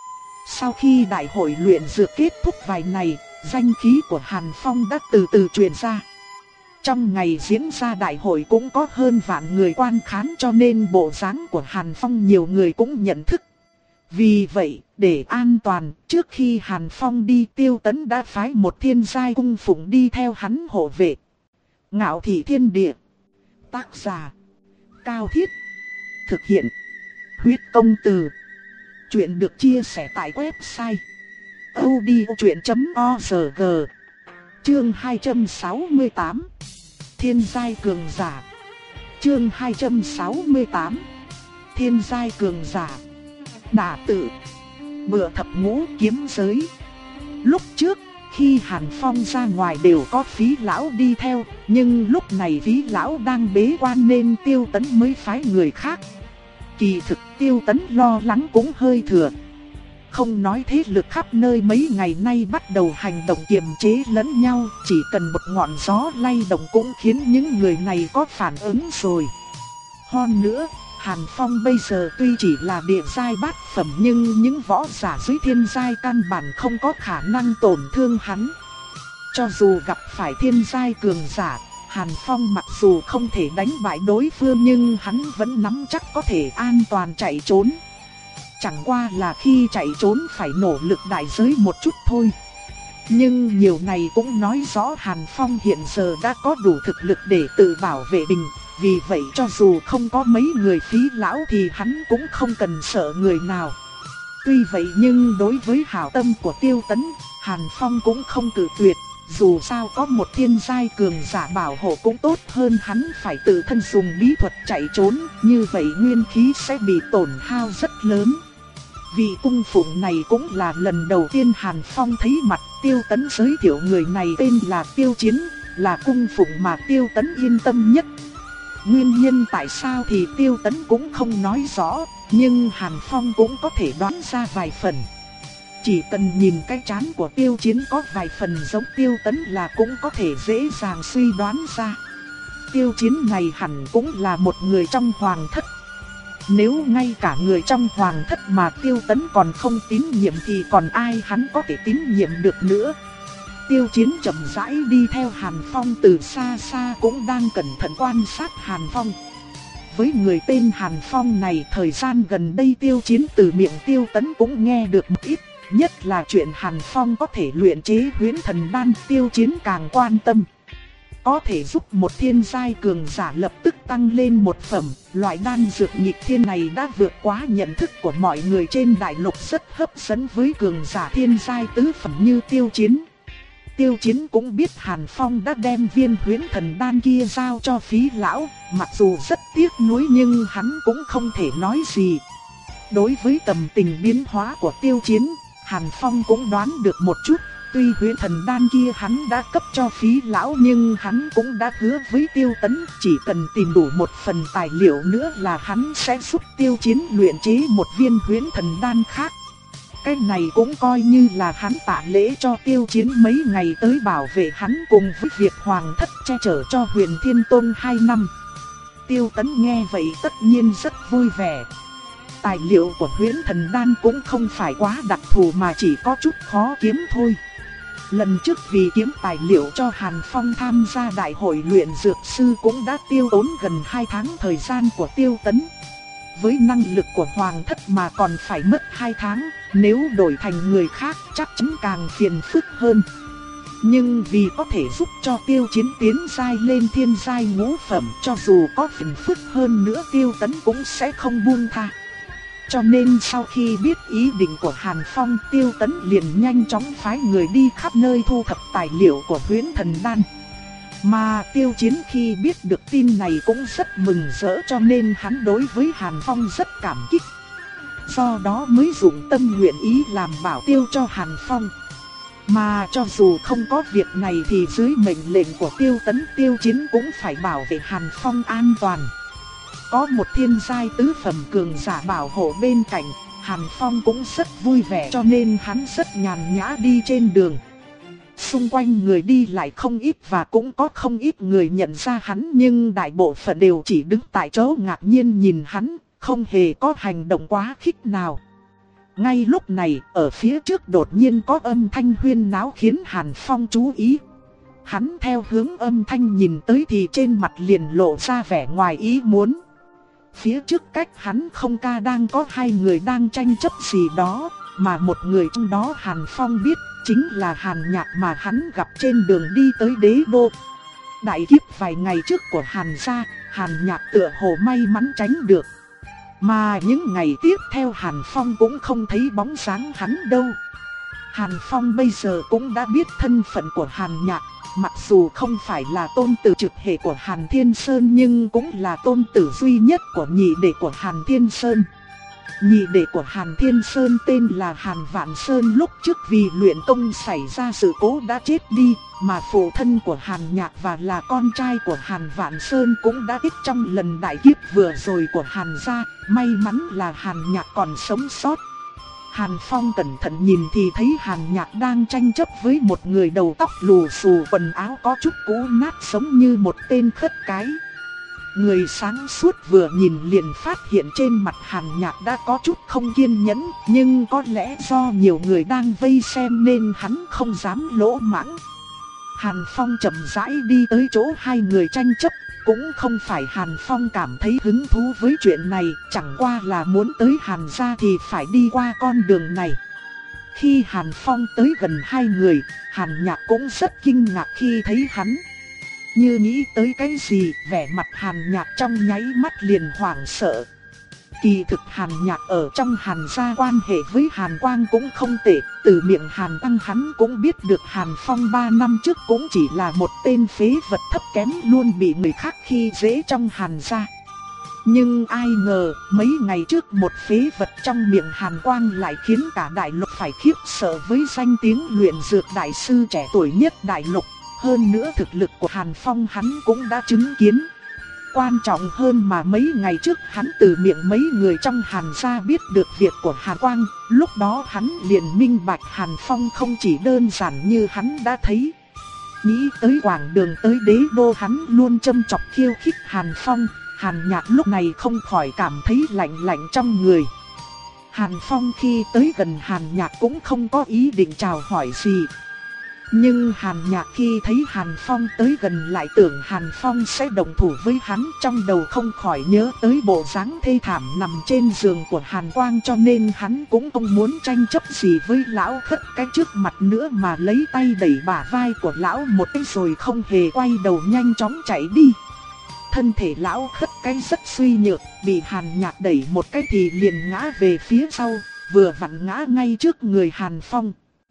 Sau khi đại hội luyện dược kết thúc vài ngày, danh khí của Hàn Phong đã từ từ truyền ra. Trong ngày diễn ra đại hội cũng có hơn vạn người quan khán, cho nên bộ dáng của Hàn Phong nhiều người cũng nhận thức. Vì vậy, để an toàn, trước khi Hàn Phong đi, Tiêu Tấn đã phái một thiên giai cung phụng đi theo hắn hộ vệ. Ngạo Thị Thiên Địa. Tác giả: Cao Thiết. Thực hiện: Huyết Công Từ. Chuyện được chia sẻ tại website audiochuyện chấm org. Chương hai trăm sáu mươi tám. Thiên giai cường giả. Chương hai trăm sáu mươi tám. Thiên giai cường giả. Đả tự. Bựa thập ngũ kiếm giới. Lúc trước, khi Hàn Phong ra ngoài đều có Phí lão đi theo, nhưng lúc này Phí lão đang bế quan nên Tiêu Tấn mới phái người khác. Kỳ thực Tiêu Tấn lo lắng cũng hơi thừa. Không nói thế lực khắp nơi mấy ngày nay bắt đầu hành động kiềm chế lẫn nhau, chỉ cần một ngọn gió lay động cũng khiến những người này có phản ứng rồi. Hơn nữa, Hàn Phong bây giờ tuy chỉ là địa giai bát phẩm nhưng những võ giả dưới thiên giai căn bản không có khả năng tổn thương hắn. Cho dù gặp phải thiên giai cường giả, Hàn Phong mặc dù không thể đánh bại đối phương nhưng hắn vẫn nắm chắc có thể an toàn chạy trốn. Chẳng qua là khi chạy trốn phải nỗ lực đại giới một chút thôi. Nhưng nhiều này cũng nói rõ Hàn Phong hiện giờ đã có đủ thực lực để tự bảo vệ mình. Vì vậy cho dù không có mấy người Phí lão thì hắn cũng không cần sợ người nào. Tuy vậy nhưng đối với hảo tâm của Tiêu Tấn, Hàn Phong cũng không cự tuyệt. dù sao có một thiên giai cường giả bảo hộ cũng tốt hơn hắn phải tự thân dùng bí thuật chạy trốn, như vậy nguyên khí sẽ bị tổn hao rất lớn. Vị cung phụng này cũng là lần đầu tiên Hàn Phong thấy mặt. Tiêu Tấn giới thiệu người này tên là Tiêu Chiến, là cung phụng mà Tiêu Tấn yên tâm nhất. Nguyên nhân tại sao thì Tiêu Tấn cũng không nói rõ, nhưng Hàn Phong cũng có thể đoán ra vài phần. Chỉ cần nhìn cái trán của Tiêu Chiến có vài phần giống Tiêu Tấn là cũng có thể dễ dàng suy đoán ra. Tiêu Chiến này hẳn cũng là một người trong hoàng thất. Nếu ngay cả người trong hoàng thất mà Tiêu Tấn còn không tín nhiệm thì còn ai hắn có thể tín nhiệm được nữa. Tiêu Chiến chậm rãi đi theo Hàn Phong từ xa xa cũng đang cẩn thận quan sát Hàn Phong. Với người tên Hàn Phong này, thời gian gần đây Tiêu Chiến từ miệng Tiêu Tấn cũng nghe được một ít, nhất là chuyện Hàn Phong có thể luyện chế huyễn thần đan, Tiêu Chiến càng quan tâm. Có thể giúp một thiên giai cường giả lập tức tăng lên một phẩm, loại đan dược nghịch thiên này đã vượt quá nhận thức của mọi người trên đại lục, rất hấp dẫn với cường giả thiên giai tứ phẩm như Tiêu Chiến. Tiêu Chiến cũng biết Hàn Phong đã đem viên huyễn thần đan kia giao cho Phí lão, mặc dù rất tiếc nuối nhưng hắn cũng không thể nói gì. Đối với tầm tình biến hóa của Tiêu Chiến, Hàn Phong cũng đoán được một chút. Tuy huyễn thần đan kia hắn đã cấp cho Phí lão nhưng hắn cũng đã hứa với Tiêu Tấn, chỉ cần tìm đủ một phần tài liệu nữa là hắn sẽ giúp Tiêu Chiến luyện chế một viên huyễn thần đan khác. Cái này cũng coi như là hắn tạ lễ cho Tiêu Chiến mấy ngày tới bảo vệ hắn cùng với việc hoàng thất che chở cho Huyền Thiên Tông hai năm. Tiêu Tấn nghe vậy tất nhiên rất vui vẻ. Tài liệu của huyễn thần đan cũng không phải quá đặc thù mà chỉ có chút khó kiếm thôi. Lần trước vì kiếm tài liệu cho Hàn Phong tham gia đại hội luyện dược sư cũng đã tiêu tốn gần hai tháng thời gian của Tiêu Tấn. Với năng lực của hoàng thất mà còn phải mất hai tháng, nếu đổi thành người khác chắc chắn càng phiền phức hơn. Nhưng vì có thể giúp cho Tiêu Chiến tiến giai lên thiên giai ngũ phẩm, cho dù có phiền phức hơn nữa Tiêu Tấn cũng sẽ không buông tha. Cho nên sau khi biết ý định của Hàn Phong, Tiêu Tấn liền nhanh chóng phái người đi khắp nơi thu thập tài liệu của huyễn thần đan. Mà Tiêu Chiến khi biết được tin này cũng rất mừng rỡ, cho nên hắn đối với Hàn Phong rất cảm kích. Do đó mới dụng tâm nguyện ý làm bảo tiêu cho Hàn Phong. Mà cho dù không có việc này thì dưới mệnh lệnh của Tiêu Tấn, Tiêu Chiến cũng phải bảo vệ Hàn Phong an toàn. Có một thiên giai tứ phẩm cường giả bảo hộ bên cạnh, Hàn Phong cũng rất vui vẻ, cho nên hắn rất nhàn nhã đi trên đường. Xung quanh người đi lại không ít và cũng có không ít người nhận ra hắn, nhưng đại bộ phận đều chỉ đứng tại chỗ ngạc nhiên nhìn hắn, không hề có hành động quá khích nào. Ngay lúc này, ở phía trước đột nhiên có âm thanh huyên náo khiến Hàn Phong chú ý. Hắn theo hướng âm thanh nhìn tới thì trên mặt liền lộ ra vẻ ngoài ý muốn. Phía trước cách hắn không ca đang có hai người đang tranh chấp gì đó, mà một người trong đó Hàn Phong biết chính là Hàn Nhạc mà hắn gặp trên đường đi tới đế đô. Đại kiếp vài ngày trước của Hàn gia, Hàn Nhạc tựa hồ may mắn tránh được. Mà những ngày tiếp theo Hàn Phong cũng không thấy bóng dáng hắn đâu. Hàn Phong bây giờ cũng đã biết thân phận của Hàn Nhạc. Mặc dù không phải là tôn tử trực hệ của Hàn Thiên Sơn nhưng cũng là tôn tử duy nhất của nhị đệ của Hàn Thiên Sơn. Nhị đệ của Hàn Thiên Sơn tên là Hàn Vạn Sơn, lúc trước vì luyện công xảy ra sự cố đã chết đi, mà phụ thân của Hàn Nhạc và là con trai của Hàn Vạn Sơn cũng đã chết trong lần đại kiếp vừa rồi của Hàn gia, may mắn là Hàn Nhạc còn sống sót. Hàn Phong cẩn thận nhìn thì thấy Hàn Nhạc đang tranh chấp với một người đầu tóc lù xù, quần áo có chút cũ nát giống như một tên khất cái. Người sáng suốt vừa nhìn liền phát hiện trên mặt Hàn Nhạc đã có chút không kiên nhẫn, nhưng có lẽ do nhiều người đang vây xem nên hắn không dám lỗ mãng. Hàn Phong chậm rãi đi tới chỗ hai người tranh chấp, cũng không phải Hàn Phong cảm thấy hứng thú với chuyện này, chẳng qua là muốn tới Hàn gia thì phải đi qua con đường này. Khi Hàn Phong tới gần hai người, Hàn Nhạc cũng rất kinh ngạc khi thấy hắn. Như nghĩ tới cái gì, vẻ mặt Hàn Nhạc trong nháy mắt liền hoảng sợ. Kỳ thực Hàn Nhạc ở trong Hàn gia quan hệ với Hàn Quang cũng không tệ, từ miệng Hàn Tăng hắn cũng biết được Hàn Phong ba năm trước cũng chỉ là một tên phế vật thấp kém luôn bị người khác khi dễ trong Hàn gia. Nhưng ai ngờ mấy ngày trước một phế vật trong miệng Hàn Quang lại khiến cả đại lục phải khiếp sợ với danh tiếng luyện dược đại sư trẻ tuổi nhất đại lục. Hơn nữa thực lực của Hàn Phong hắn cũng đã chứng kiến. Quan trọng hơn mà mấy ngày trước hắn từ miệng mấy người trong Hàn gia biết được việc của Hàn Quang, lúc đó hắn liền minh bạch Hàn Phong không chỉ đơn giản như hắn đã thấy. Nghĩ tới quãng đường tới đế đô hắn luôn châm chọc khiêu khích Hàn Phong, Hàn Nhạc lúc này không khỏi cảm thấy lạnh lạnh trong người. Hàn Phong khi tới gần Hàn Nhạc cũng không có ý định chào hỏi gì. Nhưng Hàn Nhạc khi thấy Hàn Phong tới gần lại tưởng Hàn Phong sẽ đồng thủ với hắn, trong đầu không khỏi nhớ tới bộ dáng thê thảm nằm trên giường của Hàn Quang, cho nên hắn cũng không muốn tranh chấp gì với lão khất cái trước mặt nữa mà lấy tay đẩy bả vai của lão một cái rồi không hề quay đầu nhanh chóng chạy đi. Thân thể lão khất cái rất suy nhược, bị Hàn Nhạc đẩy một cái thì liền ngã về phía sau, vừa vặn ngã ngay trước người Hàn Phong.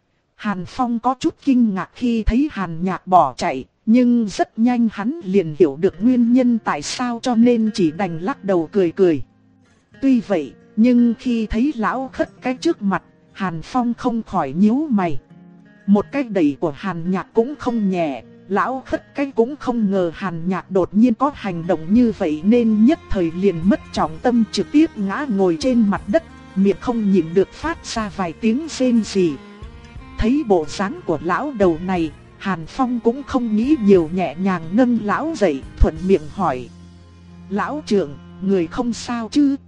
Hàn Phong có chút kinh ngạc khi thấy Hàn Nhạc bỏ chạy, nhưng rất nhanh hắn liền hiểu được nguyên nhân tại sao cho nên chỉ đành lắc đầu cười cười. Tuy vậy, nhưng khi thấy lão khất cái trước mặt, Hàn Phong không khỏi nhíu mày. Một cái đẩy của Hàn Nhạc cũng không nhẹ, lão khất cái cũng không ngờ Hàn Nhạc đột nhiên có hành động như vậy nên nhất thời liền mất trọng tâm trực tiếp ngã ngồi trên mặt đất, miệng không nhịn được phát ra vài tiếng rên rỉ. Thấy bộ dáng của lão đầu này, Hàn Phong cũng không nghĩ nhiều, nhẹ nhàng nâng lão dậy, thuận miệng hỏi. Lão trưởng, người không sao chứ?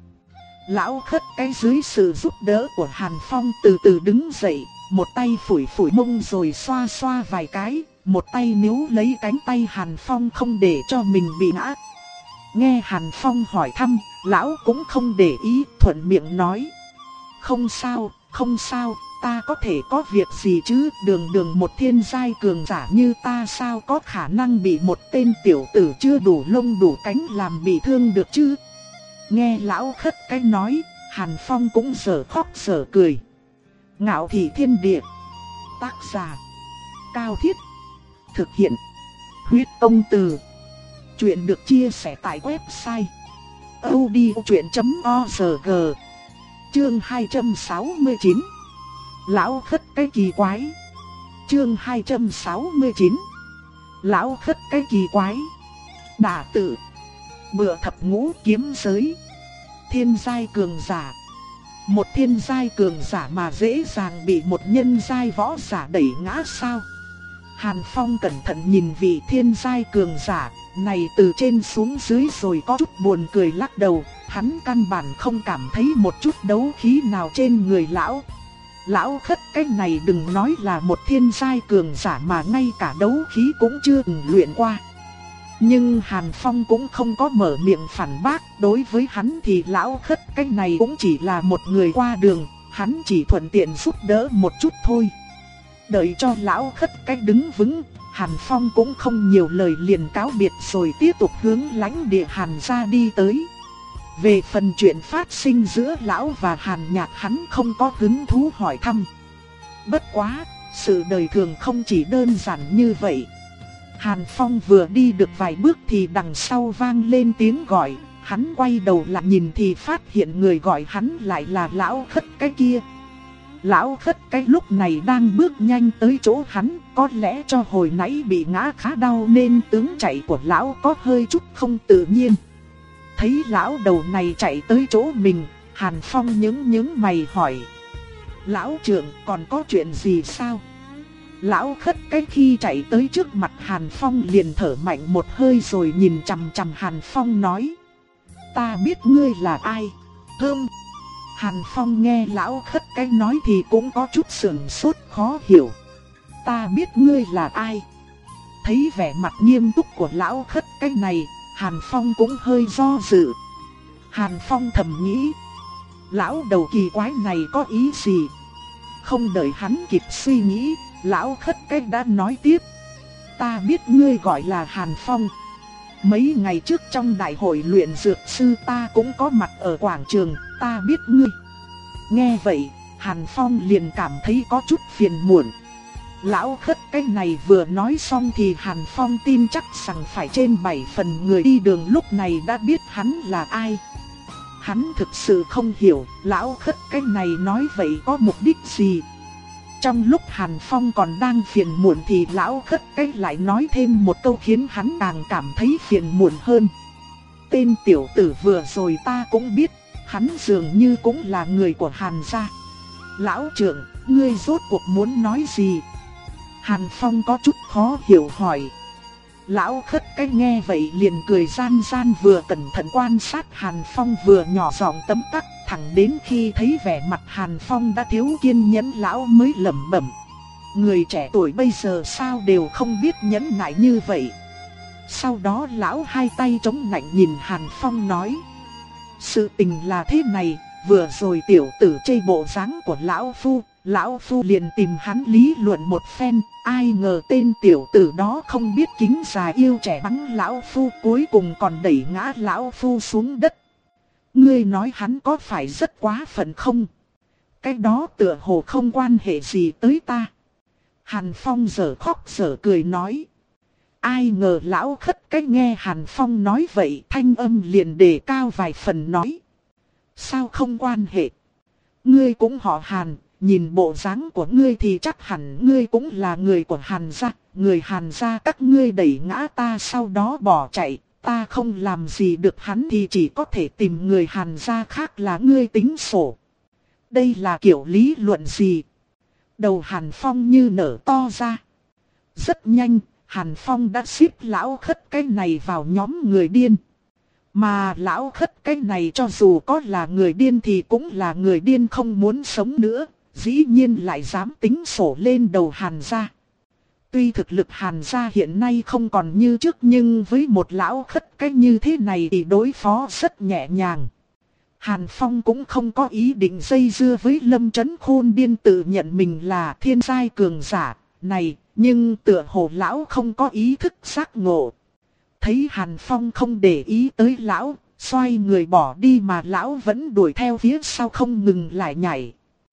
Lão khất cái dưới sự giúp đỡ của Hàn Phong từ từ đứng dậy, một tay phủi phủi mông rồi xoa xoa vài cái, một tay níu lấy cánh tay Hàn Phong không để cho mình bị ngã. Nghe Hàn Phong hỏi thăm, lão cũng không để ý, thuận miệng nói. Không sao, không sao. Ta có thể có việc gì chứ, đường đường một thiên giai cường giả như ta sao có khả năng bị một tên tiểu tử chưa đủ lông đủ cánh làm bị thương được chứ. Nghe lão khất cái nói, Hàn Phong cũng dở khóc dở cười. Ngạo Thị Thiên Địa. Tác giả Cao Thiết. Thực hiện Huyết Công Từ. Chuyện được chia sẻ tại website audiochuyện chấm org. Chương hai trăm sáu mươi chín. Lão khất cái kỳ quái. Chương hai trăm sáu mươi chín. Lão khất cái kỳ quái. Đả tự. Bựa thập ngũ kiếm giới. Thiên giai cường giả. Một thiên giai cường giả mà dễ dàng bị một nhân giai võ giả đẩy ngã sao? Hàn Phong cẩn thận nhìn vị thiên giai cường giả này từ trên xuống dưới rồi có chút buồn cười lắc đầu. Hắn căn bản không cảm thấy một chút đấu khí nào trên người lão. Lão khất cái này đừng nói là một thiên giai cường giả mà ngay cả đấu khí cũng chưa từng luyện qua. Nhưng Hàn Phong cũng không có mở miệng phản bác, đối với hắn thì lão khất cái này cũng chỉ là một người qua đường, hắn chỉ thuận tiện giúp đỡ một chút thôi. Đợi cho lão khất cái đứng vững, Hàn Phong cũng không nhiều lời liền cáo biệt rồi tiếp tục hướng lãnh địa Hàn gia đi tới. Về phần chuyện phát sinh giữa lão và Hàn Nhạc hắn không có hứng thú hỏi thăm. Bất quá, sự đời thường không chỉ đơn giản như vậy. Hàn Phong vừa đi được vài bước thì đằng sau vang lên tiếng gọi. Hắn quay đầu lại nhìn thì phát hiện người gọi hắn lại là lão khất cái kia. Lão khất cái lúc này đang bước nhanh tới chỗ hắn, có lẽ cho hồi nãy bị ngã khá đau nên tướng chạy của lão có hơi chút không tự nhiên. Thấy lão đầu này chạy tới chỗ mình, Hàn Phong nhướng nhướng mày hỏi. Lão trưởng còn có chuyện gì sao? Lão khất cái khi chạy tới trước mặt Hàn Phong liền thở mạnh một hơi rồi nhìn chằm chằm Hàn Phong nói. Ta biết ngươi là ai? Hơm. Hàn Phong nghe lão khất cái nói thì cũng có chút sửng sốt khó hiểu. Ta biết ngươi là ai? Thấy vẻ mặt nghiêm túc của lão khất cái này, Hàn Phong cũng hơi do dự. Hàn Phong thầm nghĩ, lão đầu kỳ quái này có ý gì? Không đợi hắn kịp suy nghĩ, lão khất cái đã nói tiếp. Ta biết ngươi gọi là Hàn Phong. mấy ngày trước trong đại hội luyện dược sư ta cũng có mặt ở quảng trường, ta biết ngươi. Nghe vậy, Hàn Phong liền cảm thấy có chút phiền muộn. Lão khất cái này vừa nói xong thì Hàn Phong tin chắc rằng phải trên bảy phần người đi đường lúc này đã biết hắn là ai. Hắn thực sự không hiểu lão khất cái này nói vậy có mục đích gì. Trong lúc Hàn Phong còn đang phiền muộn thì lão khất cái lại nói thêm một câu khiến hắn càng cảm thấy phiền muộn hơn. Tên tiểu tử vừa rồi ta cũng biết, hắn dường như cũng là người của Hàn gia. Lão trưởng, ngươi rốt cuộc muốn nói gì? Hàn Phong có chút khó hiểu hỏi. Lão khất cái nghe vậy liền cười gian gian, vừa cẩn thận quan sát Hàn Phong vừa nhỏ giọng tấm tắc, thẳng đến khi thấy vẻ mặt Hàn Phong đã thiếu kiên nhẫn lão mới lẩm bẩm. Người trẻ tuổi bây giờ sao đều không biết nhẫn nại như vậy. Sau đó lão hai tay chống nạnh nhìn Hàn Phong nói. Sự tình là thế này, vừa rồi tiểu tử chê bộ dáng của lão phu, lão phu liền tìm hắn lý luận một phen, ai ngờ tên tiểu tử đó không biết kính già yêu trẻ bắn lão phu, cuối cùng còn đẩy ngã lão phu xuống đất. Ngươi nói hắn có phải rất quá phận không? Cái đó tựa hồ không quan hệ gì tới ta. Hàn Phong giở khóc giở cười nói. Ai ngờ lão khất cái nghe Hàn Phong nói vậy, thanh âm liền đề cao vài phần nói. Sao không quan hệ? Ngươi cũng họ Hàn, nhìn bộ dáng của ngươi thì chắc hẳn ngươi cũng là người của Hàn gia. Người Hàn gia các ngươi đẩy ngã ta sau đó bỏ chạy, ta không làm gì được hắn thì chỉ có thể tìm người Hàn gia khác là ngươi tính sổ. Đây là kiểu lý luận gì? Đầu Hàn Phong như nở to ra. Rất nhanh, Hàn Phong đã xếp lão khất cái này vào nhóm người điên. Mà lão khất cái này cho dù có là người điên thì cũng là người điên không muốn sống nữa, dĩ nhiên lại dám tính sổ lên đầu Hàn gia. Tuy thực lực Hàn gia hiện nay không còn như trước, nhưng với một lão khất cái như thế này thì đối phó rất nhẹ nhàng. Hàn Phong cũng không có ý định dây dưa với Lâm Chấn Khôn điên tự nhận mình là thiên giai cường giả này, nhưng tựa hồ lão không có ý thức giác ngộ. Thấy Hàn Phong không để ý tới lão, xoay người bỏ đi mà lão vẫn đuổi theo phía sau không ngừng lại nhảy.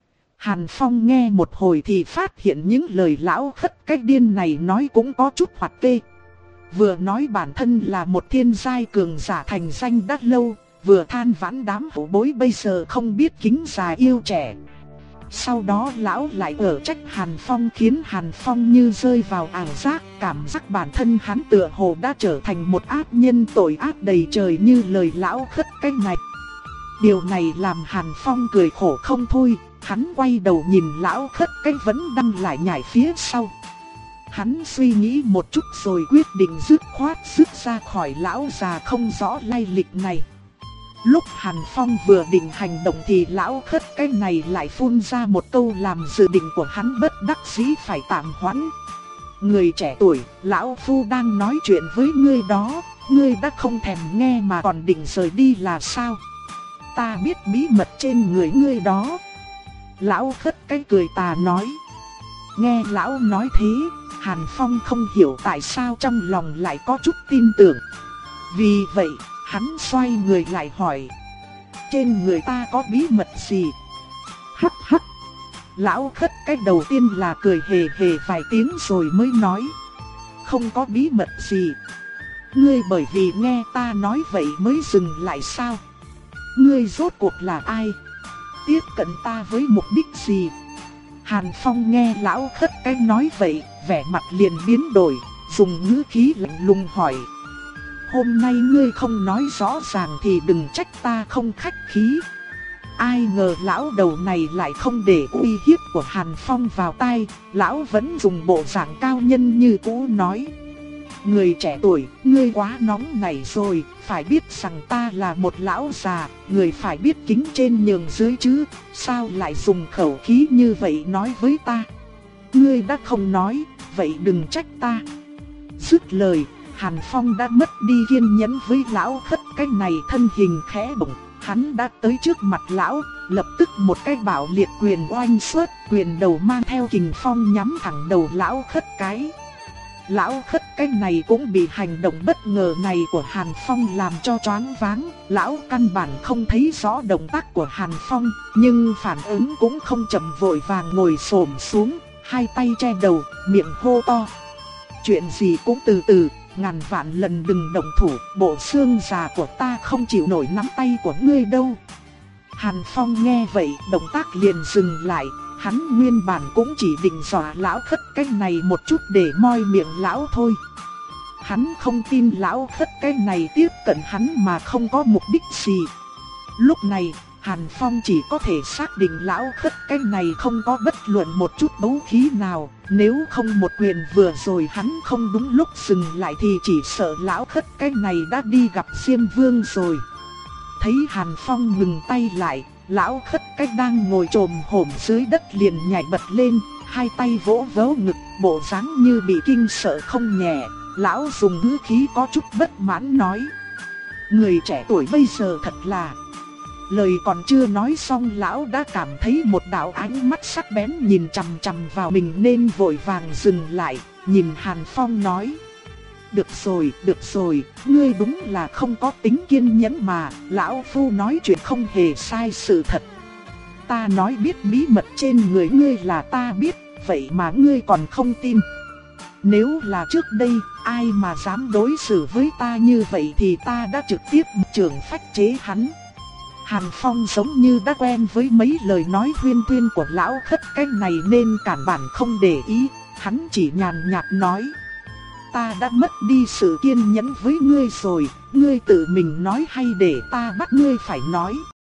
Hàn Phong nghe một hồi thì phát hiện những lời lão khất cái điên này nói cũng có chút hoạt kê. Vừa nói bản thân là một thiên giai cường giả thành danh đã lâu, vừa than vãn đám hổ bối bây giờ không biết kính già yêu trẻ. Sau đó lão lại ở trách Hàn Phong khiến Hàn Phong như rơi vào ảo giác, cảm giác bản thân hắn tựa hồ đã trở thành một ác nhân tội ác đầy trời như lời lão khất cái này. Điều này làm Hàn Phong cười khổ không thôi, hắn quay đầu nhìn lão khất cái vẫn đang lại nhảy phía sau. Hắn suy nghĩ một chút rồi quyết định dứt khoát dứt ra khỏi lão già không rõ lai lịch này. Lúc Hàn Phong vừa định hành động thì lão khất cái này lại phun ra một câu làm dự định của hắn bất đắc dĩ phải tạm hoãn. Người trẻ tuổi, lão phu đang nói chuyện với ngươi đó, ngươi đã không thèm nghe mà còn định rời đi là sao? Ta biết bí mật trên người ngươi đó. Lão khất cái cười tà nói. Nghe lão nói thế, Hàn Phong không hiểu tại sao trong lòng lại có chút tin tưởng. Vì vậy, hắn xoay người lại hỏi. Trên người ta có bí mật gì? Hắc hắc. Lão khất cái đầu tiên là cười hề hề vài tiếng rồi mới nói. Không có bí mật gì. Ngươi bởi vì nghe ta nói vậy mới dừng lại sao? Ngươi rốt cuộc là ai? Tiếp cận ta với mục đích gì? Hàn Phong nghe lão khất cái nói vậy, vẻ mặt liền biến đổi, dùng ngữ khí lạnh lùng hỏi. Hôm nay ngươi không nói rõ ràng thì đừng trách ta không khách khí. Ai ngờ lão đầu này lại không để uy hiếp của Hàn Phong vào tai, lão vẫn dùng bộ dạng cao nhân như cũ nói. Người trẻ tuổi, ngươi quá nóng nảy rồi, phải biết rằng ta là một lão già, người phải biết kính trên nhường dưới chứ, sao lại dùng khẩu khí như vậy nói với ta? Ngươi đã không nói, vậy đừng trách ta. Dứt lời, Hàn Phong đã mất đi kiên nhẫn với lão khất cái này, thân hình khẽ động, hắn đã tới trước mặt lão, lập tức một cái bảo liệt quyền oanh xuất, quyền đầu mang theo kình phong nhắm thẳng đầu lão khất cái. lão khất cái này cũng bị hành động bất ngờ này của Hàn Phong làm cho choáng váng. Lão căn bản không thấy rõ động tác của Hàn Phong, nhưng phản ứng cũng không chậm, vội vàng ngồi xổm xuống, hai tay che đầu, miệng hô to. Chuyện gì cũng từ từ, ngàn vạn lần đừng động thủ, bộ xương già của ta không chịu nổi nắm tay của ngươi đâu. Hàn Phong nghe vậy, động tác liền dừng lại. Hắn nguyên bản cũng chỉ định dọa lão khất cái này một chút để moi miệng lão thôi. Hắn không tin lão khất cái này tiếp cận hắn mà không có mục đích gì. Lúc này, Hàn Phong chỉ có thể xác định lão khất cái này không có bất luận một chút đấu khí nào. Nếu không một quyền vừa rồi hắn không đúng lúc dừng lại thì chỉ sợ lão khất cái này đã đi gặp Diêm Vương rồi. Thấy Hàn Phong ngừng tay lại, lão khất cách đang ngồi trồm hổm dưới đất liền nhảy bật lên, hai tay vỗ vỗ ngực, bộ dáng như bị kinh sợ không nhẹ. Lão dùng ngữ khí có chút bất mãn nói: người trẻ tuổi bây giờ thật là... Lời còn chưa nói xong lão đã cảm thấy một đạo ánh mắt sắc bén nhìn chằm chằm vào mình nên vội vàng dừng lại, nhìn Hàn Phong nói: được rồi, được rồi, ngươi đúng là không có tính kiên nhẫn mà, lão phu nói chuyện không hề sai sự thật. Ta nói biết bí mật trên người ngươi là ta biết, vậy mà ngươi còn không tin. Nếu là trước đây, ai mà dám đối xử với ta như vậy thì ta đã trực tiếp trường phách chế hắn. Hàn Phong giống như đã quen với mấy lời nói huyên thuyên của lão khất cái này nên cản bản không để ý, hắn chỉ nhàn nhạt nói: ta đã mất đi sự kiên nhẫn với ngươi rồi, ngươi tự mình nói hay để ta bắt ngươi phải nói.